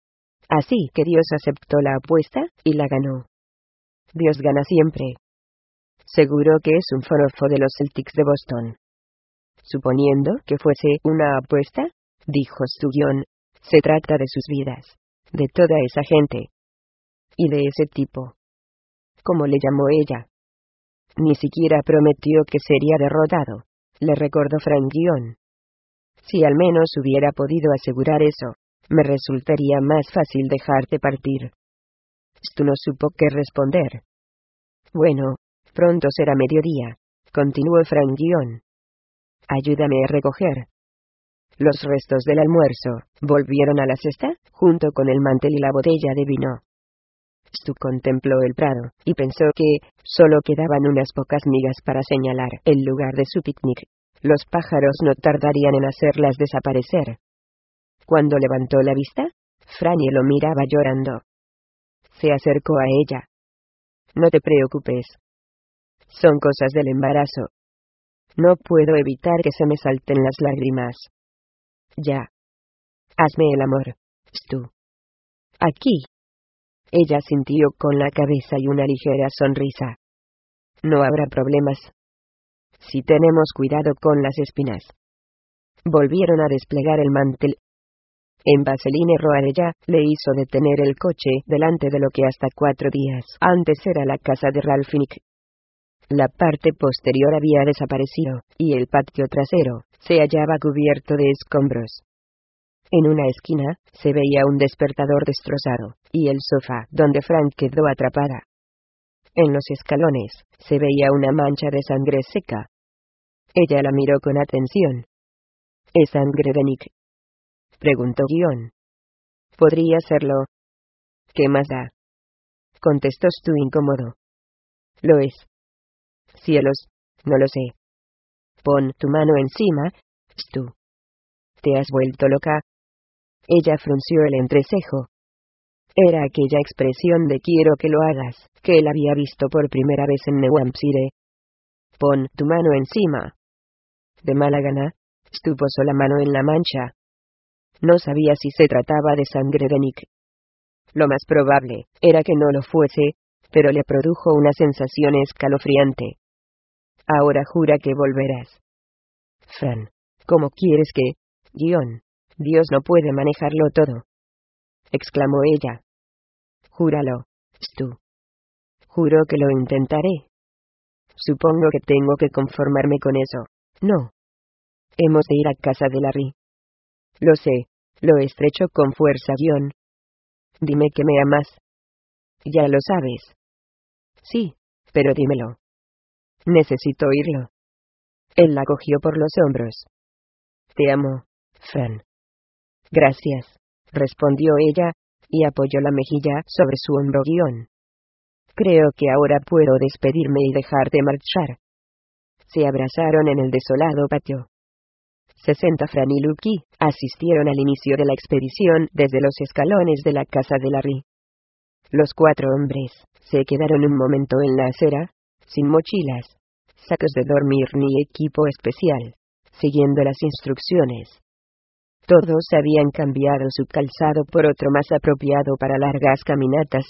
Así que Dios aceptó la apuesta, y la ganó. Dios gana siempre. Seguro que es un forofo de los Celtics de Boston. Suponiendo que fuese una apuesta, dijo Stu-Gion, se trata de sus vidas, de toda esa gente. Y de ese tipo. ¿Cómo le llamó ella? Ni siquiera prometió que sería derrotado, le recordó Frank-Gion. Si al menos hubiera podido asegurar eso, me resultaría más fácil dejarte partir. Stu no supo qué responder. Bueno, pronto será mediodía, continuó Frank-Gion. Ayúdame a recoger. Los restos del almuerzo volvieron a la cesta, junto con el mantel y la botella de vino. Stu contempló el prado, y pensó que solo quedaban unas pocas migas para señalar el lugar de su picnic. Los pájaros no tardarían en hacerlas desaparecer. Cuando levantó la vista, Franny lo miraba llorando. Se acercó a ella. No te preocupes. Son cosas del embarazo. No puedo evitar que se me salten las lágrimas. Ya. Hazme el amor, Stu. Aquí. Ella sintió con la cabeza y una ligera sonrisa. No habrá problemas. Si tenemos cuidado con las espinas. Volvieron a desplegar el mantel. En Vaseline Roarella le hizo detener el coche delante de lo que hasta cuatro días antes era la casa de Ralph Fiennes. La parte posterior había desaparecido, y el patio trasero se hallaba cubierto de escombros. En una esquina, se veía un despertador destrozado, y el sofá donde Frank quedó atrapada. En los escalones, se veía una mancha de sangre seca. Ella la miró con atención. ¿Es sangre de Nick?, preguntó Gion. Podría serlo. ¿Qué más da?, contestó Stu incómodo. Lo es. Cielos, no lo sé. Pon tu mano encima, Stu. ¿Te has vuelto loca? Ella frunció el entrecejo. Era aquella expresión de quiero que lo hagas, que él había visto por primera vez en New Hampshire. Pon tu mano encima. De mala gana, Stu posó la mano en la mancha. No sabía si se trataba de sangre de Nick. Lo más probable era que no lo fuese, pero le produjo una sensación escalofriante. Ahora jura que volverás. Fran, ¿cómo quieres que? Gion, Dios no puede manejarlo todo, exclamó ella. Júralo, Stu. Juro que lo intentaré. Supongo que tengo que conformarme con eso. No. Hemos de ir a casa de Larry. Lo sé, lo estrechó con fuerza Gion. Dime que me amas. Ya lo sabes. Sí, pero dímelo. Necesito oírlo. Él la cogió por los hombros. Te amo, Fran. Gracias, respondió ella, y apoyó la mejilla sobre su hombro Gion. Creo que ahora puedo despedirme y dejarte marchar. Se abrazaron en el desolado patio. Sesenta Fran y Lucky asistieron al inicio de la expedición desde los escalones de la casa de Larry. Los cuatro hombres se quedaron un momento en la acera, sin mochilas, sacos de dormir ni equipo especial, siguiendo las instrucciones. Todos habían cambiado su calzado por otro más apropiado para largas caminatas.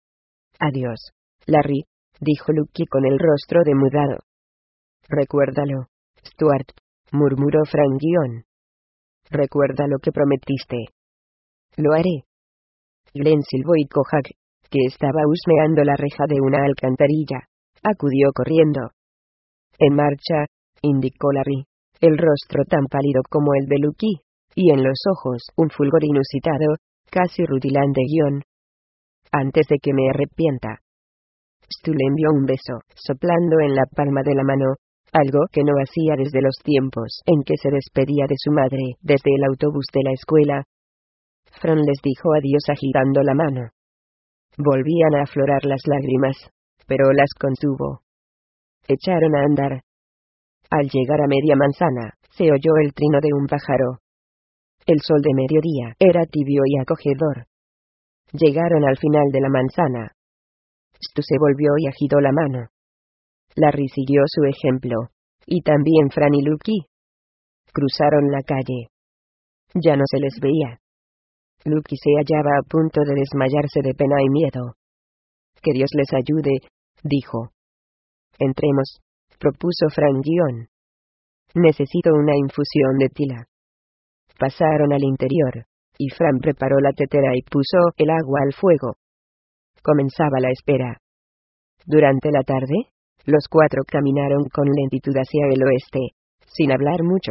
Adiós, Larry, dijo Lucky con el rostro demudado. Recuérdalo, Stuart, murmuró Frank Gion. Recuerda lo que prometiste. Lo haré. Glenn silbó y Kojak, que estaba husmeando la reja de una alcantarilla, acudió corriendo. En marcha, indicó Larry, el rostro tan pálido como el de Lucky, y en los ojos un fulgor inusitado, casi rutilante Gion. antes de que me arrepienta. Stu le envió un beso, soplando en la palma de la mano, algo que no hacía desde los tiempos en que se despedía de su madre desde el autobús de la escuela. Fran les dijo adiós agitando la mano. Volvían a aflorar las lágrimas, pero las contuvo. Echaron a andar. Al llegar a media manzana, se oyó el trino de un pájaro. El sol de mediodía era tibio y acogedor. Llegaron al final de la manzana. Stu se volvió y agitó la mano. Larry siguió su ejemplo, y también Fran y Lucky. Cruzaron la calle. Ya no se les veía. Lucky se hallaba a punto de desmayarse de pena y miedo. Que Dios les ayude, dijo. Entremos, propuso Fran Guión. Necesito una infusión de tila. Pasaron al interior, y Fran preparó la tetera y puso el agua al fuego. Comenzaba la espera. Durante la tarde, los cuatro caminaron con lentitud hacia el oeste, sin hablar mucho.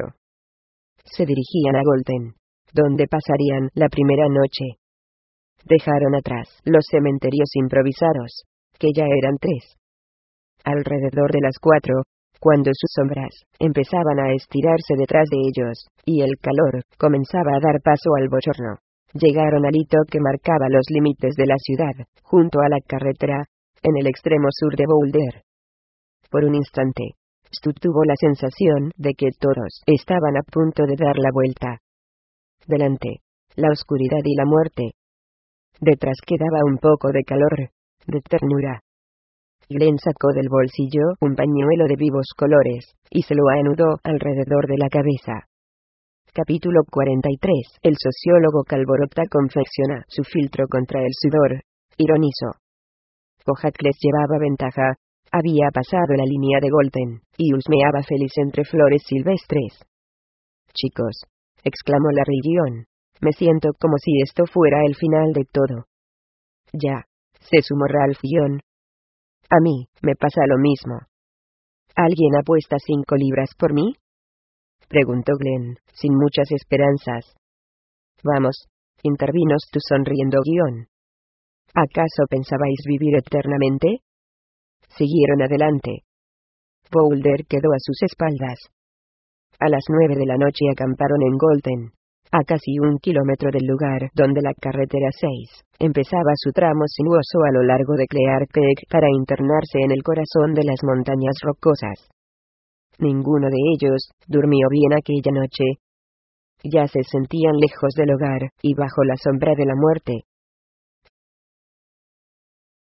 Se dirigían a Golden, donde pasarían la primera noche. Dejaron atrás los cementerios improvisados, que ya eran tres. Alrededor de las cuatro, cuando sus sombras empezaban a estirarse detrás de ellos, y el calor comenzaba a dar paso al bochorno, llegaron al hito que marcaba los límites de la ciudad, junto a la carretera, en el extremo sur de Boulder. Por un instante, Stu tuvo la sensación de que todos estaban a punto de dar la vuelta. Delante, la oscuridad y la muerte. Detrás quedaba un poco de calor, de ternura. Glenn sacó del bolsillo un pañuelo de vivos colores, y se lo anudó alrededor de la cabeza. Capítulo cuarenta y tres. El sociólogo Calborota confecciona su filtro contra el sudor. Ironizó. Coatless llevaba ventaja. Había pasado la línea de Golden, y husmeaba feliz entre flores silvestres. Chicos, exclamó Larry Guión, me siento como si esto fuera el final de todo. Ya, se sumó Ralph Guión. A mí, me pasa lo mismo. ¿Alguien apuesta cinco libras por mí? Preguntó Glenn, sin muchas esperanzas. Vamos, intervino Stu sonriendo Guión. ¿Acaso pensabais vivir eternamente? Siguieron adelante. Boulder quedó a sus espaldas. A las nueve de la noche acamparon en Golden, a casi un kilómetro del lugar donde la carretera seis empezaba su tramo sinuoso a lo largo de Clear Creek para internarse en el corazón de las montañas rocosas. Ninguno de ellos durmió bien aquella noche. Ya se sentían lejos del hogar, y bajo la sombra de la muerte.